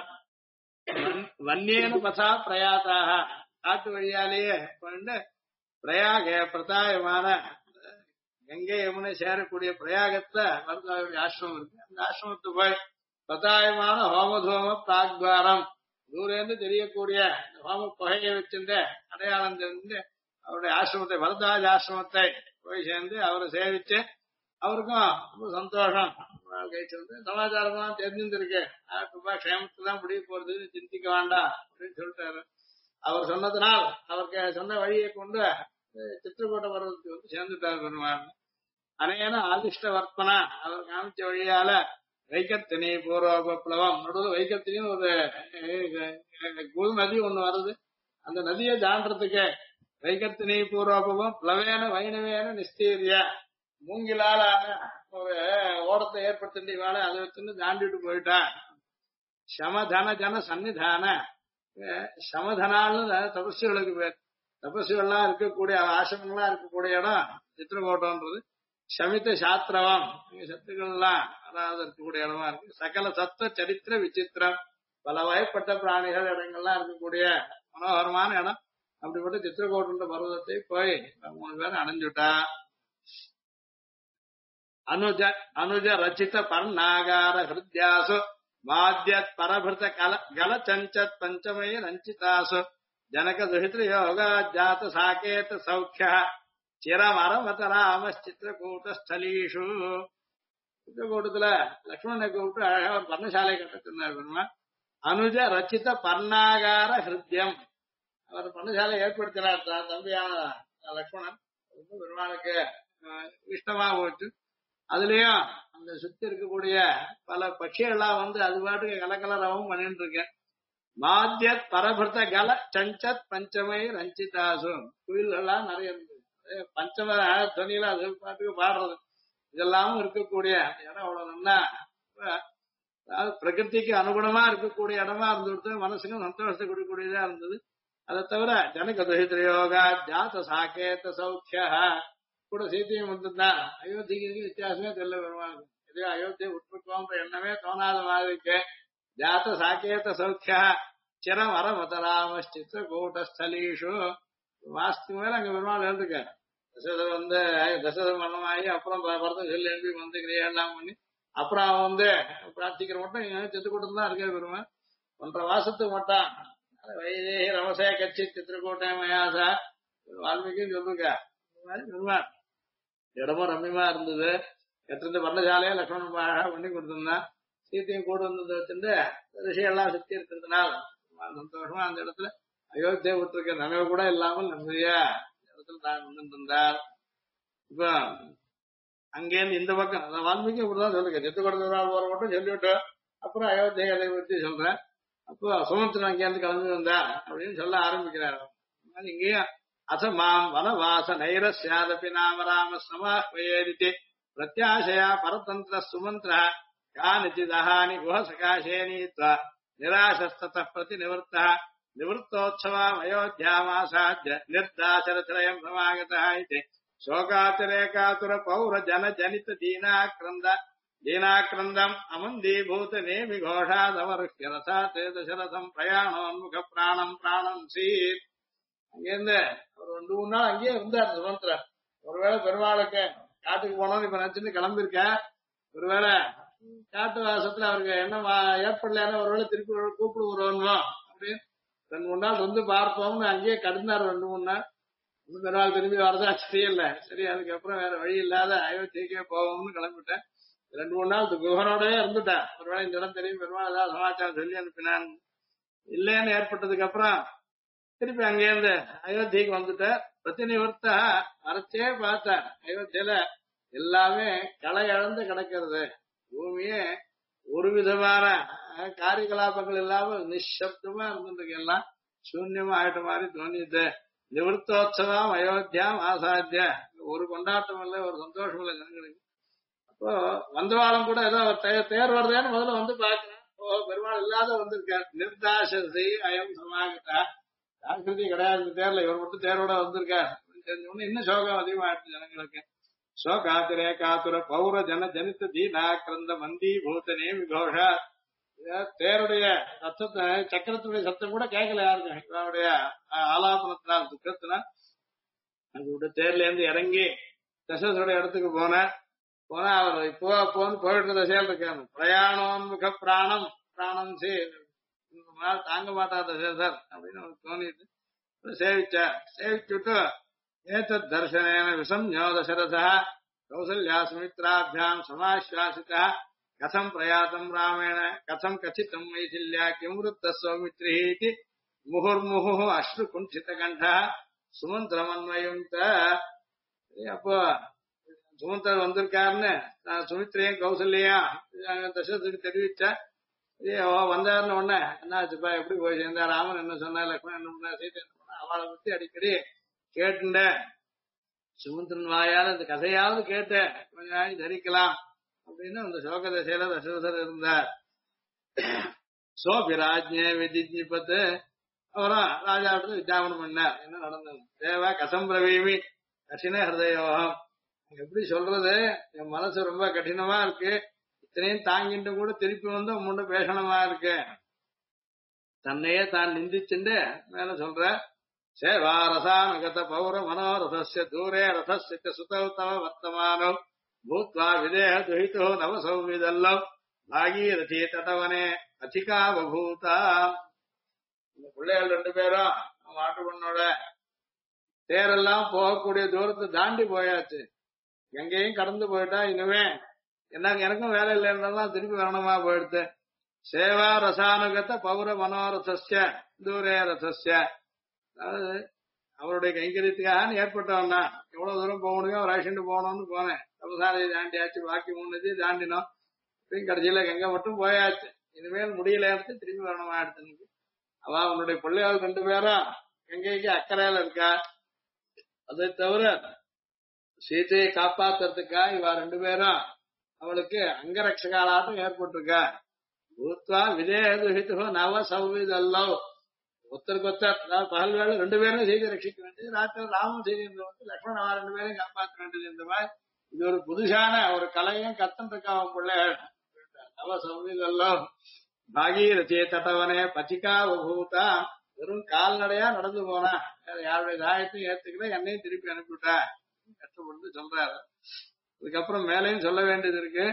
வன்னியேன பசா பிரயாத்தாக காட்டு வழியாலேயே கொண்டு பிரயாக பிரதாயமான கங்கை யமுனை சேரக்கூடிய பிரயாகத்துல பரதராஜ ஆசிரமம் இருக்கு. அந்த ஆசிரமத்துக்கு போய் பிரதாயமான ஹோமதூம பிராக்வாரம் தூரேந்து தெரியக்கூடிய ஹோம புகையை வச்சிருந்த அடையாளம் தெரிந்து அவருடைய ஆசிரமத்தை பரத்வாஜ ஆசிரமத்தை போய் சேர்ந்து அவரை சேவிச்சு அவருக்கும் ரொம்ப சந்தோஷம். கழிச்சு வந்து சமாச்சாரம்லாம் தெரிஞ்சிருக்கு. க்ஷேமத்துல தான் முடிய போறது சிந்திக்க வேண்டாம் அப்படின்னு சொல்லிட்டாரு. அவர் சொன்னதுனால் அவருக்கு சொன்ன வழியை கொண்டு சித்திரக்கூட்ட பருவத்துக்கு வந்து சேர்ந்துட்டார் பெருமாள். அனையன ஆதிஷ்ட வர்த்தனா அவர் காமிச்ச வழியால வைகர்த்தினி பூர்வபப்ளவம் நடுவில் வைகர்த்தினின்னு ஒரு குரு நதி ஒண்ணு வருது. அந்த நதியை தாண்டறதுக்கு வைகர்த்தினி பூர்வபம் பிளவேன வைணவேன நிஸ்தீரிய மூங்கிலால ஒரு ஓரத்தை ஏற்படுத்தி வேலை அதை வச்சுன்னு தாண்டிட்டு போயிட்டான். சமதன ஜன சன்னிதான சமதனால்னு தபஸ்விகளுக்கு பேர். தபஸ்விகள்லாம் இருக்கக்கூடிய ஆசிரமங்கள்லாம் இருக்கக்கூடிய இடம் சித்திரகோட்டம்ன்றது. சமித சாஸ்திரவம் சத்துக்கள்லாம் அதாவது இருக்கக்கூடிய இடமா இருக்கு. சகல சத்த சரித்திர விசித்திரம் பல வகைப்பட்ட பிராணிகள் இடங்கள்லாம் இருக்கக்கூடிய மனோகரமான இடம். அப்படிப்பட்ட சித்திரகோட்டுன்ற பர்வதத்தை போய் 3 பேரும் அடைஞ்சுட்டா. அனுஜ அனுஜ ரச்சித பர்ணாகார ஹிருத்யாசு மாத்யத் பரபிருத கல சஞ்சத் பஞ்சமே ரஞ்சிதாசு ஜனக துஹித்ர யோகா ஜாத சாகேத சௌக்கிய சிரமரமத ராம சித்திரகூட்ட ஸ்தலீஷு. சித்திரகூட்டத்துல லக்ஷ்மணனை கூப்பிட்டு அழகா ஒரு பர்ணசாலை கட்டிருந்தார் பெருமாள். அனுஜ ரச்சித பர்ணாகார ஹிருத்யம் அவர் பர்ணசாலை ஏற்படுத்தினார் தம்பியான லக்ஷ்மணன். பெருமாளுக்கு இஷ்டமா போச்சு. அதுலயும் அந்த சுத்தி இருக்கக்கூடிய பல பட்சிகள்லாம் வந்து அது பாட்டுக்கு கலக்கலராகவும் பண்ணிட்டு இருக்கேன். மாத்தியத் பரபிருத்த கல சஞ்சத் பஞ்சமை ரஞ்சிதாசு குயில்கள்லாம் நிறைய இருந்தது. பஞ்சம துணியில அது பாட்டுக்கு பாடுறது இதெல்லாமும் இருக்கக்கூடிய இடம் அவ்வளவு நல்லா அதாவது பிரகிருதிக்கு அனுகுணமா இருக்கக்கூடிய இடமா இருந்துட்டு மனசுக்கும் சந்தோஷத்தை கொடுக்கக்கூடியதா இருந்தது. அதை தவிர ஜனக துஹித்ரயோகா ஜாத சாகேத சௌக்கிய கூட சீத்தையும் வந்துதான். அயோத்திக்கு வித்தியாசமே தெரியல பெருமாள். எதையோ அயோத்தியை விட்டுருக்கோன்ற எண்ணமே தோணாத மாதிரிக்கு ஜாத சாகேத சௌக்கிய சிரம் அரமதராம சித்திரகூட்ட ஸ்தலீஷு மாசத்துக்கு மேல அங்க பெருமாள் இருந்திருக்காரு. தசரதர் வந்து தசரதர் மரணமாகி அப்புறம் பரதம் சொல்லி எழுப்பி வந்து கிரியெல்லாம் பண்ணி அப்புறம் அவன் வந்து பிரார்த்திக்கிற மட்டும் சித்திரக்கூட்டம் தான் இருக்காரு பெருமாள். 1.5 மாசத்துக்கு மட்டும் வைதேகி ரமசே கட்சி சித்திரக்கூட்டை மயாசா வால்மீகின்னு சொல்லிருக்கா. பெருமாள் இடமும் ரம்யமா இருந்தது. எத்தனை பர்ணசாலையா லக்ஷ்மணன் பண்ணி கொடுத்திருந்தான். சீத்தையும் கூட வந்ததை வச்சுட்டு ரிஷியெல்லாம் சுத்தி இருக்கிறதுனால சந்தோஷமா அந்த இடத்துல அயோத்தியை விட்டுருக்க நினைவு கூட இல்லாமல் நம்முடைய இடத்துல தான் வந்துட்டு இருந்தார். இப்ப அங்கேருந்து இந்த பக்கம் வால்மீகி இப்படிதான் சொல்லுங்க. செத்து கொடுத்த போற மட்டும் சொல்லிவிட்டு அப்புறம் அயோத்தியை அதை பற்றி சொல்றேன். அப்போ சுமந்திரன் அங்கேருந்து கிளம்பி வந்தா அப்படின்னு சொல்ல ஆரம்பிக்கிறார். இங்கேயும் அசமாம் வனவாச நைரஸ்யாதபி நாம ராம சமாஹ்வயேதி பிரத்யாசயா பரதந்திர சுமந்திர கானிச்சிதஹானி குஹ சகாசே நீத்வா நிராசஸ்தத பிரதி நிவர்த்த நிவృத்தோத்சவாம் அயோத்தியாமாசாத்ய நிர்தாசரத்ரயம் சமாகதः இதி சோகாத்திரேகாதுர பௌர ஜன ஜனித தீனாக்ரந்தம் அமந்தீபூத நேமி கோஷாதவருஹ்ய ரசாத் தசரதம் பிரயாணோன்முக பிராணம் சீத். அங்கேருந்து ஒரு 2-3 நாள் அங்கேயே இருந்தார் சுமந்திரன். ஒருவேளை பெருமாளுக்கு காட்டுக்கு போனோம்னு இப்ப நினைச்சுன்னு கிளம்பியிருக்கேன். ஒருவேளை காட்டு வாசத்துல அவருக்கு என்ன ஏற்படலைன்னா ஒருவேளை திருப்பி கூப்பிடுவோம் அப்படின்னு 2-3 நாள் வந்து பார்ப்போம்னு அங்கேயே கடந்தார். 2-3 நாள் பெருமாள் திரும்பி வரதா தெரியல. சரி அதுக்கப்புறம் வேற வழி இல்லாத அயோத்தியக்கே போவோம்னு கிளம்பிட்டேன். 2-3 நாள் குஹனோடவே இருந்துட்டேன். ஒருவேளை இந்த இடம் தெரியும் பெருமாள் ஏதாவது சமாச்சாரம் சொல்லி அனுப்பினான். இல்லைன்னு ஏற்பட்டதுக்கு அப்புறம் திருப்பி அங்கேருந்து அயோத்திக்கு வந்துட்ட. பிரதிநிவர்த்த அரைச்சே பார்த்தேன். அயோத்தியில எல்லாமே களை இழந்து கிடக்கிறது. பூமியே ஒரு விதமான காரியகலாபங்கள் இல்லாம நிசப்தமா இருந்துருக்கு. எல்லாம் சூன்யமா ஆயிட்ட மாதிரி தோணிது. நிவృத்தோத்சவம் அயோத்தியாம் ஆசாத்திய ஒரு கொண்டாட்டம் இல்லை, ஒரு சந்தோஷம் இல்லை ஜனங்களுக்கு. அப்போ வந்தவாளம் கூட ஏதோ தேர் வருதேன்னு முதல்ல வந்து பாக்குறேன். ஓ பெருமாள் இல்லாத வந்திருக்காரு. நிர்தாசி அயம் சமாகிட்டா ஆகிருதி கிடையாது தேர்ல, இவர் மட்டும் தேரோட வந்திருக்காரு தெரிஞ்ச இன்னும் சோகம் அதிகமாயிடுச்சு ஜனங்களுக்கு. சோகாத்திரே காத்துர பௌர ஜன ஜனித்த தீனாக்கிரந்த மந்தி பூத்த நேமி கோஷா. தேருடைய சத்தத்தை சக்கரத்துடைய சத்தம் கூட கேட்கல யாருக்கும். இவருடைய ஆலாபனத்தினால் துக்கத்தினால் அது தேர்ல இருந்து இறங்கி தசரதனுடைய இடத்துக்கு போனா அவர் போன்னு போயிட்டு தசையால் இருக்காரு. பிரயாணோன்முக பிராணம் தாங்க மாட்டார் தசரதர் அப்படின்னு அவருக்கு தோணிட்டு சேவிச்சுட்டு ஏதத் தர்சனேன விசம்யோ தசரதः கௌசல்யா சுமித்ராभ्याम् சமாஸ்வாசிதः கதம் பிரயாதம் ராமேண கதம் கச்சிதம் மைதில்யா கிம் விருத்த சௌமித்ரிஹ இதி முहुर्मुहुः அஸ்ரு குண்டித கண்டः சுமந்திரமன்வயம். அப்போ சுமந்திரர் வந்திருக்காருன்னு சுமித்ரையும் கௌசல்யா தசரத்துக்கு தெரிவிச்சா. வந்தாருன்னு உடனே என்னாச்சுப்பா எப்படி போய் சேர்ந்தா, ராமன் என்ன சொன்னா, லக்ஷ்மணன் என்ன பண்ணா, சீதை என்ன பண்ணா, அவளை பத்தி அடிக்கடி கேட்டுண்ட சுமந்திரன் வாயால் இந்த கதையாவது கேட்டு கொஞ்ச நாள் தரிக்கலாம் அப்படின்னு அந்த சோக தசையில தசரதர் இருந்தார். சோபிராஜ்ய விஜிபத்து அப்புறம் ராஜாவிட்டு விஜாபனம் பண்ணார். என்ன நடந்தது? தேவா கசம் பிரவீமி கঠিன ஹிருதயோகம். எப்படி சொல்றது, என் மனசு ரொம்ப கடினமா இருக்கு, இத்தனையும் தாங்கிட்டு கூட திருப்பி வந்து முன்ன பேசணுமா இருக்கு. தன்னையே தான் நிந்திச்சுண்டு மேல சொல்ற, சேவா ரசானுகத பௌர மனோரதஸ்ய தூரே ரதஸ்ய சுதௌ தவ வர்த்தமானோ பூத்வா விதேக துஹிதோ நவ சௌவிதல்லவ் பாகீரதி தடவனே அதிகா பபூதா. இந்த பிள்ளைகள் ரெண்டு பேரும் மாட்டு பொண்ணோட தேரெல்லாம் போகக்கூடிய தூரத்தை தாண்டி போயாச்சு. எங்கேயும் கடந்து போயிட்டா இனிமே எனக்கும் வேலை இல்லைன்னா திருப்பி வரணுமா போயிடுத்து. சேவா ரசானுகத்த பௌர மனோரதஸ்ய தூரே ரதஸ்ய, அதாவது அவருடைய கைங்கரியத்துக்காக ஏற்பட்டவன்னா எவ்வளவு தூரம் போக முடியும் அவர் அழைச்சிட்டு போகணும்னு போனேன். தபசாலையை தாண்டியாச்சு, பாக்கி 3 தாண்டினோம். கடைசியில கங்கை மட்டும் போயாச்சு, இனிமேல் முடியல எடுத்து திரும்பி வரணுமா எடுத்து. அவ அவனுடைய பிள்ளைகள் 2 பேரும் கங்கைக்கு அக்கறையில இருக்கா. அதை தவிர சீதையை காப்பாத்துறதுக்கா இவ 2 பேரும் அவளுக்கு அங்கரட்சகாலாட்டம் ஏற்பட்டிருக்கா. பூத்வா விதேக நவ சௌவிதல்லவ், ஒருத்தருக்கு ஒருத்தர், அதாவது பகல் வேலை 2 பேரும் செய்தி ரட்சிக்க வேண்டியது, ராத்திரி ராமன் செய்தி லக்ஷ்மண 2 பேரையும் காப்பாற்ற வேண்டியது. இந்த மாதிரி இது ஒரு புதுசான ஒரு கலையும் கத்தன் இருக்கா அவன் பிள்ளைகள். நவ சௌவிதல்லவ் பாகீரதியை தட்டவனே பச்சிகா பூதா, வெறும் கால்நடையா நடந்து போனா, யாருடைய தாயத்தையும் ஏத்துக்கல, என்னையும் திருப்பி அனுப்பிவிட்டா கஷ்டப்பட்டு சொல்றாரு. அதுக்கப்புறம் மேலையும் சொல்ல வேண்டியது இருக்கு.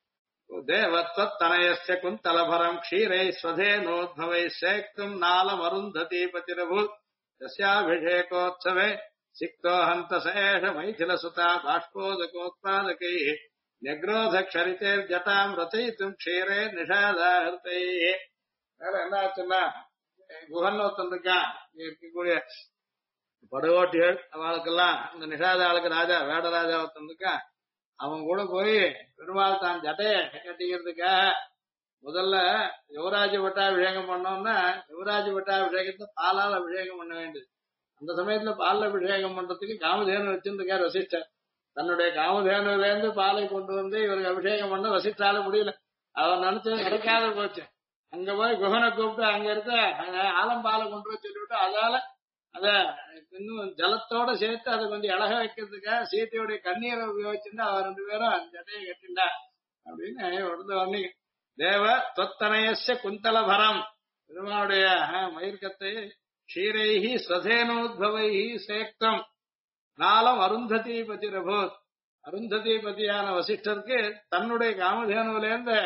தேவத்வத்தனயஸ்ய குந்தலபரம் க்ஷீரை ஸ்வதேனோத்பவை சேக்தும் நாலம் அருந்ததி பதிரபூத் தஸ்யாபிஷேகோத்சவே சிக்தோ ஹந்த சேஷ மைதில சுதா பாஷ்போதகோத்பாதகை நெக்ரோத க்ஷரிதேர் ஜட்டாம் ரச்சயித்தும் க்ஷீரே நிஷாதாஹிருதை. வேற என்ன ஆச்சுன்னா, குஹன் ஒருத்தன் இருக்கான், இருக்கக்கூடிய படகோட்டிகள் அவளுக்கெல்லாம் இந்த நிஷாதாளுக்கு ராஜா வேடராஜா ஒருத்தன் இருக்கான். அவன் கூட போய் பெருமாள் தான் ஜட்டைய கட்டிக்கிறதுக்காக முதல்ல யுவராஜ பட்டாபிஷேகம் பண்ணோம்னா, யுவராஜ பட்டாபிஷேகத்தை பாலால் அபிஷேகம் பண்ண வேண்டியது. அந்த சமயத்துல பால் அபிஷேகம் பண்றதுக்கு காமதேனு வச்சிருக்கார் வசிஷ்டர். தன்னுடைய காமதேனுல இருந்து பாலை கொண்டு வந்து இவருக்கு அபிஷேகம் பண்ண வசிஷ்டால முடியல. அவன் நினைச்சது நடக்காத போச்சு. அங்க போய் குஹனை கூப்பிட்டு அங்க இருக்க ஆலம்பாலை கொண்டு போய் சொல்லிவிட்டு அதால அத இன்னும் ஜலத்தோட சேர்த்து அதை கொஞ்சம் அழக வைக்கிறதுக்காக சீத்தையுடைய கண்ணீரை உபயோகிச்சுட்டு அவ 2 பேரும் ஜட்டையை கட்டிண்டா அப்படின்னு உடனே தேவ தொத்தனயஸ்ய குந்தலபரம், பெருமாளுடைய மயிர்கத்தை க்ஷீரைஹி ஸ்வதேனோத்பவைஹி சேக்தம் நாலம் அருந்ததி பதிரபூத், அருந்ததி பதியான வசிஷ்டருக்கு தன்னுடைய காமதேனுல இருந்து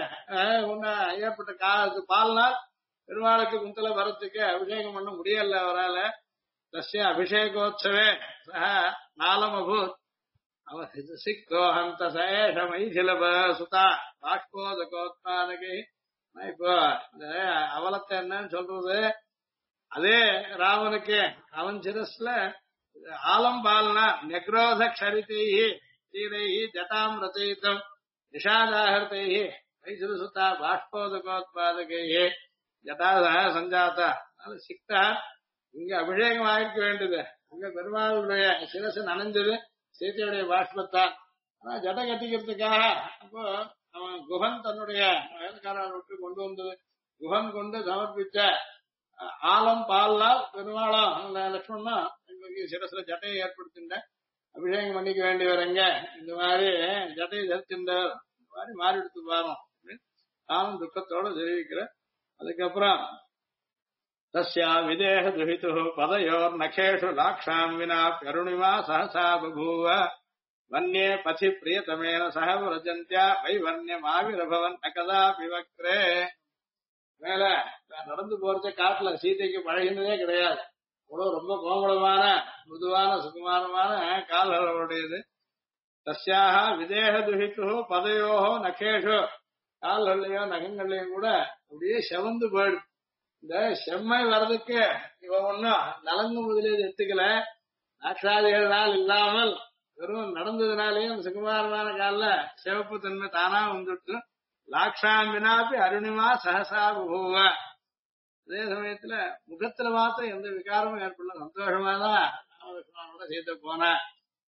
ஏற்பட்ட பால்னால் பெருமாளுக்கு குந்தல பரத்துக்கு அபிஷேகம் பண்ண முடியல அவரால. தஸ்ய அபிஷேகோத்சவே சஹ நாலம் அபூத் சிக்தோ ஹந்த சேஷ மைதில சுதா பாஷ்போதகோத்பாதகை. இப்போ இந்த அவலத்தை என்னன்னு சொல்றது, அதே ராமனுக்கு அவன் சிரஸ்ல ஆலம்பால்னா நெக்ரோத க்ஷரிதைஹி தீரைஹி ஜட்டாம் ரச்சயிதம் நிஷாதாஹிருதைஹி மைதில சுதா பாஷ்போதகோத்பாதகைஹி ஜட்டாதா சஞ்சாதா. சிக்தா இங்க அபிஷேகம் ஆயிருக்க வேண்டியது, அங்க பெருமாளுடைய சிரசு நனைஞ்சது சீத்தையுடைய பாஷ்பத்தான். ஆனா ஜட்டை கட்டிக்கிறதுக்காக அப்போ அவன் குஹன் தன்னுடைய வேலைக்காரர் விட்டு கொண்டு வந்தது, குஹன் கொண்டு சமர்ப்பிச்ச ஆலம் பால்லாம் பெருமாளும் லட்சுமணனும் எங்களுக்கு சிரசுல ஜட்டையை ஏற்படுத்தின்ற அபிஷேகம் பண்ணிக்க வேண்டியவர் எங்க இந்த மாதிரி ஜட்டையை தரிச்சிருந்தார், இந்த மாதிரி மாறி எடுத்து பாரும் நானும் துக்கத்தோட தெரிவிக்கிற. அதுக்கப்புறம் தஸ்யா விதேக துஹிது பதயோர் நகேஷு லாக்ஷாம் வினா கருணிமா சஹசா பபூவ வன்யே பதி பிரியதமேன சஹ விரஜந்தியா வைவன்யமாவிரபவன் கதா பிவக்ரே. மேல நடந்து போறத காட்டுல சீதைக்கு பழகினதே கிடையாது. அவ்வளவு ரொம்ப கோமளமான மிருதுவான சுகுமாரமான கால்களுடையது. தஸ்யாக விதேக துஹித்து பதயோஹோ நகேஷு, கால்கள்லயோ நகங்கள்லயும் கூட அப்படியே செவந்து போயிடுது. இந்த செம்மை வர்றதுக்கு இவன் ஒன்னும் நலங்கு முதலீடு எடுத்துக்கல, நாட்சாதிகளால் இல்லாமல் வெறும் நடந்ததுனாலேயும் சுகுமாரமான கால சிவப்பு தன்மை தானா வந்துட்டு லாக்ஷாம்பினாப்பி அருணிமா சஹசா பபூவ. அதே சமயத்துல முகத்துல மாத்திரம் எந்த விகாரமும் ஏற்படல, சந்தோஷமாதான் ராமலட்சுமணனோட சீத்தை போன.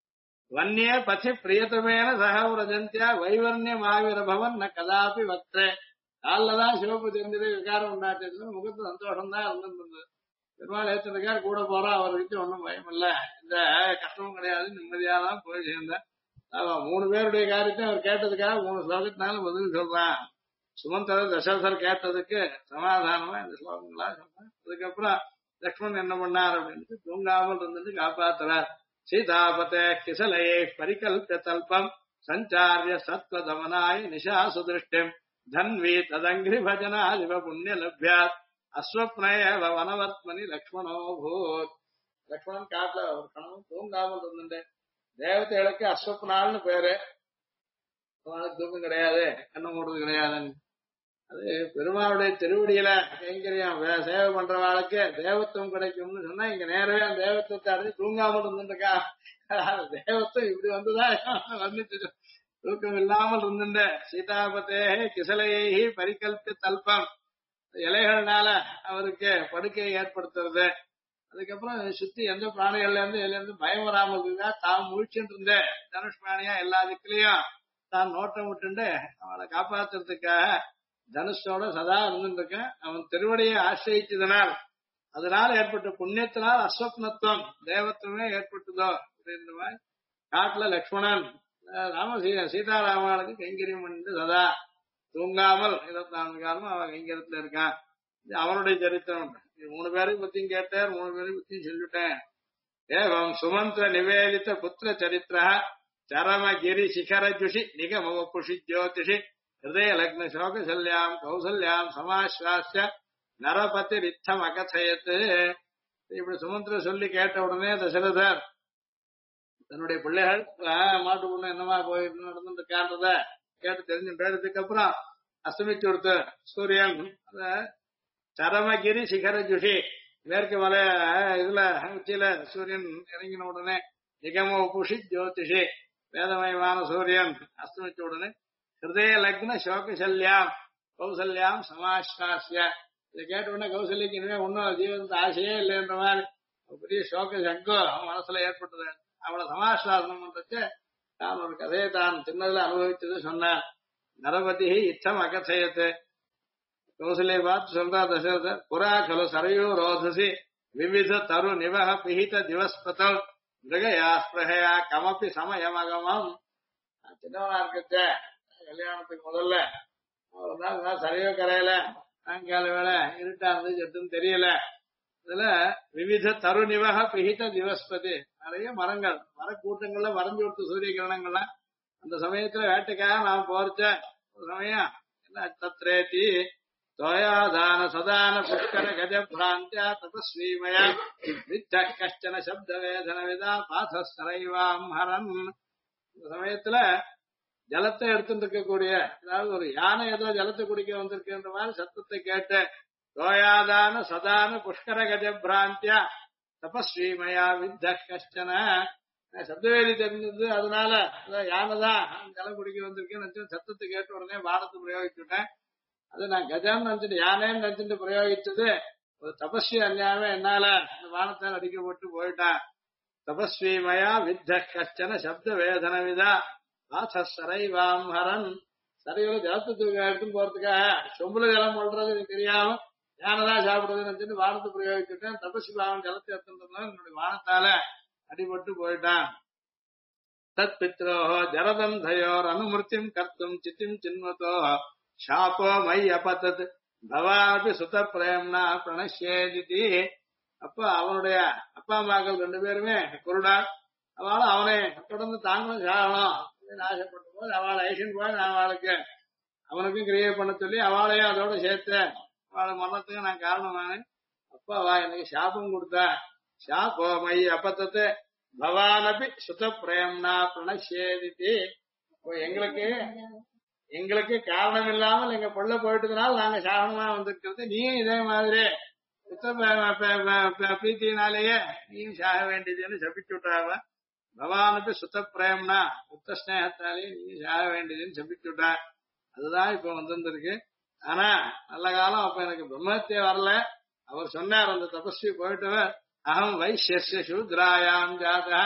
வன்னியே பதி பிரியத்தமேன சக விரஜந்தியா வைவர்ணியம் ஆவிரபவன் ந கதாபி வக்ரே. காலில்தான் சிவப்பு தெரிஞ்சது, விகாரம் உண்டாச்சு, முகத்து சந்தோஷம் தான் இருந்திருந்தது. பெருமாள் ஏற்றிருக்காரு, கூட போறோம், அவர்கிட்ட ஒன்றும் பயம் இல்ல, இந்த கஷ்டமும் கிடையாது, நிம்மதியாதான் போய் சேர்ந்தேன். அவன் 3 பேருடைய காரியத்தை அவர் கேட்டதுக்காக 3 ஸ்லோகத்தினால பதில் சொல்றான். சுமந்தர் தசரதர் கேட்டதுக்கு சமாதானமா இந்த ஸ்லோகங்களா சொல்றேன். அதுக்கப்புறம் லக்ஷ்மண் என்ன பண்ணார் அப்படின்னு தூங்காமல் இருந்துட்டு காப்பாத்துறார். சீதாபதே கிசலையே பரிகல்பிய தல்பம் சஞ்சாரிய சத்வதமனாய நிஷா சுதிருஷ்டிம் தன்வி ததங்கிரி பஜனாதிப புண்ணிய லப்யாத் அஸ்வப்னயவ வனவர்த்மனி லக்ஷ்மணோ பூத். லக்ஷ்மணன் காட்டுல ஒரு கணவன் தூங்காமல் இருந்துட்டு, தேவதைகளுக்கு அஸ்வப்னால்னு பேரு, அவனுக்கு தூக்கம் கிடையாது, கண்ணு மூடுறது கிடையாதுன்னு. அது பெருமாளுடைய திருவடியில கைங்கரியம் சேவை பண்றவாளுக்கு தேவத்துவம் கிடைக்கும்னு சொன்னா, இங்க நேரவே அந்த தேவத்துவத்தை அடைஞ்சு தூங்காமல் இருந்துருக்கா. தேவத்துவம் இப்படி வந்துதான் வந்துட்டு தூக்கம் இல்லாமல் இருந்துட்ட. சீதாபதே கிசலையை பரிகல்பி தல்பம், இலைகள்னால அவருக்கு படுக்கையை ஏற்படுத்துறது. அதுக்கப்புறம் சுத்தி எந்த பிராணிகள்ல இருந்து இதுல இருந்து பயம் வராமல் இருக்கா, தான் முழிச்சுட்டு இருந்த தனுஷ்பாணியா எல்லா திக்கிலையும் தான் நோட்டம் விட்டுண்டு அவளை காப்பாத்துறதுக்காக தனுஷோட சதா இருந்துருக்கேன். அவன் திருவடியை ஆசிரியச்சதனால் அதனால ஏற்பட்ட புண்ணியத்தினால் அஸ்வப்னத்துவம் தேவத்துவமே ஏற்பட்டதோ அப்படின்ற மாதிரி காட்டுல லக்ஷ்மணன் சீதாராமனுக்கு கைங்கரியம் பண்ணிட்டு சதா தூங்காமல் 24 காலமும் அவன் கைங்கரத்துல இருக்கான். இது அவனுடைய சரித்திரம். 3 பேரையும் பத்தியும் கேட்டார், 3 பேரையும் பத்தியும் சொல்லிட்டேன். ஏவம் சுமந்திர நிவேதித்த புத்திர சரித்திர சரமகிரி சிகரஜுஷி நிகமவபுஷி ஜோதிஷி ஹிருதய லக்ன சோகசல்யாம் கௌசல்யாம் சமாஸ்வாசிய நரபதி ரித்தம் அகசயத்து. இப்படி சுமந்திர சொல்லி கேட்ட உடனே தசரதர் தன்னுடைய பிள்ளைகள் மாட்டு பொண்ணு என்னமா போயிட்டு நடந்துருக்கான்றத கேட்டு தெரிஞ்சுட்டதுக்கு அப்புறம் அஸ்தமிச்சு கொடுத்த சூரியன் சரமகிரி சிகரஜுஷி மேற்கு மலை இதுல உச்சியில சூரியன் இறங்கின உடனே நிகமோ புஷி ஜோதிஷி வேதமயமான சூரியன் அஸ்தமிச்ச உடனே ஹிருதய லக்ன சோகசல்யாம் கௌசல்யாம் சமாஸ்வாசிய. இதை கேட்ட உடனே கௌசல்யக்கு இனிமே ஒன்னும் ஜீவனத்து ஆசையே இல்லைன்ற மாதிரி பெரிய சோக சங்கம் மனசுல ஏற்பட்டது. அவளை சமாஸ்வாசனம் பண்றச்சு தான் ஒரு கதையை தான் சின்னதுல அனுபவிச்சது சொன்னார். நரபதி இத்தம் அகசயத்து. கௌசல்யை பார்த்து சொல்றா தசரதர், புறா கலு சரையோ ரோதசி விவித தரு நிவக பிஹித திவஸ்பதம் மிருகயாஸ்பிரகையா கமப்பி சமயமகமம். சின்னவனா இருக்கச்ச கல்யாணத்துக்கு முதல்ல ஒரு நாள் சரையோ கரையில சாயங்கால வேலை இருட்டா இருந்து செத்துன்னு தெரியல. இதுல விவித தரு நிவக பிஹித திவஸ்பதி, நிறைய மரங்கள் மரக்கூட்டங்கள்ல வரைஞ்சு கொடுத்த சூரிய கிரணங்கள்லாம். அந்த சமயத்துல வேட்டைக்காக நான் போறச்ச ஒரு சமயம் என்ன தத்ரேதி தோயாதான சதான புஷ்கர கஜ பிராந்தியா தபஸ்வீமயா வித்த கஷ்டன சப்த வேதன விதா பாத சரைவாம் ஹரன். இந்த சமயத்துல ஜலத்தை எடுத்துட்டு இருக்கக்கூடிய, அதாவது ஒரு யானை ஏதோ ஜலத்தை குடிக்க வந்திருக்குன்ற மாதிரி சத்தத்தை கேட்டு தோயாதான சதான புஷ்கர கஜ பிராந்தியா தபஸ்வீமயா வித்த கஷ்டன சப்தவேதி தெரிஞ்சது, அதனால யானைதான் ஜலம் குடிக்க வந்திருக்கேன்னு சத்தத்தை கேட்ட உடனே பானத்தை பிரயோகிச்சுட்டேன். அது நான் கஜான்னு நினைச்சிட்டு யானைன்னு நினைச்சிட்டு பிரயோகிச்சது ஒரு தபஸ்வி அஞ்ஞானமே என்னால இந்த வானத்தால் அடிக்கப்பட்டு போயிட்டான். தபஸ்வீமயா வித்த கஷ்டன சப்த வேதன விதா சரைவாம் ஹரன். சரையில ஜலத்துக்கு எடுத்துன்னு போறதுக்காக சொம்புல ஜலம் போடுறது எனக்கு தெரியாம யானைதான் சாப்பிடுறதுன்னு நினைச்சிட்டு வானத்தை பிரயோகிச்சுட்டேன். தபஸ்வி பாவன் ஜலத்தை எடுத்துட்டு என்னுடைய வானத்தால அடிபட்டு போயிட்டான். தத் பித்ரோஹோ ஜரதந்தயோர் அனுமிருத்திம் கர்த்தும் சித்திம் சின்வதோ ஷாபோ மை அபத்தத் பவாபி சுத பிரேம்னா பிரணஷேதி. அப்ப அவனுடைய அப்பா அம்மாக்கள் 2 பேருமே குருடா, அவளும் அவனை தொடர்ந்து தாங்களும் சாகணும் அப்படின்னு ஆசைப்பட்ட போது அவளை ஐஷன் போய் நான் அவளுக்கு அவனுக்கும் கிரியை பண்ண சொல்லி அவளையும் அதோட சேர்த்து அவளை மரணத்துக்கு நான் காரணமானு. அப்பா அவ எனக்கு சாபம் கொடுத்தா. ஷாபோ மை அப்பத்தத்து பவானபி சுத பிரேம்னா பிரணஷேதி. எங்களுக்கு காரணம் இல்லாமல் எங்க பொருளை போயிட்டதுனால நாங்க சாகனமா வந்திருக்கிறது, நீயும் இதே மாதிரி பிரீத்தினாலேயே நீயும் சாக வேண்டியதுன்னு சபிச்சு விட்டாவ. பவானபி சுத்த பிரேம்னா சுத்த ஸ்நேகத்தாலேயே நீயும் சாக வேண்டியதுன்னு சபிச்சு விட்டா. அதுதான் இப்ப வந்திருக்கு. ஆனா நல்ல காலம் அப்ப எனக்கு பிரம்மத்தே வரல. அவர் சொன்னார், அந்த தபஸ்வி போயிட்டு அகம் வைசிய சூத்ராயாம் ஜாதா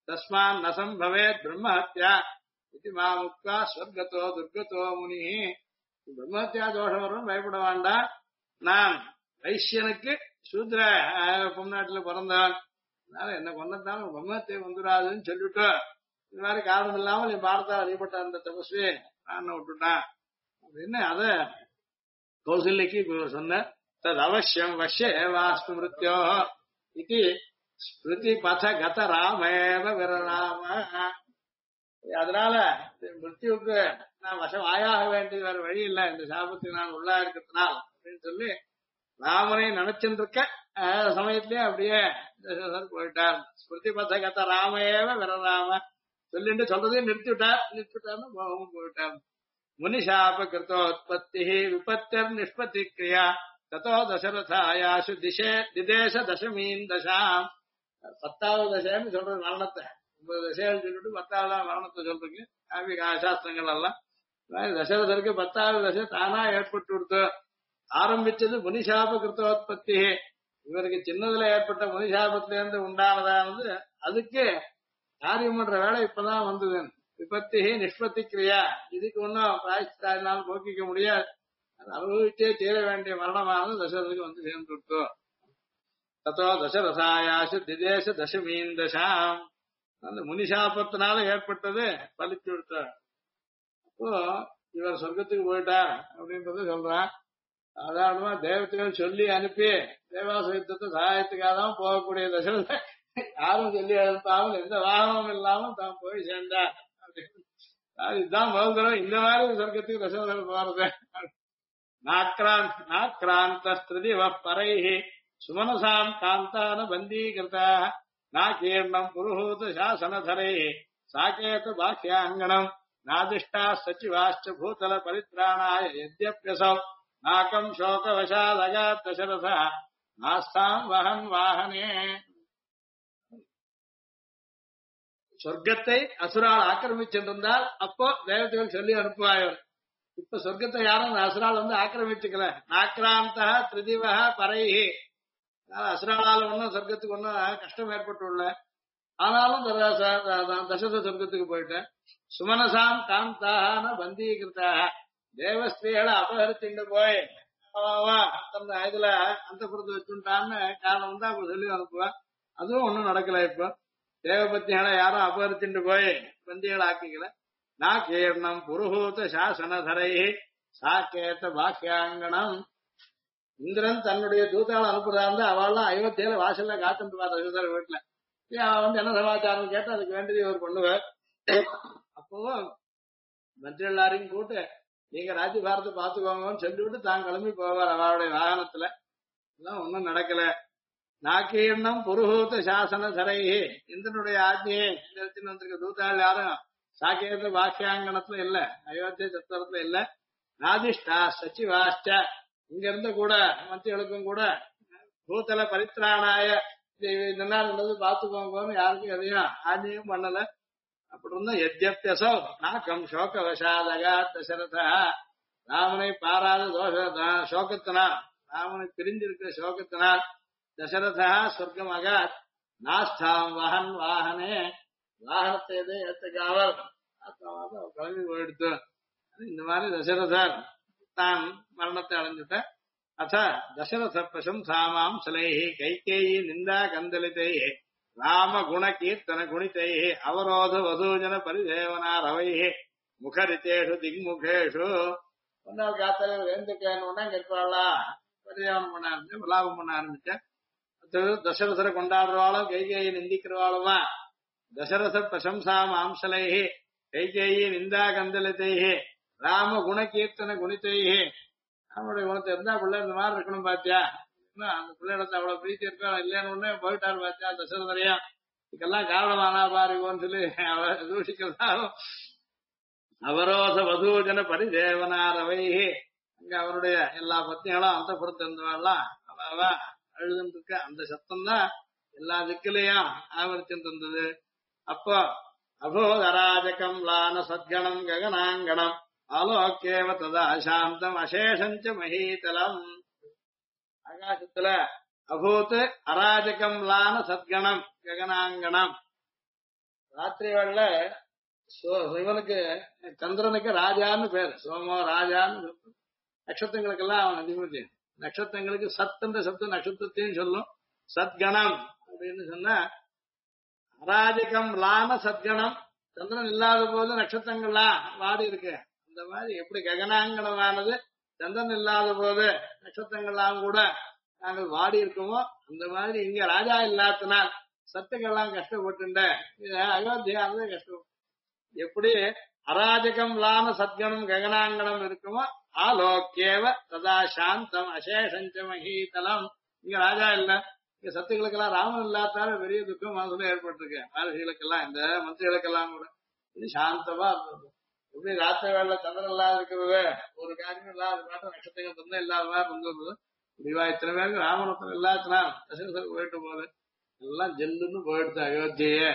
தஸ்மான் நசம் பவேத் பிரம்மஹத்யா இது மாமுக்தா ஸ்வர்கத்தோ துர்கத்தோ முனி. பிரம்மஹத்யா தோஷம் வரும் பயப்பட வேண்டாம். நான் வைசியனுக்கு சூத்ர பொம்நாட்டுல பிறந்தவன், அதனால என்ன கொண்டதான பிரம்மஹத்தியை வந்துடாதுன்னு சொல்லிட்டு இந்த மாதிரி காரணம் இல்லாமல் என் பாரதா அறியப்பட்ட அந்த தபஸ்வி நான் விட்டுட்டான் அப்படின்னு அத கௌசல்யக்கு சொன்ன. தது அவசியம் வஷ்ய வாஸ்து மிருத்யோ இது ஸ்மிருதி பத கத ராமேவ விரராம. அதனால மிருத்யுக்கு நான் வசம் ஆயாக வேண்டியது வேற வழி இல்லை, இந்த சாபத்துக்கு நான் உள்ளா இருக்கிறதுனால் அப்படின்னு சொல்லி ராமனை நினைச்சுருக்க சமயத்திலேயே அப்படியே போயிட்டார். ஸ்மிருதி பத கத ராமேவ விரராம சொல்லிட்டு சொல்றதையும் நிறுத்திவிட்டார்னு போகவும் போயிட்டார். முனிஷாப கிருத்தோத்பத்தி விபத்தர் நிஷ்பத்தி கிரியா ததோ தசரதாயாசு திதேச தசமீன் தசாம். 10வது தசைன்னு சொல்றது மரணத்தை, 9 தசைன்னு சொல்லிட்டு 10வது மரணத்தை சொல்றீங்க காவிய சாஸ்திரங்கள் எல்லாம். தசரதருக்கு 10வது தசை தானா ஏற்பட்டு கொடுத்து ஆரம்பிச்சது முனிஷாப கிருத்தோத்பத்தி. இவருக்கு சின்னதுல ஏற்பட்ட முனிஷாபத்திலிருந்து உண்டானதானது அதுக்கு காரியம் பண்ற வேலை இப்பதான் வந்தது. விபத்தி நிஷ்பத்தி கிரியா, இதுக்கு ஒன்னும் பிராய்ச்சித்தால் போக்கிக்க முடியாது, அது அனுபவிச்சே தீர வேண்டிய மரணமானது தசரதுக்கு வந்து சேர்ந்து கொடுத்தோம். தத்தோ தசரசாயாசு திதேச தசமீன் தசாம். அந்த முனிஷாபத்தினால ஏற்பட்டது பலிச்சு கொடுத்தார். அப்போ இவர் சொர்க்கத்துக்கு போயிட்டார் அப்படின்றத சொல்றான். சாதாரணமா தேவத்தையும் சொல்லி அனுப்பி தேவாச யுத்தத்தை சகாயத்துக்காக தான் போகக்கூடிய தசரத யாரும் சொல்லி அனுப்பாமல் எந்த வாகனமும் இல்லாமல் தான் போய் சேர்ந்தார். இதுதான் முதல் தடவை இந்த மாதிரி சொர்க்கத்துக்கு தசரதர் போறது. நாக்ராந்திருதி பரைஹி சுமனசாம் காந்தான பந்தீகிருதா நாகீர்ணம் புருஹூத சாசனதரை சாகேத பாஹ்யாங்கணம் நாதிஷ்டா சச்சிவாச்ச பூதல பரித்ராணாய யத்யப்யசௌ நாகம் சோகவசாதகா தசரத நாஸ்தாம் வஹன் வாஹனே. சொர்க்கத்தை அசுரால் ஆக்கிரமிச்சிருந்தால் அப்போ தேவதைகள் சொல்லி அனுப்புவாயவர். இப்ப சொர்க்கத்தை யாரும் அசுரால் வந்து ஆக்கிரமிச்சுக்கல. நாக்ராந்தா திரிதிவா பரைஹி, அசுராலால ஒன்னும் சொர்க்கத்துக்கு ஒன்னும் கஷ்டம் ஏற்பட்டுள்ள, ஆனாலும் தசரத சொர்க்கத்துக்கு போயிட்டேன். சுமனசாம் காந்தான பந்தீகிருத்தாக, தேவஸ்திரீகளை அபகரிச்சுட்டு போய் தந்த இதுல அந்த புறத்து வச்சுட்டான்னு காரணம் தான் அப்ப சொல்லி அனுப்புவேன். அதுவும் ஒன்னும் நடக்கல. இப்போ தேவபத்திகளை யாரும் அபகரிச்சுட்டு போய் பந்திகளை ஆக்கிக்கல. நாகீர்ணம் புருஹூத சாசனதரை சாக்கேத்த பாக்கியாங்கணம். இந்திரன் தன்னுடைய தூத்தாள அனுப்புறதா இருந்தா அவள்லாம் அயோத்தியில வாசல்ல காத்துட்டு தசரதர் வீட்டுல அவன் வந்து என்ன சமாச்சாரம் கேட்டு அதுக்கு வேண்டியது இவர் பண்ணுவார். அப்போ மந்திரி எல்லாரையும் கூட்டு நீங்க ராஜ்யபாரத்தை பாத்துக்கோங்கன்னு சொல்லிவிட்டு தான் கிளம்பி போவார் அவளுடைய வாகனத்துல. எல்லாம் ஒன்னும் நடக்கல. நாக்கீர்ணம் புருஹூத சாசன சரைஹி, இந்திரனுடைய ஆஜ்ஞையை வந்திருக்க தூத்தாள் யாரும் சாக்கேத பாக்கியாங்கணத்துல இல்ல, அயோத்திய சத்திரத்துல இல்ல. நாதிஷ்டா சச்சிவாஷ்ட, இங்க இருந்த கூட மந்திரிகளுக்கும் கூட பூத்தல பரித்ராணாய இந்த நாள் இருந்தது பாத்துக்கோங்கன்னு யாருக்கும் எதையும் ஆஜ்ஞையும் பண்ணல. அப்படி இருந்தா எத்யப்யசோ நாக்கம் சோகவசாதகா தசரதா, ராமனை பாராத தோஷ சோகத்தினால், ராமனை பிரிஞ்சிருக்கிற சோகத்தினால் தசரதா சொர்க்கமாக நாஸ்தாம் வஹன் வாகனே, வாகனத்தை எதை ஏத்துக்காமல் கிளம்பி போயிடுத்து. இந்த மாதிரி தசரதர் தான் மரணத்தை அடைஞ்சிட்ட. அத தசரத பிரசம்சாமாம் சிலைஹி கைகேயி நிந்தா கந்தலிதை ராம குண கீர்த்தன குணிதை அவரோத வசூஜன பரிதேவனா ரவை முகரித்தேஷு திக்முகேஷு. ஒன்னாள் காத்தல வேந்துக்கேன்னு கேட்பாளா பரிதேவனம் பண்ண ஆரம்பிச்சு விலாபம் பண்ண ஆரம்பிச்சேன். தசரதரை கொண்டாடுறவாளும் கைகேயை நிந்திக்கிறவாளுமா தசரத பிரசம்சா மாம்சலைஹி கைகேயி நிந்தா கந்தலிதைஹி ராம குண கீர்த்தன குணிதைஹி. அவனுடைய குணத்தை இருந்தா பிள்ளை இந்த மாதிரி இருக்கணும் பாத்தியா, அந்த பிள்ளையிடத்தை அவ்வளவு பிரீத்தி இருக்கா இல்லைன்னு ஒண்ணு போயிட்டாரு பாத்தியா தசரதரையா, இதுக்கெல்லாம் காரணமானா பாருங்கன்னு சொல்லி அவ தூஷிக்கிறதாலும் அவரோத வதூஜன பரிதேவனாரவை. அங்க அவருடைய எல்லா பத்திகளும் அந்த புறத்து இருந்தவாள்லாம் அவ அழுதுன்னு இருக்க அந்த சத்தம் தான் எல்லா திக்கிலையும் ஆவரிச்சுட்டு இருந்தது. அப்போ அபோதராஜகம் லான சத்கணம் ககனாங்கணம் ஆலோக்கேவ ததா சாந்தம் அசேஷஞ்ச மஹீதலம். ஆகாசத்துல அபூத் அராஜகம் லான சத்கணம் ககனாங்கணம், ராத்திரி வேளையில இவனுக்கு சந்திரனுக்கு ராஜான்னு பேர், சோமோ ராஜான்னு. நட்சத்திரங்களுக்கெல்லாம் அவன் அதிபதி. நட்சத்திரங்களுக்கு சத்துன்ற சத்து நட்சத்திரத்தையும் சொல்லும். சத்கணம் அப்படின்னு சொன்னா அராஜகம் லான சத்கணம். சந்திரன் இல்லாத போது நட்சத்திரங்கள்லாம் வாடி இருக்கு. அந்த மாதிரி எப்படி ககனாங்கணமானது சந்திரன் இல்லாத போது நட்சத்திரங்கள்லாம் கூட நாங்கள் வாடி இருக்கோமோ, அந்த மாதிரி இங்க ராஜா இல்லாதனால் சத்துக்கெல்லாம் கஷ்டப்பட்டுண்ட அயோத்தியானது கஷ்டம். எப்படி அராஜகம் லான சத்கணம் ககனாங்கணம் இருக்குமோ ஆலோக்கியவ ததா சாந்தம் அசேஷஞ்ச மகீதலம். இங்க ராஜா இல்ல, இங்க சத்துக்களுக்கெல்லாம் ராமன் இல்லாதால பெரிய துக்கம் மனசுல ஏற்பட்டிருக்கு. மகர்ஷிகளுக்கெல்லாம் இந்த மந்திரிகளுக்கெல்லாம் கூட இது சாந்தமா இருந்தது. எப்படி ராத்திரி வேலை சந்திரன் இல்லாத இருக்கிறது, ஒரு காரியம் இல்லாத மாட்டம் நட்சத்திரங்கள் தந்தா இல்லாத மாதிரி இருந்தது. முடிவா இத்தனை பேருக்கு ராமனத்தம் இல்லாதனா தசரசருக்கு போயிட்டு போகுது, எல்லாம் ஜெல்லுன்னு போயிடுது அயோத்தியே.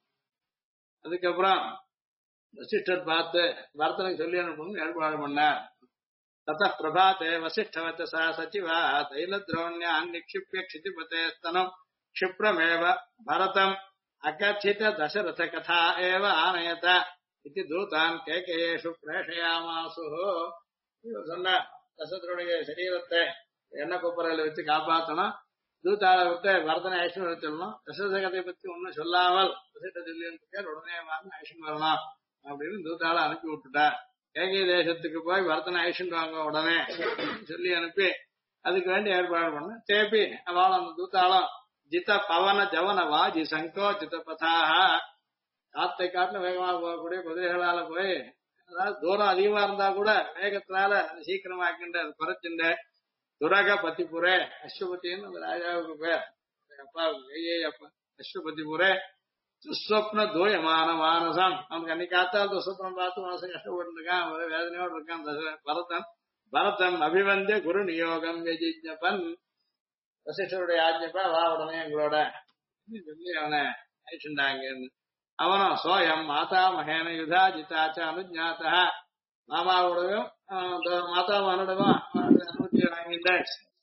அதுக்கப்புறம் வசிஷ்டர் பார்த்து பரதனுக்கு சொல்லி அனுப்பணும்னு ஏற்பாடு பண்ணார். ततः प्रभाते वसिष्ठवचसा सचिवा तैलद्रोण्यान् निक्षिप्य क्षितिपते स्तनम् क्षिप्रमेव भरतम् अकथित दशरथ कथा एव आनयत इति दूतान् कैकेयेषु प्रेषयामासुः. சொன்ன தசரதனுடைய சரீரத்தை எண்ணெய் கொப்பரையில வச்சு காப்பாற்றணும், தூத்தாளை விட்டு பரதனை ஐஷன் வச்சிடணும், தசரத கதையை பத்தி ஒன்னும் சொல்லாமல் வசிஷ்ட தில்லியன் உடனே வாங்க ஐஷன் வரணும் அப்படின்னு தூத்தாளை அனுப்பி விட்டுட்டார். கேகை தேசத்துக்கு போய் பரதனை ஐஷன் வாங்க உடனே சொல்லி அனுப்பி அதுக்கு வேண்டி ஏற்பாடு பண்ண தேப்பி அவள் அந்த தூத்தாளம் ஜித பவன ஜவன வாஜி சங்கோ ஜித பதாக காத்தை காட்டுல வேகமாக போகக்கூடிய குதிரைகளால போய், அதாவது தூரம் அதிகமா இருந்தா கூட வேகத்தினால சீக்கிரமாக்கின்ற அது குறைச்சுண்ட துரக பத்திபுரே அஸ்வபதினு அந்த ராஜாவுக்கு பேர், அப்பாவுக்கு கையே அப்பா அஸ்வபதிபுரே துஸ்வப்ன தூயமான மானசம். அவனுக்கு அன்னைக்கு காத்தால் துஸ்வப்னம் பார்த்து மனசு கஷ்டப்பட்டு இருக்கான், ஒரே வேதனையோடு இருக்கான் பரதன். பரதன் அபிவந்திய குரு நியோகம் வெஜிஜபன், வசிஷ்டருடைய ஆஜ்ஞப்பா வா உடனே எங்களோட சொல்லி அவனை அழிச்சுட்டாங்கன்னு. அவனும் சோயம் மாதாமகேன யுதா ஜிதாச்ச அனுஜாத்தா, மாமாவோடவும் மாதாமகனோடவும் அனுமதியை வாங்கிட்ட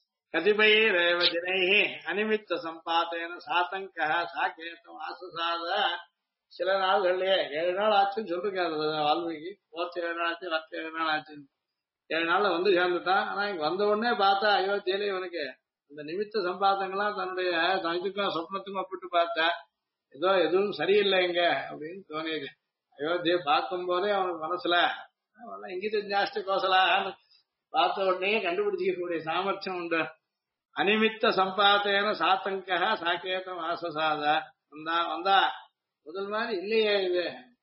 கதிபைரேவ ஜனைஹி அனிமித்த சம்பாத்தேன சாத்தங்க சாக்கேதம் ஆசுசாத. சில நாள்கள்லயே 7 நாள் ஆச்சுன்னு சொல்லிருக்காரு வால்மீகி. போர்த்து 7 நாள் ஆச்சு, ரத்த 7 நாள் ஆச்சு, 7 நாள்ல வந்து சேர்ந்துட்டான். ஆனா இங்க வந்த உடனே பார்த்தா அயோத்தியில இவனுக்கு அந்த நிமித்த சம்பாதங்கள்லாம் தன்னுடைய இதுக்கும் சொப்னத்துக்கும் ஒப்பிட்டு பார்த்தா ஏதோ எதுவும் சரியில்லை இங்க அப்படின்னு தோணியது. அயோத்தியை பார்க்கும் போதே அவனுக்கு மனசுல இங்கிட்ட ஜாஸ்தி கோசலா பார்த்த உடனே கண்டுபிடிச்சிக்கக்கூடிய சாமர்த்தியம் உண்டு. அனிமித்த சம்பாத்தேன சாத்தங்க சாக்கேதம் ஆசசாத. வந்தா முதல் மாதிரி இல்லையே இது,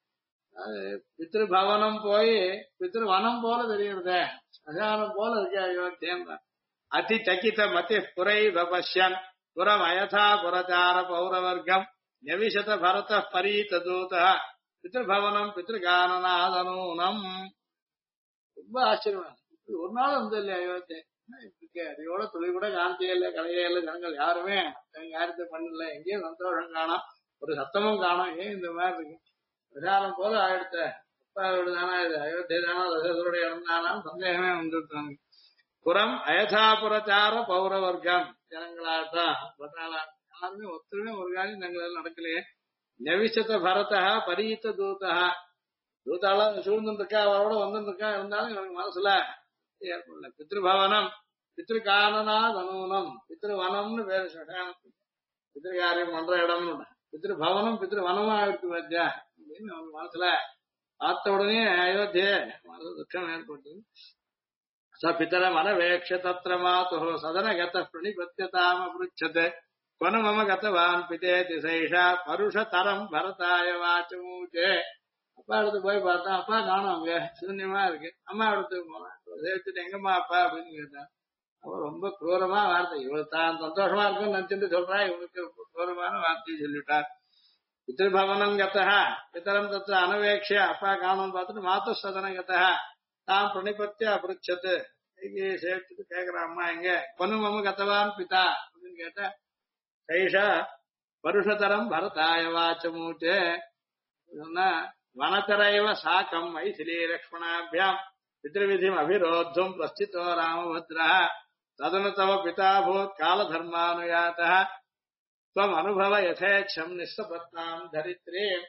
பித்ருபவனம் போய் பித்ருவனம் போல தெரியுறதே, ஸ்மசானம் போல இருக்கு அயோத்தியம். அதி சகித மதி புரை பஷ்யன் புறம் அயதா புரச்சார பௌரவர்க்கம் நவிஷத பரத பரீத தூத பித்ருபவனம் பித்ருகானநாதனூனம். ரொம்ப ஆச்சரியமா ஒரு நாள் வந்து இல்லையா அயோத்தியை, அதையோட துளி கூட காந்தியே இல்லை, கலையே இல்லை, ஜனங்கள் யாருமே காரியத்தை பண்ணல, எங்கேயும் சந்தோஷம் காணும், ஒரு சத்தமும் காணும். ஏன் இந்த மாதிரி இருக்கு, விசாரம் போல ஆயிடுத்த அப்பாவோட தானா இது, அயோத்தியை தானா தசரதனுடைய இடம் தானான்னு சந்தேகமே வந்துட்டாங்க. புறம் அயதாபுரச்சார பௌரவர்க்கம் ஜனங்களாகட்டும் பட்டாளா யாருமே ஒத்துழைமே ஒரு காரியம் தங்கள் நடக்கலையே. நவிஷத பரதா பரீத்த தூதா, தூத்தாலாம் சூழ்ந்துருக்கா அவரோட வந்துருக்கா, இருந்தாலும் இவனுக்கு மனசுல ஏற்படல. பித்ருபவனம் பித்ருகானநாதனூனம், பித்ருவனம்னு பேரு சகானத்துக்கு, பித்ருகாரியம் பண்ற இடம்னு பித்ருபவனம் பித்ருவனமா இருக்கு பத்தியா அப்படின்னு அவனுக்கு மனசுல பார்த்த உடனே அயோத்தியே மனசு துக்கம் ஏற்பட்டது. ச பிதர மனவேக்ஷ தத்ர மாதுः சதனகத பிரணிபத்யதாம பृच्छते கொன மம கதவான் பிதேதி சைஷா பருஷதரம் பரதாய வாச்சமூச்சே. அப்பா இடத்துக்கு போய் பார்த்தா அப்பா காணும், அங்க சூன்யமா இருக்கு. அம்மா இடத்துக்கு போனேன், சேர்த்துட்டு எங்கம்மா அப்பா அப்படின்னு கேட்டான். அவ ரொம்ப குரூரமா வார்த்தை, இவள் தான் சந்தோஷமா இருக்குன்னு நினைச்சுட்டு சொல்றா, இவனுக்கு குரூரமான வார்த்தையை சொல்லிட்டார். பித்ருபவனம் கதா பிதரம் தத்து அனவேக்ஷ அப்பா காணும்னு பார்த்துட்டு மாத்து சதன கதா தாம் பிரணிபத்திய அபுருச்சத்து சேர்த்துட்டு கேக்குறான், அம்மா எங்க பொண்ணு மம்ம கத்தவான் பிதா அப்படின்னு கேட்டா கைஷா பருஷதரம் பரதாய வாச்சமூச்சே சொன்னா வனதரைவ சாக்கம் மைசிலி லக்ஷ்மணாபியாம் பித்ருவிதிம் அபிரோத்தும் பிரஸ்திதோ ராமபத்ரா ததனு தவ பிதா பூத் காலதர்மானுயாதः त्वम् अनुभव यथेच्छम् निःसपत्नाम् धरित्रीम्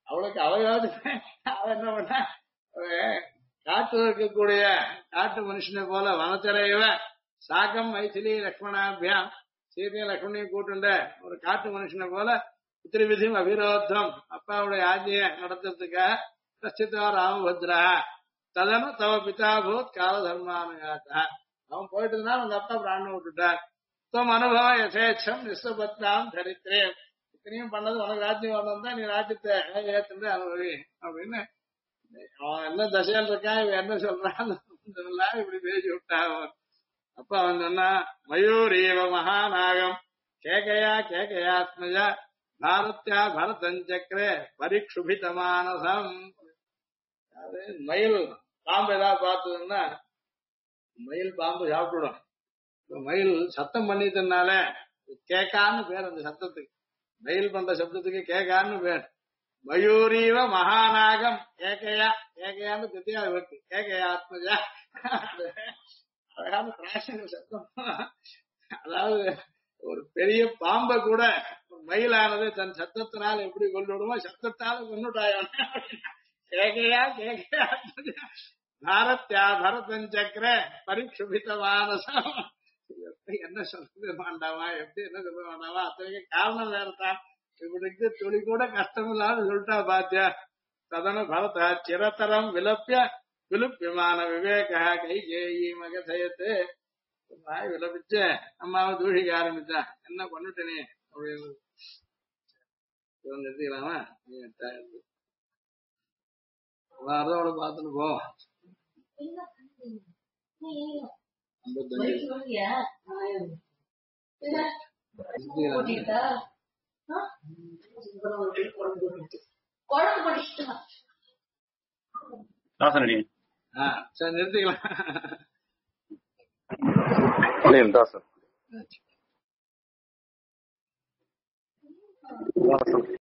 அவளுக்கு அவையாவது அவ என்ன பண்ணா காட்டு இருக்கக்கூடிய காட்டு மனுஷனை போல வனத்திரையவ சாகம் மைथिली லக்ஷ்மணாபியாம் சீதையும் லக்ஷ்மணையும் கூட்டுண்ட ஒரு காட்டு மனுஷனை போல பித்ருவிதியும் அபிரோத்தம் அப்பாவுடைய ஆஜைய நடத்துறதுக்காக பிரஸ்தித்தா ராமபத்ரா ததனு தவ பிதா பூத் கால தர்மானுயாத்தா அவன் போயிட்டு இருந்தா அவங்க அப்பா பிராணம் விட்டுட்டார் துவம் அனுபவ யசேச்சம் நிஸ்வபத்ராம் தரித்திரேம் இத்தனையும் பண்ணது உனக்கு ராஜ்யம் வரணும் தான் நீ ராஜ்யத்தை ஏத்துட்டு அனுபவி அப்படின்னு அவன் என்ன தசையில் இருக்கான் இவன் என்ன சொல்றான் இப்படி பேசி விட்டான் அவன். அப்ப அவன் சொன்னா மயூரீவ மகாநாகம் கேகையா கேகையாத்மஜா பாரத்யா பரதஞ்சக்கரே பரிக்ஷுபிதமானசம். அது மயில் பாம்பு ஏதாவது பார்த்ததுன்னா மயில் பாம்பு சாப்பிடும். மயில் சத்தம் பண்ணிட்டனால கேக்கான்னு பேர் அந்த சத்தத்துக்கு. மயில் பண்ற சப்தத்துக்கு கேக்கான்னு பேர். மயூரீவ மகாநாகம் கேக்கையா கேக்கையான்னு தித்தியா இருக்கு கேக்கையா ஆத்மஜா. அழகான பிராசன சத்தம். அதாவது ஒரு பெரிய பாம்பை கூட மயிலானது தன் சத்தத்தினால் எப்படி கொண்டுடுமோ சத்தத்தால கொண்டுட்டாயவன். கேக்கையா கேக்கையா பாரத்யா பரதஞ்சக்கர பரிக்ஷுபிதமானசம். என்ன சொல்றது வேண்டாமா எப்படி என்ன சொல்ல வேண்டாமா அத்தனைக்கு காரணம் வேறதான். இப்படிக்கு துளி கூட கஷ்டம் இல்லாத சொல்லிட்டா பாத்தியா. ததன பரத சிரத்தரம் விலப்பிய விலுப்பியமான விவேக கைகேயி மகசயத்து வாய் விலப்பிச்சு அம்மாவை தூஷிக்க ஆரம்பிச்சா. என்ன பண்ணிட்டனே அப்படின்னு நிறுத்திக்கலாமா. அதோட பாத்துட்டு போ. 55 சரி நிறுத்திக்கலாம். தாசன்